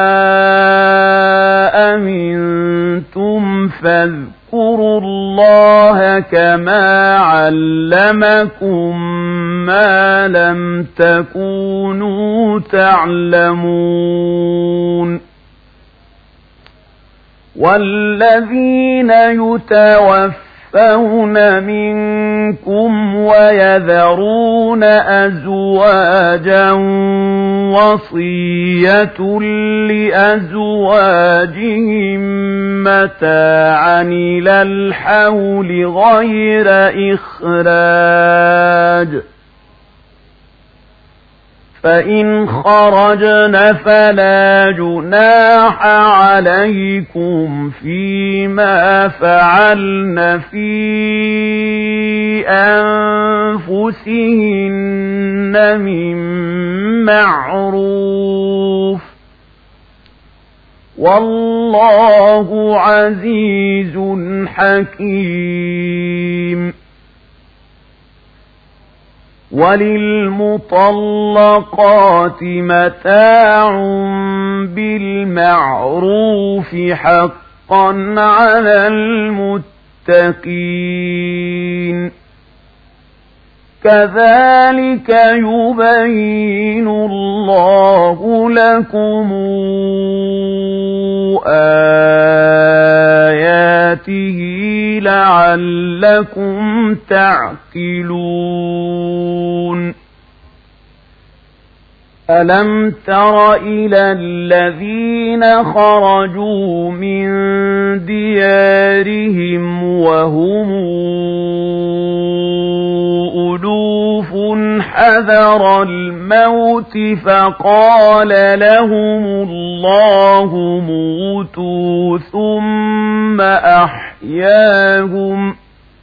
أمنتم فاذكروا الله كما علمكم ما لم تكونوا تعلمون والذين يتوفون منكم ويذرون أزواجا وصية لأزواجهم متاعا إلى الحول غير إخراج فإن خرجن فلا جناح عليكم فيما فعلن في أنفسهن من معروف والله عزيز حكيم وللمطلقات متاع بالمعروف حقا على المتقين كذلك يبين الله لكم آياته لعلكم تعقلون ألم تر إلى الذين خرجوا من ديارهم وهم ألوف حذر الموت فقال لهم الله موتوا ثم أحياهم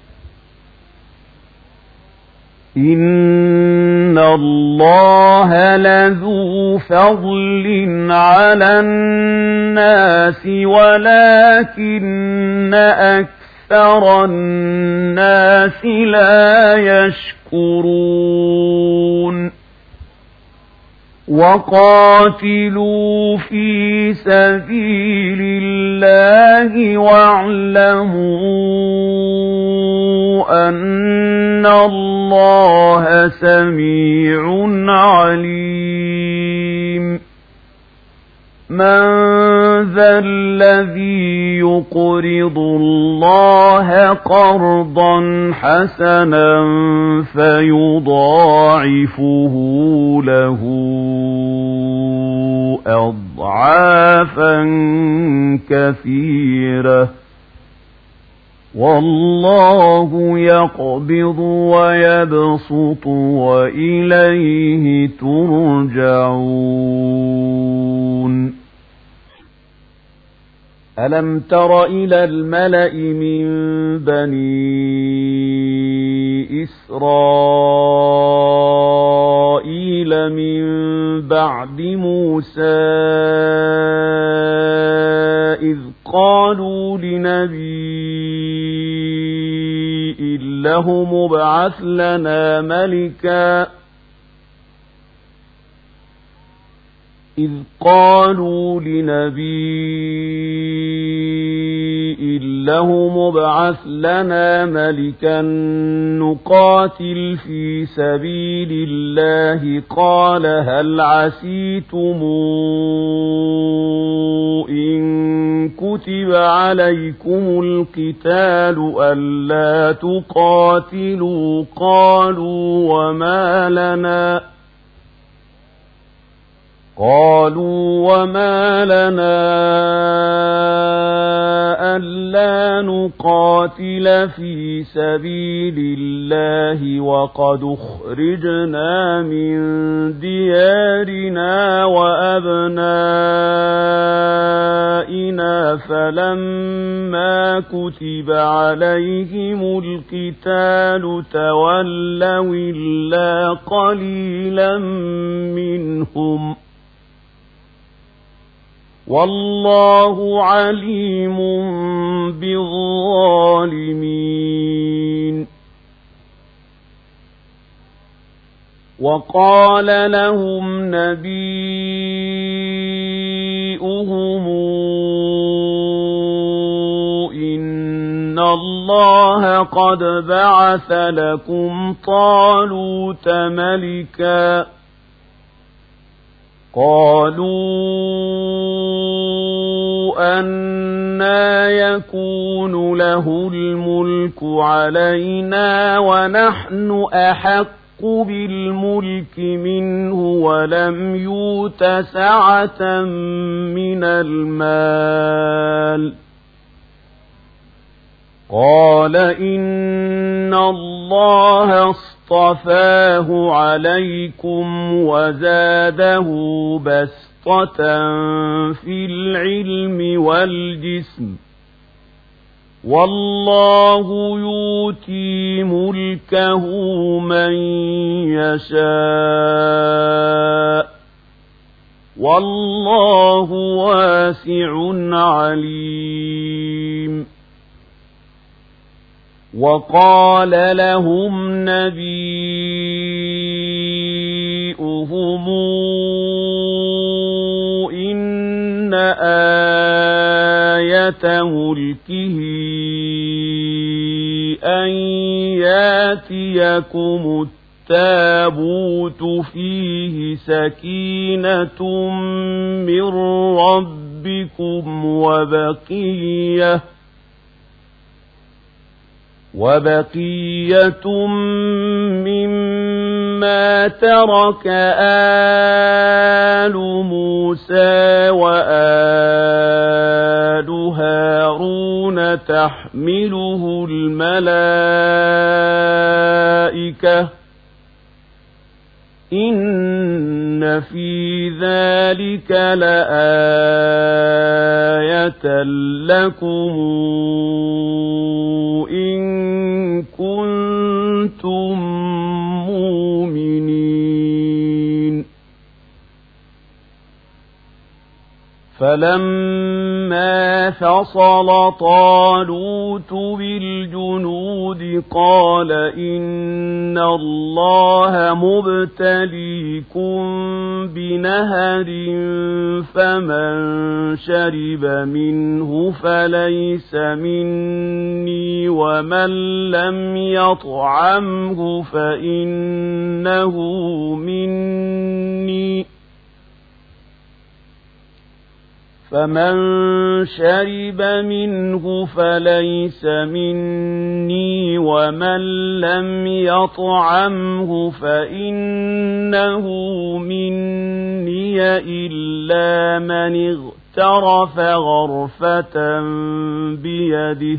إن الله لذو فضل على الناس ولكن أكثر الناس لا يشكرون وقاتلوا في سبيل الله واعلموا أن الله سميع عليم من ذا الذي يقرض الله قرضا حسنا فيضاعفه له أضعافا كثيرة والله يقبض ويبسط وإليه ترجعون ألم تر إلى الملأ من بني إسرائيل من بعد موسى إذ قالوا لنبي له مبعث لنا ملكا إذ قالوا لنبي له مبعث لنا ملكا نقاتل في سبيل الله قال هل عسيتم إن كتب عليكم القتال ألا تقاتلوا قالوا وما لنا قالوا وما لنا ألا نقاتل في سبيل الله وقد أخرجنا من ديارنا وأبنائنا فلما كتب عليهم القتال تولوا إلا قليلا منهم والله عليم بالظالمين وقال لهم نبيؤهم إن الله قد بعث لكم طالوت ملكا قالوا أنى يكون له الملك علينا ونحن أحق بالملك منه ولم يؤت سعة من المال قال إن الله اصطفاه عليكم وزاده بسطة في العلم والجسم والله يؤتي ملكه من يشاء والله واسع عليم وقال لهم نبيؤهم إن آية ملكه أن ياتيكم التابوت فيه سكينة من ربكم وبقية وبقية مما ترك آل موسى وآل هارون تحمله الملائكة إن في ذلك لآية لكم إن كنتم مؤمنين فلما فصل طالوت بالجنود قال إن الله مبتليكم بنهر فمن شرب منه فليس مني ومن لم يطعمه فإنه مني فمن شرب منه فليس مني ومن لم يطعمه فإنه مني إلا من اغترف غرفة بيده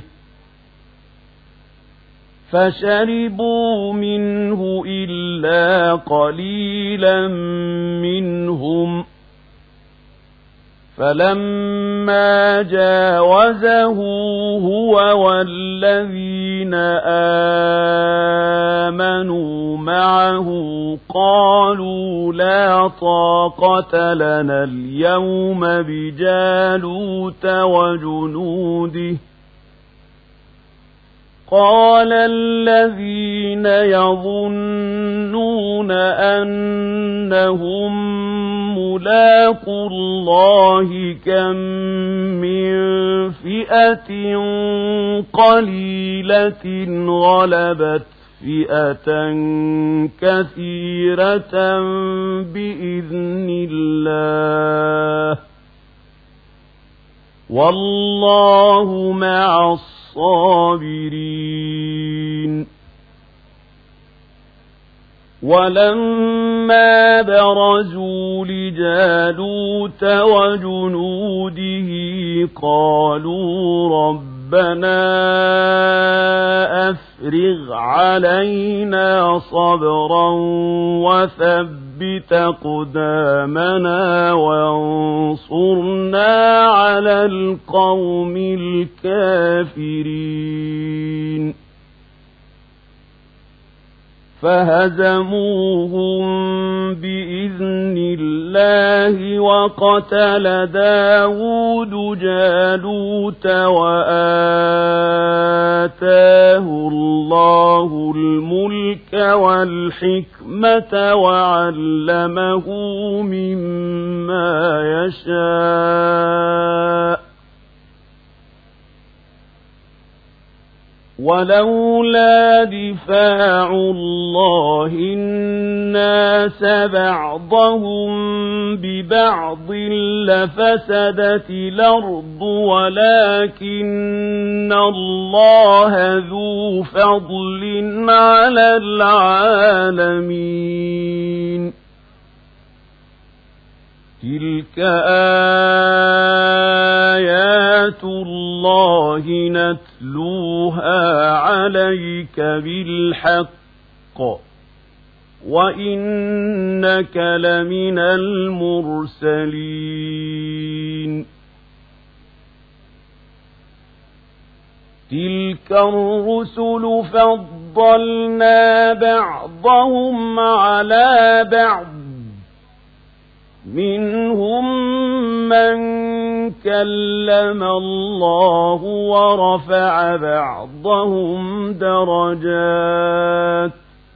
فشربوا منه إلا قليلا منهم فلما جاوزه هو والذين آمنوا معه قالوا لا طاقة لنا اليوم بجالوت وجنوده قال الذين يظنون أنهم ملاقو الله كم من فئة قليلة غلبت فئة كثيرة بإذن الله والله مع الصابرين ولما برزوا لجالوت وجنوده قالوا ربنا أفرغ علينا صبرا وثبت أقدامنا وانصرنا على القوم الكافرين فهزموهم بإذن الله وقتل داود جالوت وآتاه الله الملك والحكمة وعلمه مما يشاء ولولا دفاع الله الناس بعضهم ببعض لفسدت الأرض ولكن الله ذو فضل على العالمين تلك آيات الله نتلوها عليك بالحق وإنك لمن المرسلين تلك الرسل فضلنا بعضهم على بعض منهم من كلم الله ورفع بعضهم درجات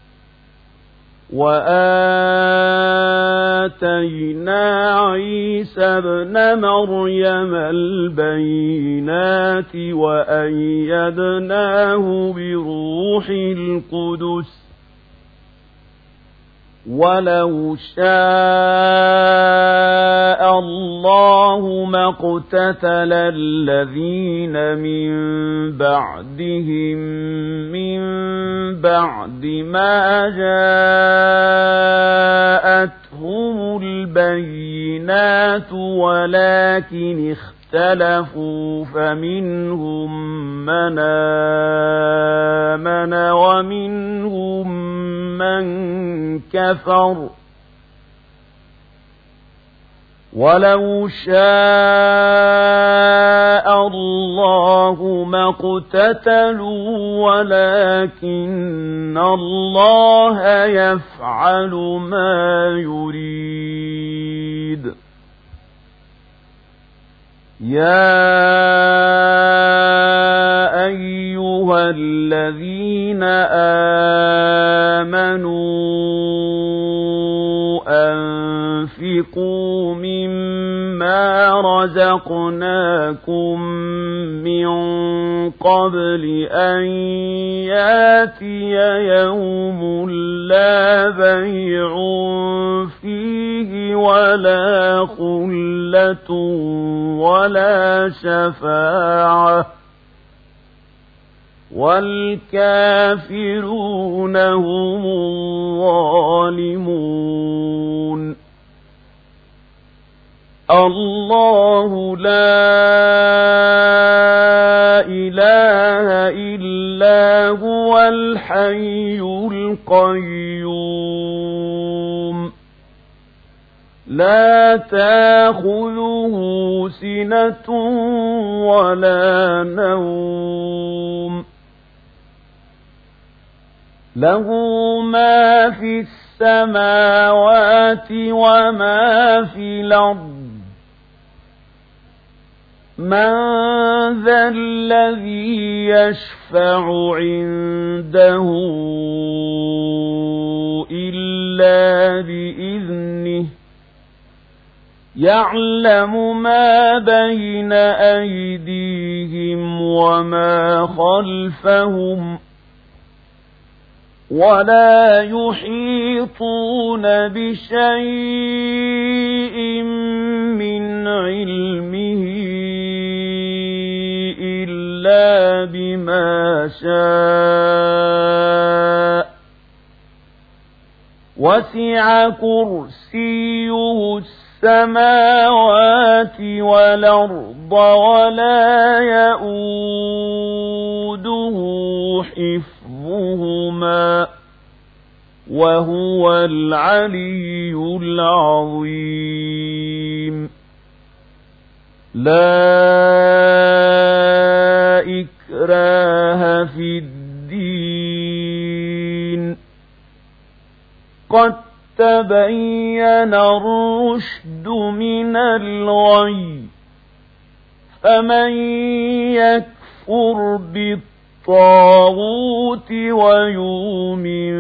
وآتينا عيسى ابن مريم البينات وأيدناه بروح القدس ولو شاء الله ما اقتتل الذين من بعدهم من بعد ما جاءتهم البينات ولكن اختلفوا فمنهم من آمن ومنهم من كفر ولو شاء الله ما اقتتلوا ولكن الله يفعل ما يريد. يا أيها الذين آمنوا أنفقوا مما رزقناكم من قبل أن ياتي يوم لا بيع فيه ولا خلة ولا شفاعة والكافرون هم الظالمون. الله لا إله إلا هو الحي القيوم لا تأخذه سنة ولا نوم له ما في السماوات وما في الأرض. من ذا الذي يشفع عنده إلا بإذنه يعلم ما بين أيديهم وما خلفهم ولا يحيطون بشيء من علمه إلا بما شاء وسع كرسيه السماوات والأرض ولا يؤوده حفظهما وهو العلي العظيم. لا إكراه في الدين قد تبين الرشد من الغي فمن يكفر بالطاغوت ويؤمن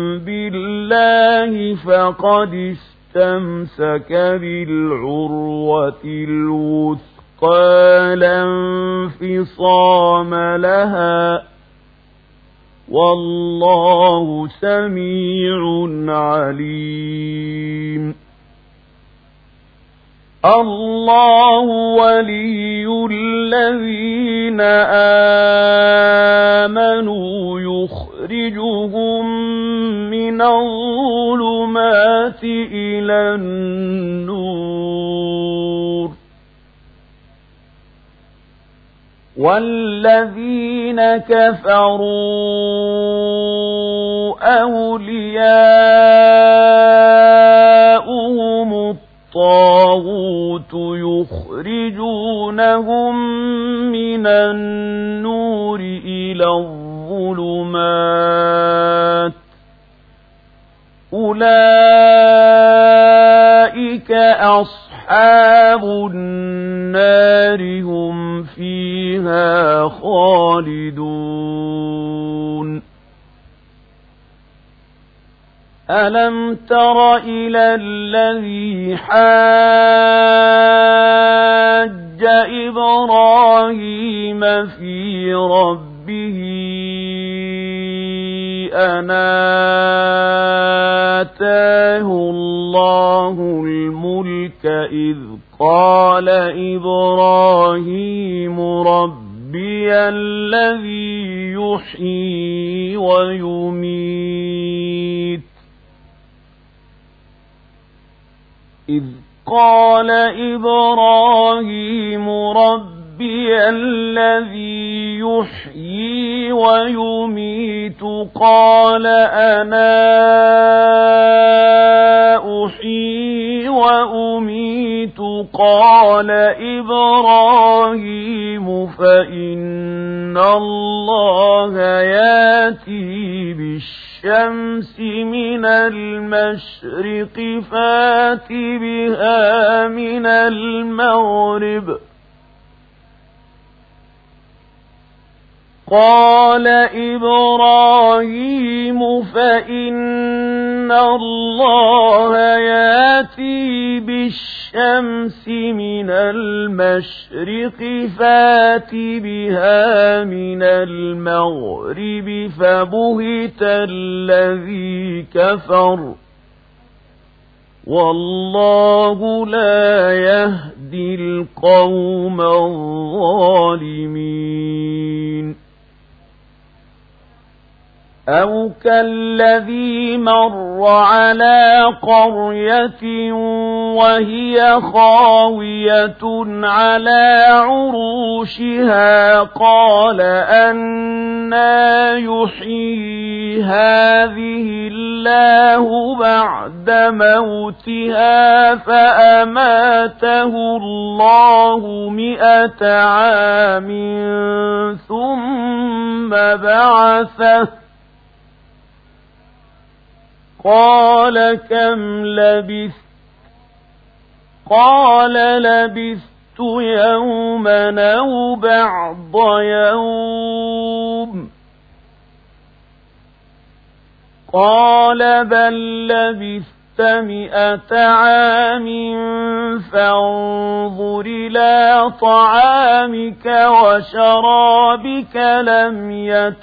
بالله فقد استمسك بالعروة الوثقى لا انفصام لها والله سميع عليم. الله ولي الذين آمنوا يخرجهم من الظلمات إلى النور والذين كفروا أولياؤهم الطاغوت يخرجونهم من النور إلى الظلمات أولئك أصحاب النار هم فيها خالدون. ألم تر إلى الذي حاج إبراهيم في ربه أن آتاه الله الملك إذ قال إبراهيم ربي الذي يحيي ويميت إذ قال إبراهيم ربي الذي يحيي ويميت قال أنا أحيي وأميت قال إبراهيم فإن الله يأتي بالشمس من المشرق فات بها من المغرب قال إبراهيم فإن الله يأتي بالشمس من المشرق فات بها من المغرب فبهت الذي كفر والله لا يهدي القوم الظالمين أو كالذي مر على قرية وهي خاوية على عروشها قال أنى يحيي هذه الله بعد موتها فأماته الله مئة عام ثم بعثه قال كم لبثت قال لبثت يوما أو بعض يوم قال بل لبثت مئة عام فانظر إلى طعامك وشرابك لم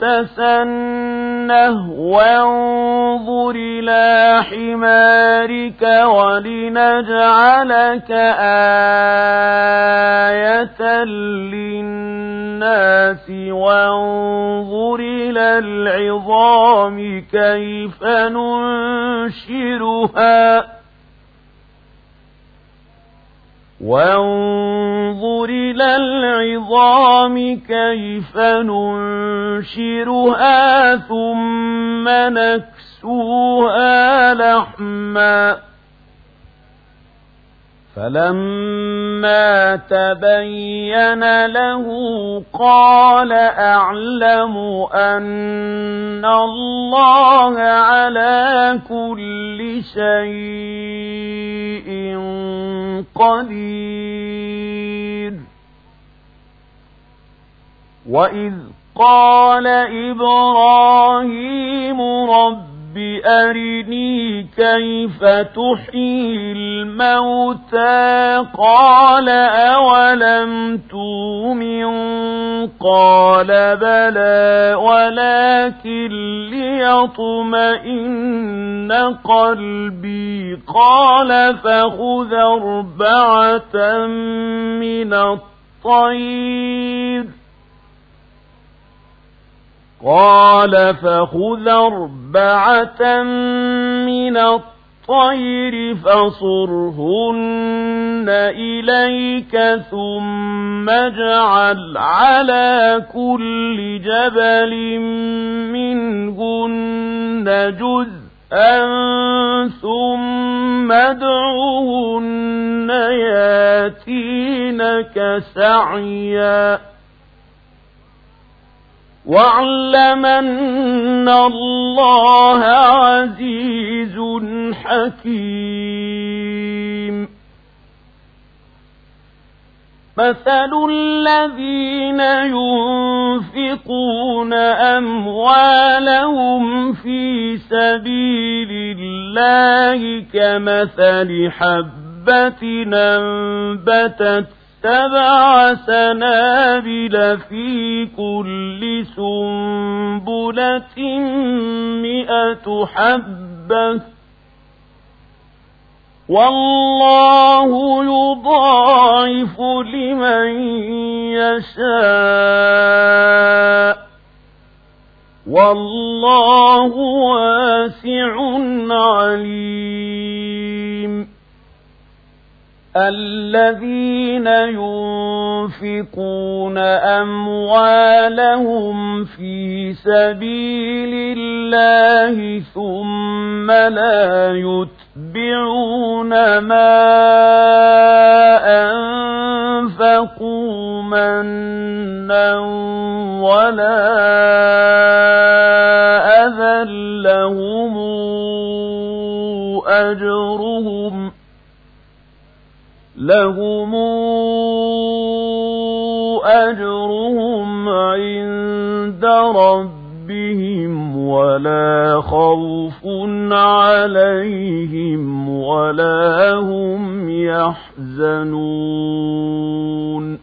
يتسنه وانظر إلى حمارك ولنجعلك آية للناس وانظر إلى العظام كيف ننشرها وانظر إلى العظام كيف ننشرها ثم نكسوها لحما فلما تبين له قال أعلم أن الله على كل شيء قدير وإذ قال إبراهيم رب أرني كيف تحيي الموتى قال أولم تؤمن قال بلى ولكن ليطمئن قلبي قال فخذ أربعة من الطير قال فخذ أربعة من الطير فصرهن إليك ثم اجعل على كل جبل منهن جزءا ثم ادعهن ياتينك سعيا واعلم أن الله عزيز حكيم مثل الذين ينفقون أموالهم في سبيل الله كمثل حبة أنبتت سبع سنابل في كل سنبلة مئة حبة والله يضاعف لمن يشاء والله واسع عليم الذين ينفقون أموالهم في سبيل الله ثم لا يتبعون ما مَنًّا وَلَا أَذًى لَّهُمْ أَجْرُهُمْ لَهُمْ أَجْرُهُمْ عِندَ رَبِّهِمْ وَلَا خَوْفٌ عَلَيْهِمْ وَلَا هُمْ يَحْزَنُونَ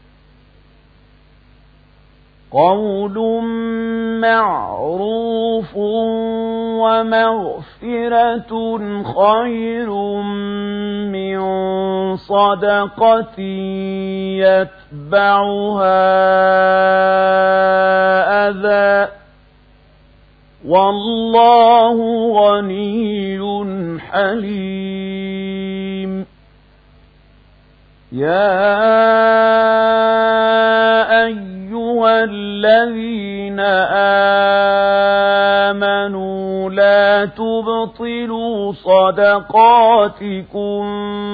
قَوْلٌ مَّعْرُوفٌ وَمَغْفِرَةٌ خَيْرٌ مِّن صَدَقَةٍ يَتْبَعُهَا أَذًى ۗ وَاللَّهُ غَنِيٌّ حَلِيمٌ. يَا أَيُّهَا الَّذِينَ آمَنُوا لَا تُبْطِلُوا صَدَقَاتِكُم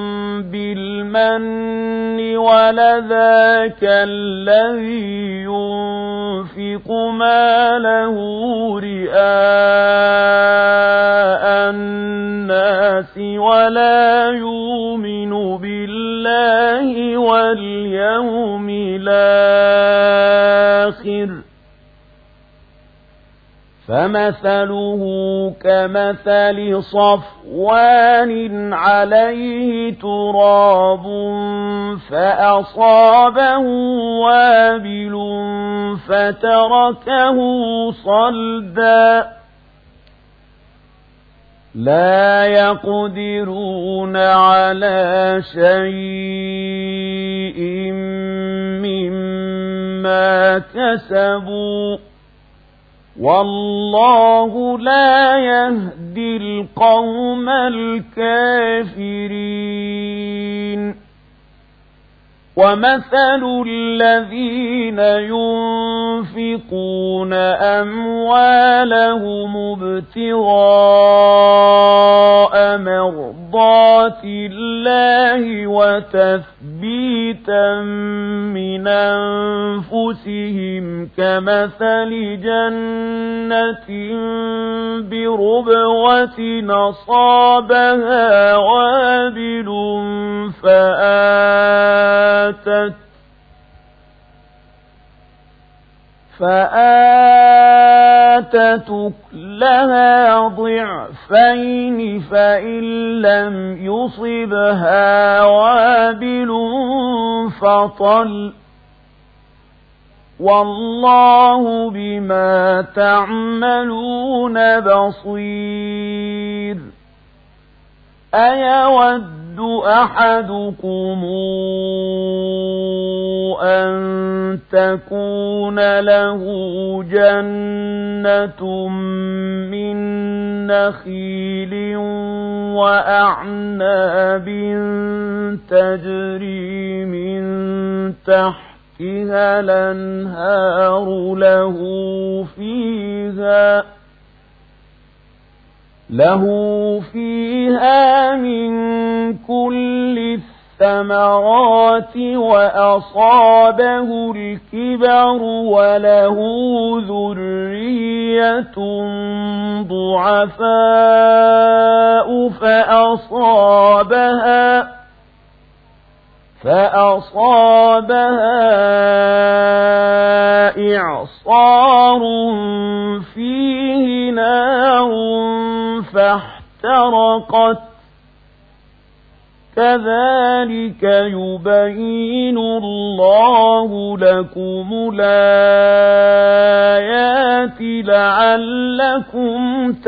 بِالْمَنِّ وَالْأَذَىٰ كَالَّذِي يُنفِقُ مَالَهُ رِئَاءَ النَّاسِ وَلَا يُؤْمِنُ بِاللَّهِ وَالْيَوْمِ الْآخِرِ فَمَثَلُهُ كَمَثَلِ صَفْوَانٍ عَلَيْهِ تُرَابٌ فَأَصَابَهُ وَابِلٌ فَتَرَكَهُ صَلْدًا لَا يَقْدِرُونَ عَلَىٰ شَيْءٍ مِّمَّا كَسَبُوا وَاللَّهُ لَا يَهْدِي الْقَوْمَ الْكَافِرِينَ. وَمَثَلُ الَّذِينَ يُنفِقُونَ أَمْوَالَهُمُ ابْتِغَاءَ مَرْضَاتِ اللَّهِ وَتَثْبِيتًا مِّنْ أَنفُسِهِمْ كَمَثَلِ جَنَّةٍ بِرُبْوَةٍ أَصَابَهَا وَابِلٌ فَآتَتْ فآتت أكلها ضعفين فإن لم يصبها وابل فطل والله بما تعملون بصير. أيود أحدكم أن تكون له جنة من نخيل وأعناب تجري من تحتها الأنهار له فيها له فيها من كل الثمرات وأصابه الكبر وله ذرية ضعفاء فأصابها فأصابها إعصار فيه نار فاحترقت كذلك يبين الله لكم الآيات لعلكم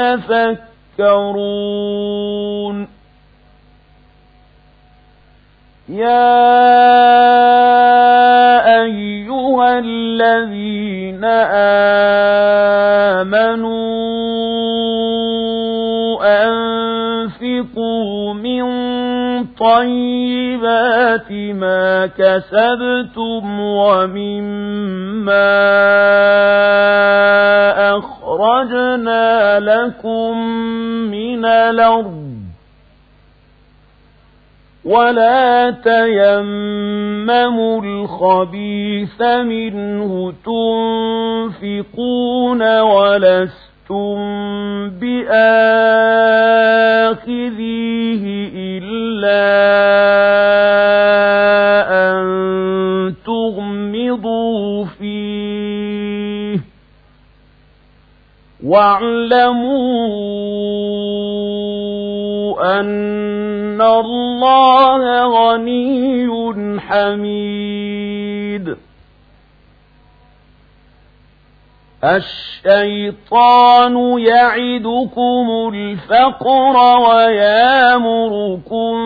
تتفكرون. يا أيها الذين آمنوا أنفقوا من طيبات ما كسبتم ومما أخرجنا لكم من الأرض ولا تيمموا الخبيث منه تنفقون ولستم بآخذيه إلا أن تغمضوا فيه واعلموا أن الله غني حميد. الشيطان يعدكم الفقر ويأمركم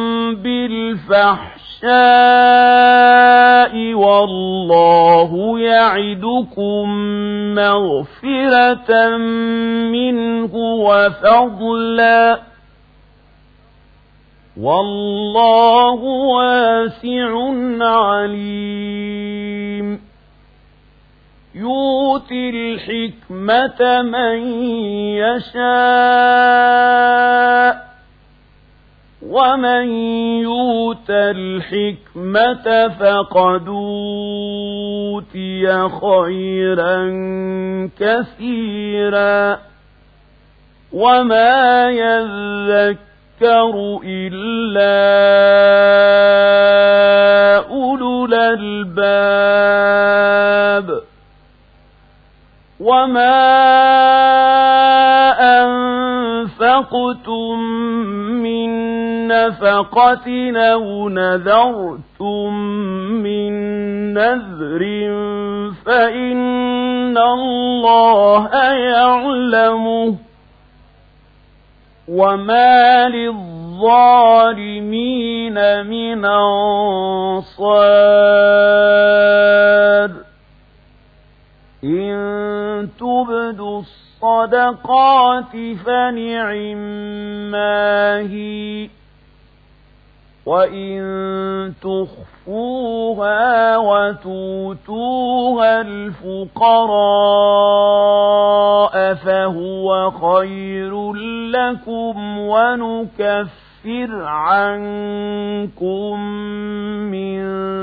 بالفحشاء والله يعدكم مغفرة منه وفضلا والله واسع عليم. يؤتي الحكمة من يشاء ومن يؤت الحكمة فقد أوتي خيرا كثيرا وما يذكر إلا أولو الألباب. وما أنفقتم من نفقة أو نذرتم من نذر فإن الله يعلمه وما للظالمين من أنصار. إن تبدوا الصدقات فنعما هي وإن تخفوها وتؤتوها الفقراء فهو خير لكم ونكفر عنكم من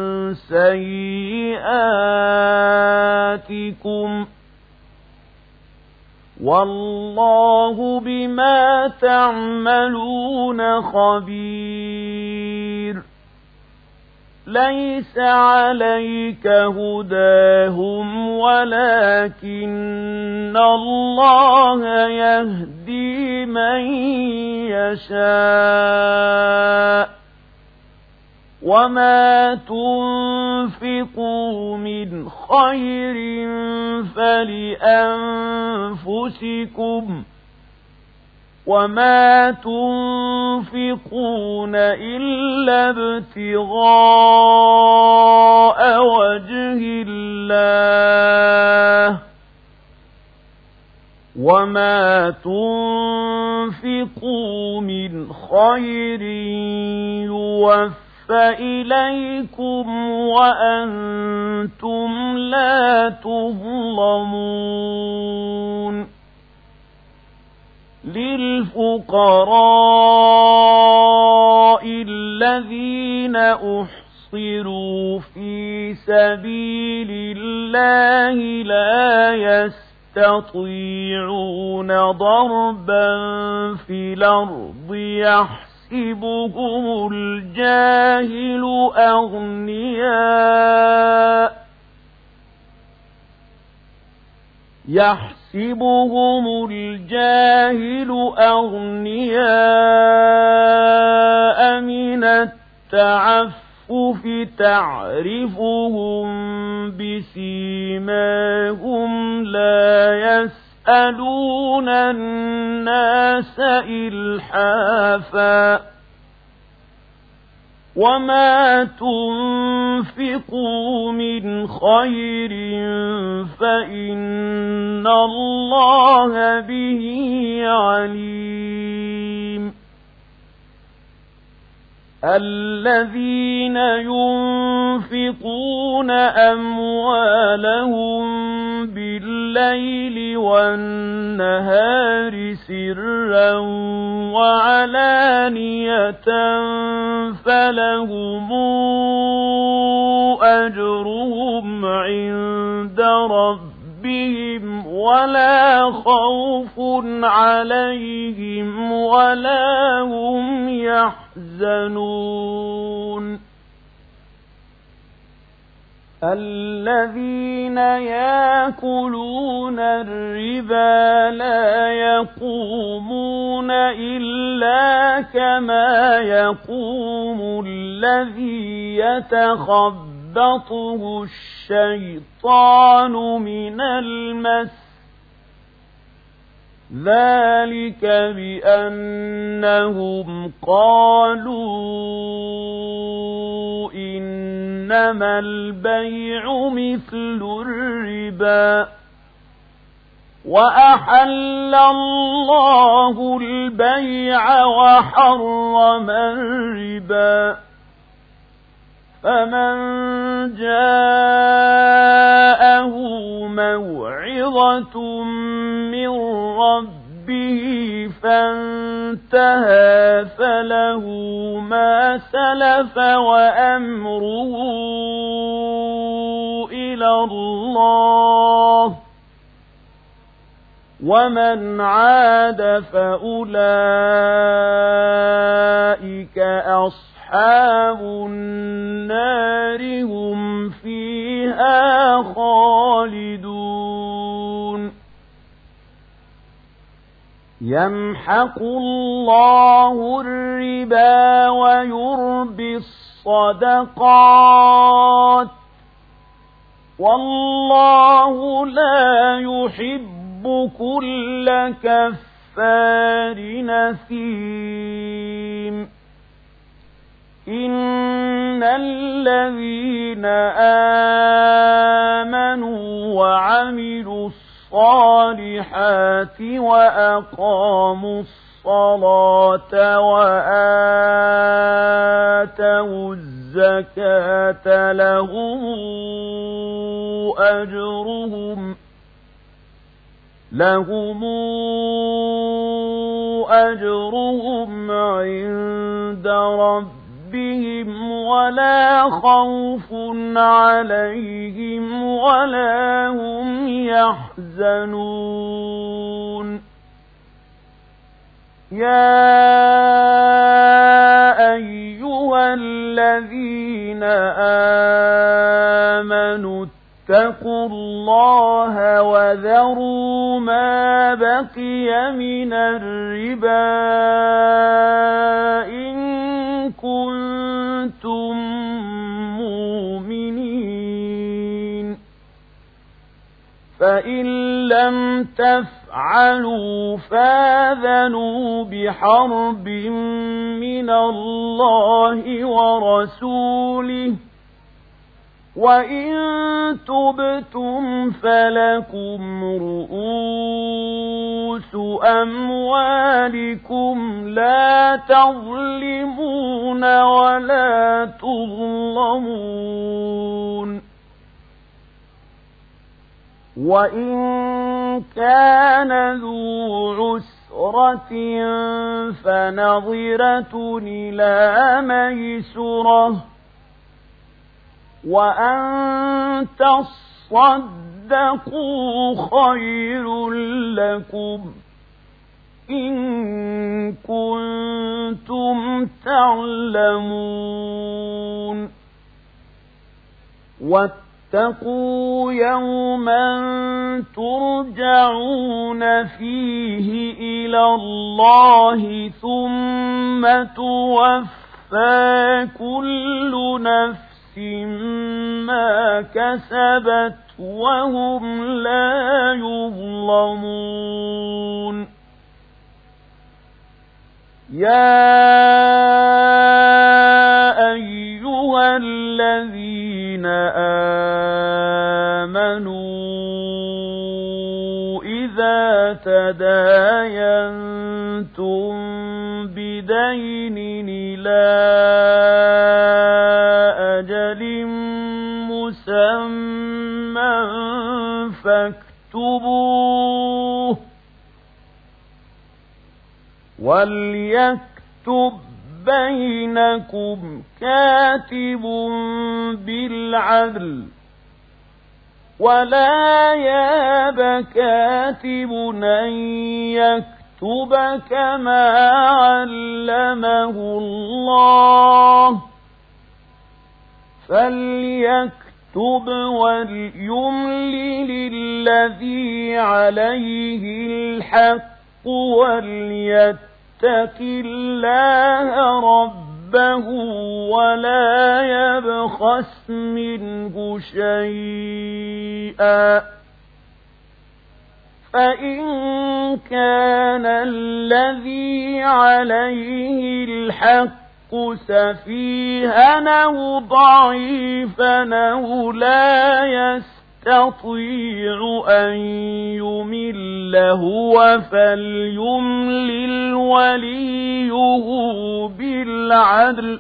سيئاتكم والله بما تعملون خبير. ليس عليك هداهم ولكن الله يهدي من يشاء وما تنفقوا من خير فلأنفسكم وما تنفقون إلا ابتغاء وجه الله وما تنفقوا من خير يوفى فإليكم وأنتم لا تظلمون. للفقراء الذين أحصروا في سبيل الله لا يستطيعون ضربا في الأرض يحصرون يحسبهم الجاهل أغنياء يحسبهم الجاهل أغنياء من التعفف تعرفهم بسيماهم لا يسألون الناس إلحافا وما تنفقوا من خير فإن الله به عليم. الذين ينفقون أموالهم بالليل والنهار سرا وعلانية فلهم أجرهم عند ربهم ولا خوف عليهم ولا هم يحزنون الذين يأكلون الربا لا يقومون إلا كما يقوم الذي يتخبطه الشيطان من المس ذلك بأنهم قالوا إنما البيع مثل الربا وأحل الله البيع وحرم الربا فمن جاءه موعظة من ربه فانتهى فله ما سلف وأمره إلى الله ومن عاد فأولئك أصحاب أصحاب النار هم فيها خالدون يمحق الله الربا ويربي الصدقات والله لا يحب كل كفار نثيم إن الذين آمنوا وعملوا الصالحات وأقاموا الصلاة وآتوا الزكاة لهم أجرهم لهم أجرهم عند ربهم بهم ولا خوف عليهم ولا هم يحزنون يا أيها الذين آمنوا اتقوا الله وذروا ما بقي من الربا إن كنتم مؤمنين فإن لم تفعلوا فاذنوا بحرب من الله ورسوله وإن تبتم فلكم رؤوس أموالكم لا تظلمون ولا تظلمون وإن كان ذو عسرة فنظرة إلى ميسرة وأن تصدقوا خير لكم إن كنتم تعلمون واتقوا يوما ترجعون فيه إلى الله ثم توفى كل نفس ما كسبت وهم لا يظلمون يا أيها الذين آمنوا إذا إذا تداينتم بدين إلى أجل مسمى فاكتبوه وليكتب بينكم كاتب بالعدل ولا ياب كاتب أن يكتب كما علمه الله فليكتب وليملل الذي عليه الحق وليتق الله ربه ولا يبخس منه شيئا فإن كان الذي عليه الحق سفيها أو ضعيفا أو لا يستطيع أن يمل هو فليملل وليه بالعدل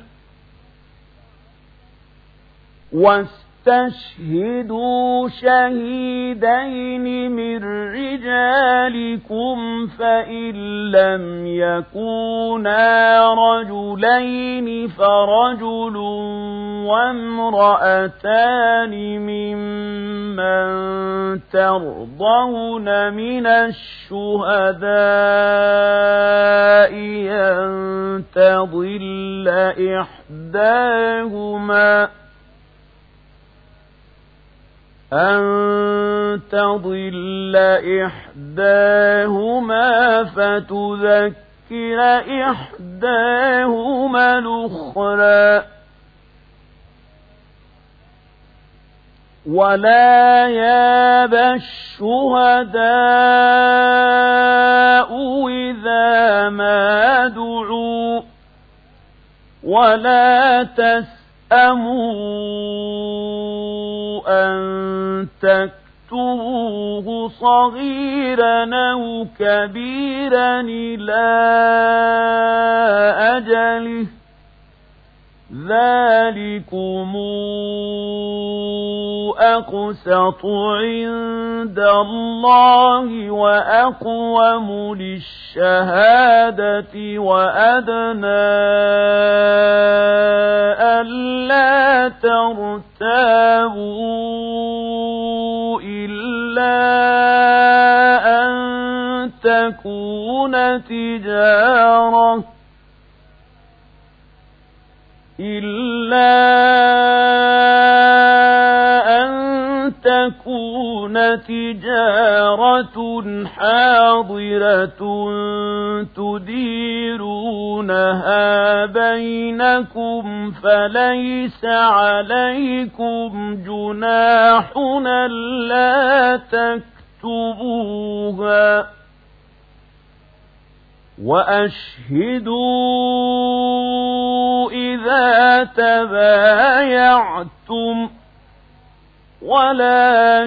واستشهدوا شهيدين من رجالكم فإن لم يكونا رجلين فرجل وامرأتان ممن ترضون من الشهداء أن تضل إحداهما أن تضل إحداهما فتذكر إحداهما الأخرى ولا ياب الشهداء إذا ما دعوا ولا تسأموا أن تكتبوه صغيرا أو كبيرا إلى أجله ذلكم أقسط عند الله وأقوم للشهادة وأدنى ألا ترتابوا إلا أن تكون تجارة إلا أن تكون تجارة حاضرة تديرونها بينكم فليس عليكم جناح ألا تكتبوها وأشهدوا إذا تبايعتم ولا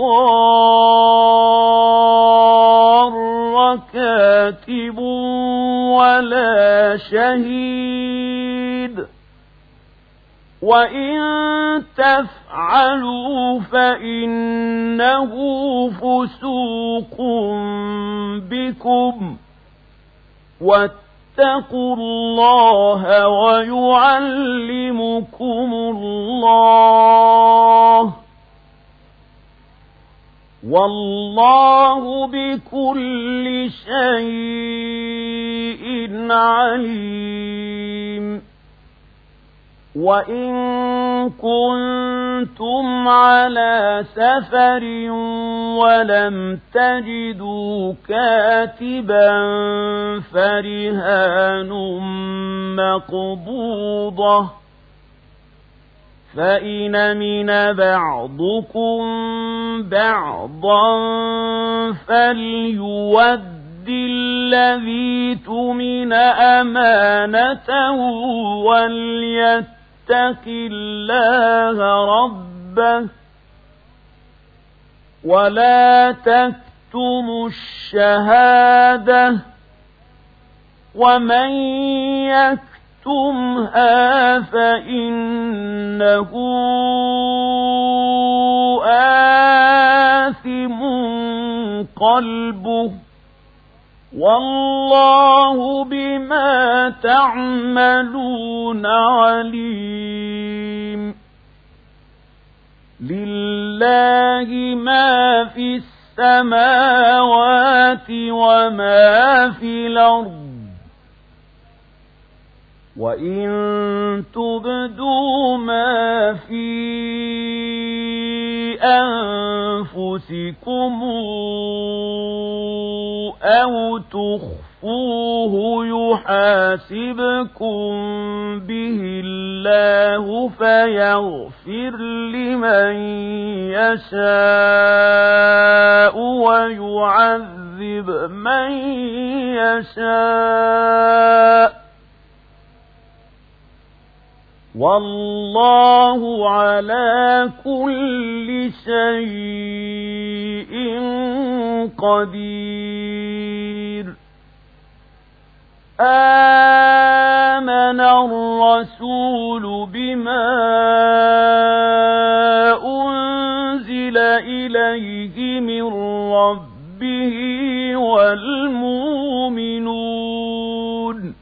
يضار كاتب ولا شهيد وإن تفعلوا فإنه فسوق بكم واتقوا الله ويعلمكم الله والله بكل شيء عليم وإن كنتم على سفر ولم تجدوا كاتبا فرهان مقبوضة فإن من بعضكم بعضا فليود الذي تؤمن أمانته وليتق الله ربه ولا تكتموا يكتم الشهادة ومن يكتمها فإنه آثم قلبه والله بما تعملون عليم. لله ما في السماوات وما في الأرض وإن تبدوا ما في أنفسكم أو تخفوه يحاسبكم به الله فيغفر لمن يشاء ويعذب من يشاء والله على كل شيء قدير. آمن الرسول بما أنزل إليه من ربه والمؤمنون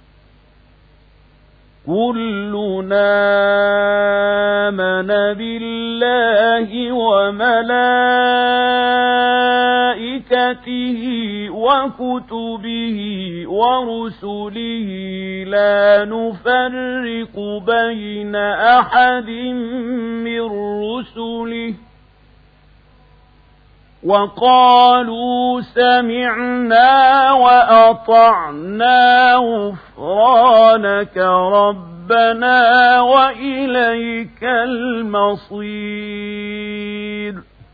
كلنا آمن بالله وملائكته وكتبه ورسله لا نفرق بين أحد من رسله وقالوا سمعنا وأطعنا غفرانك ربنا وإليك المصير.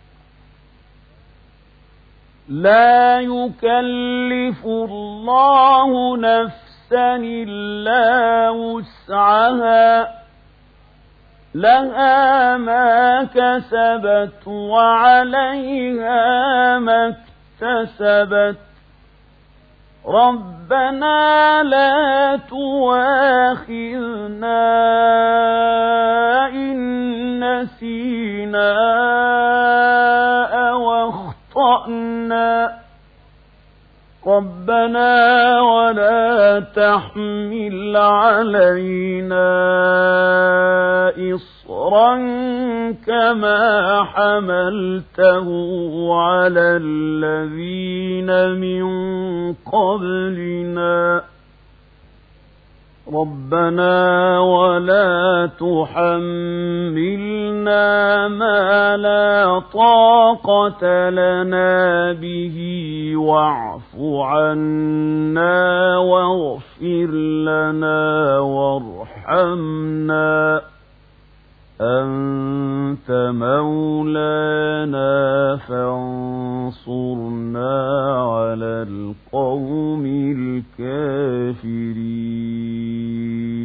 لا يكلف الله نفسا إلا وسعها لها ما كسبت وعليها ما اكتسبت ربنا لا تؤاخذنا إن نسينا أو أخطأنا ربنا ولا تحمل علينا إصرا كما حملته على الذين من قبلنا ربنا ولا تحملنا ما لا طاقة لنا به واعف عنا واغفر لنا وارحمنا أنت مولانا فانصرنا على القوم الكافرين.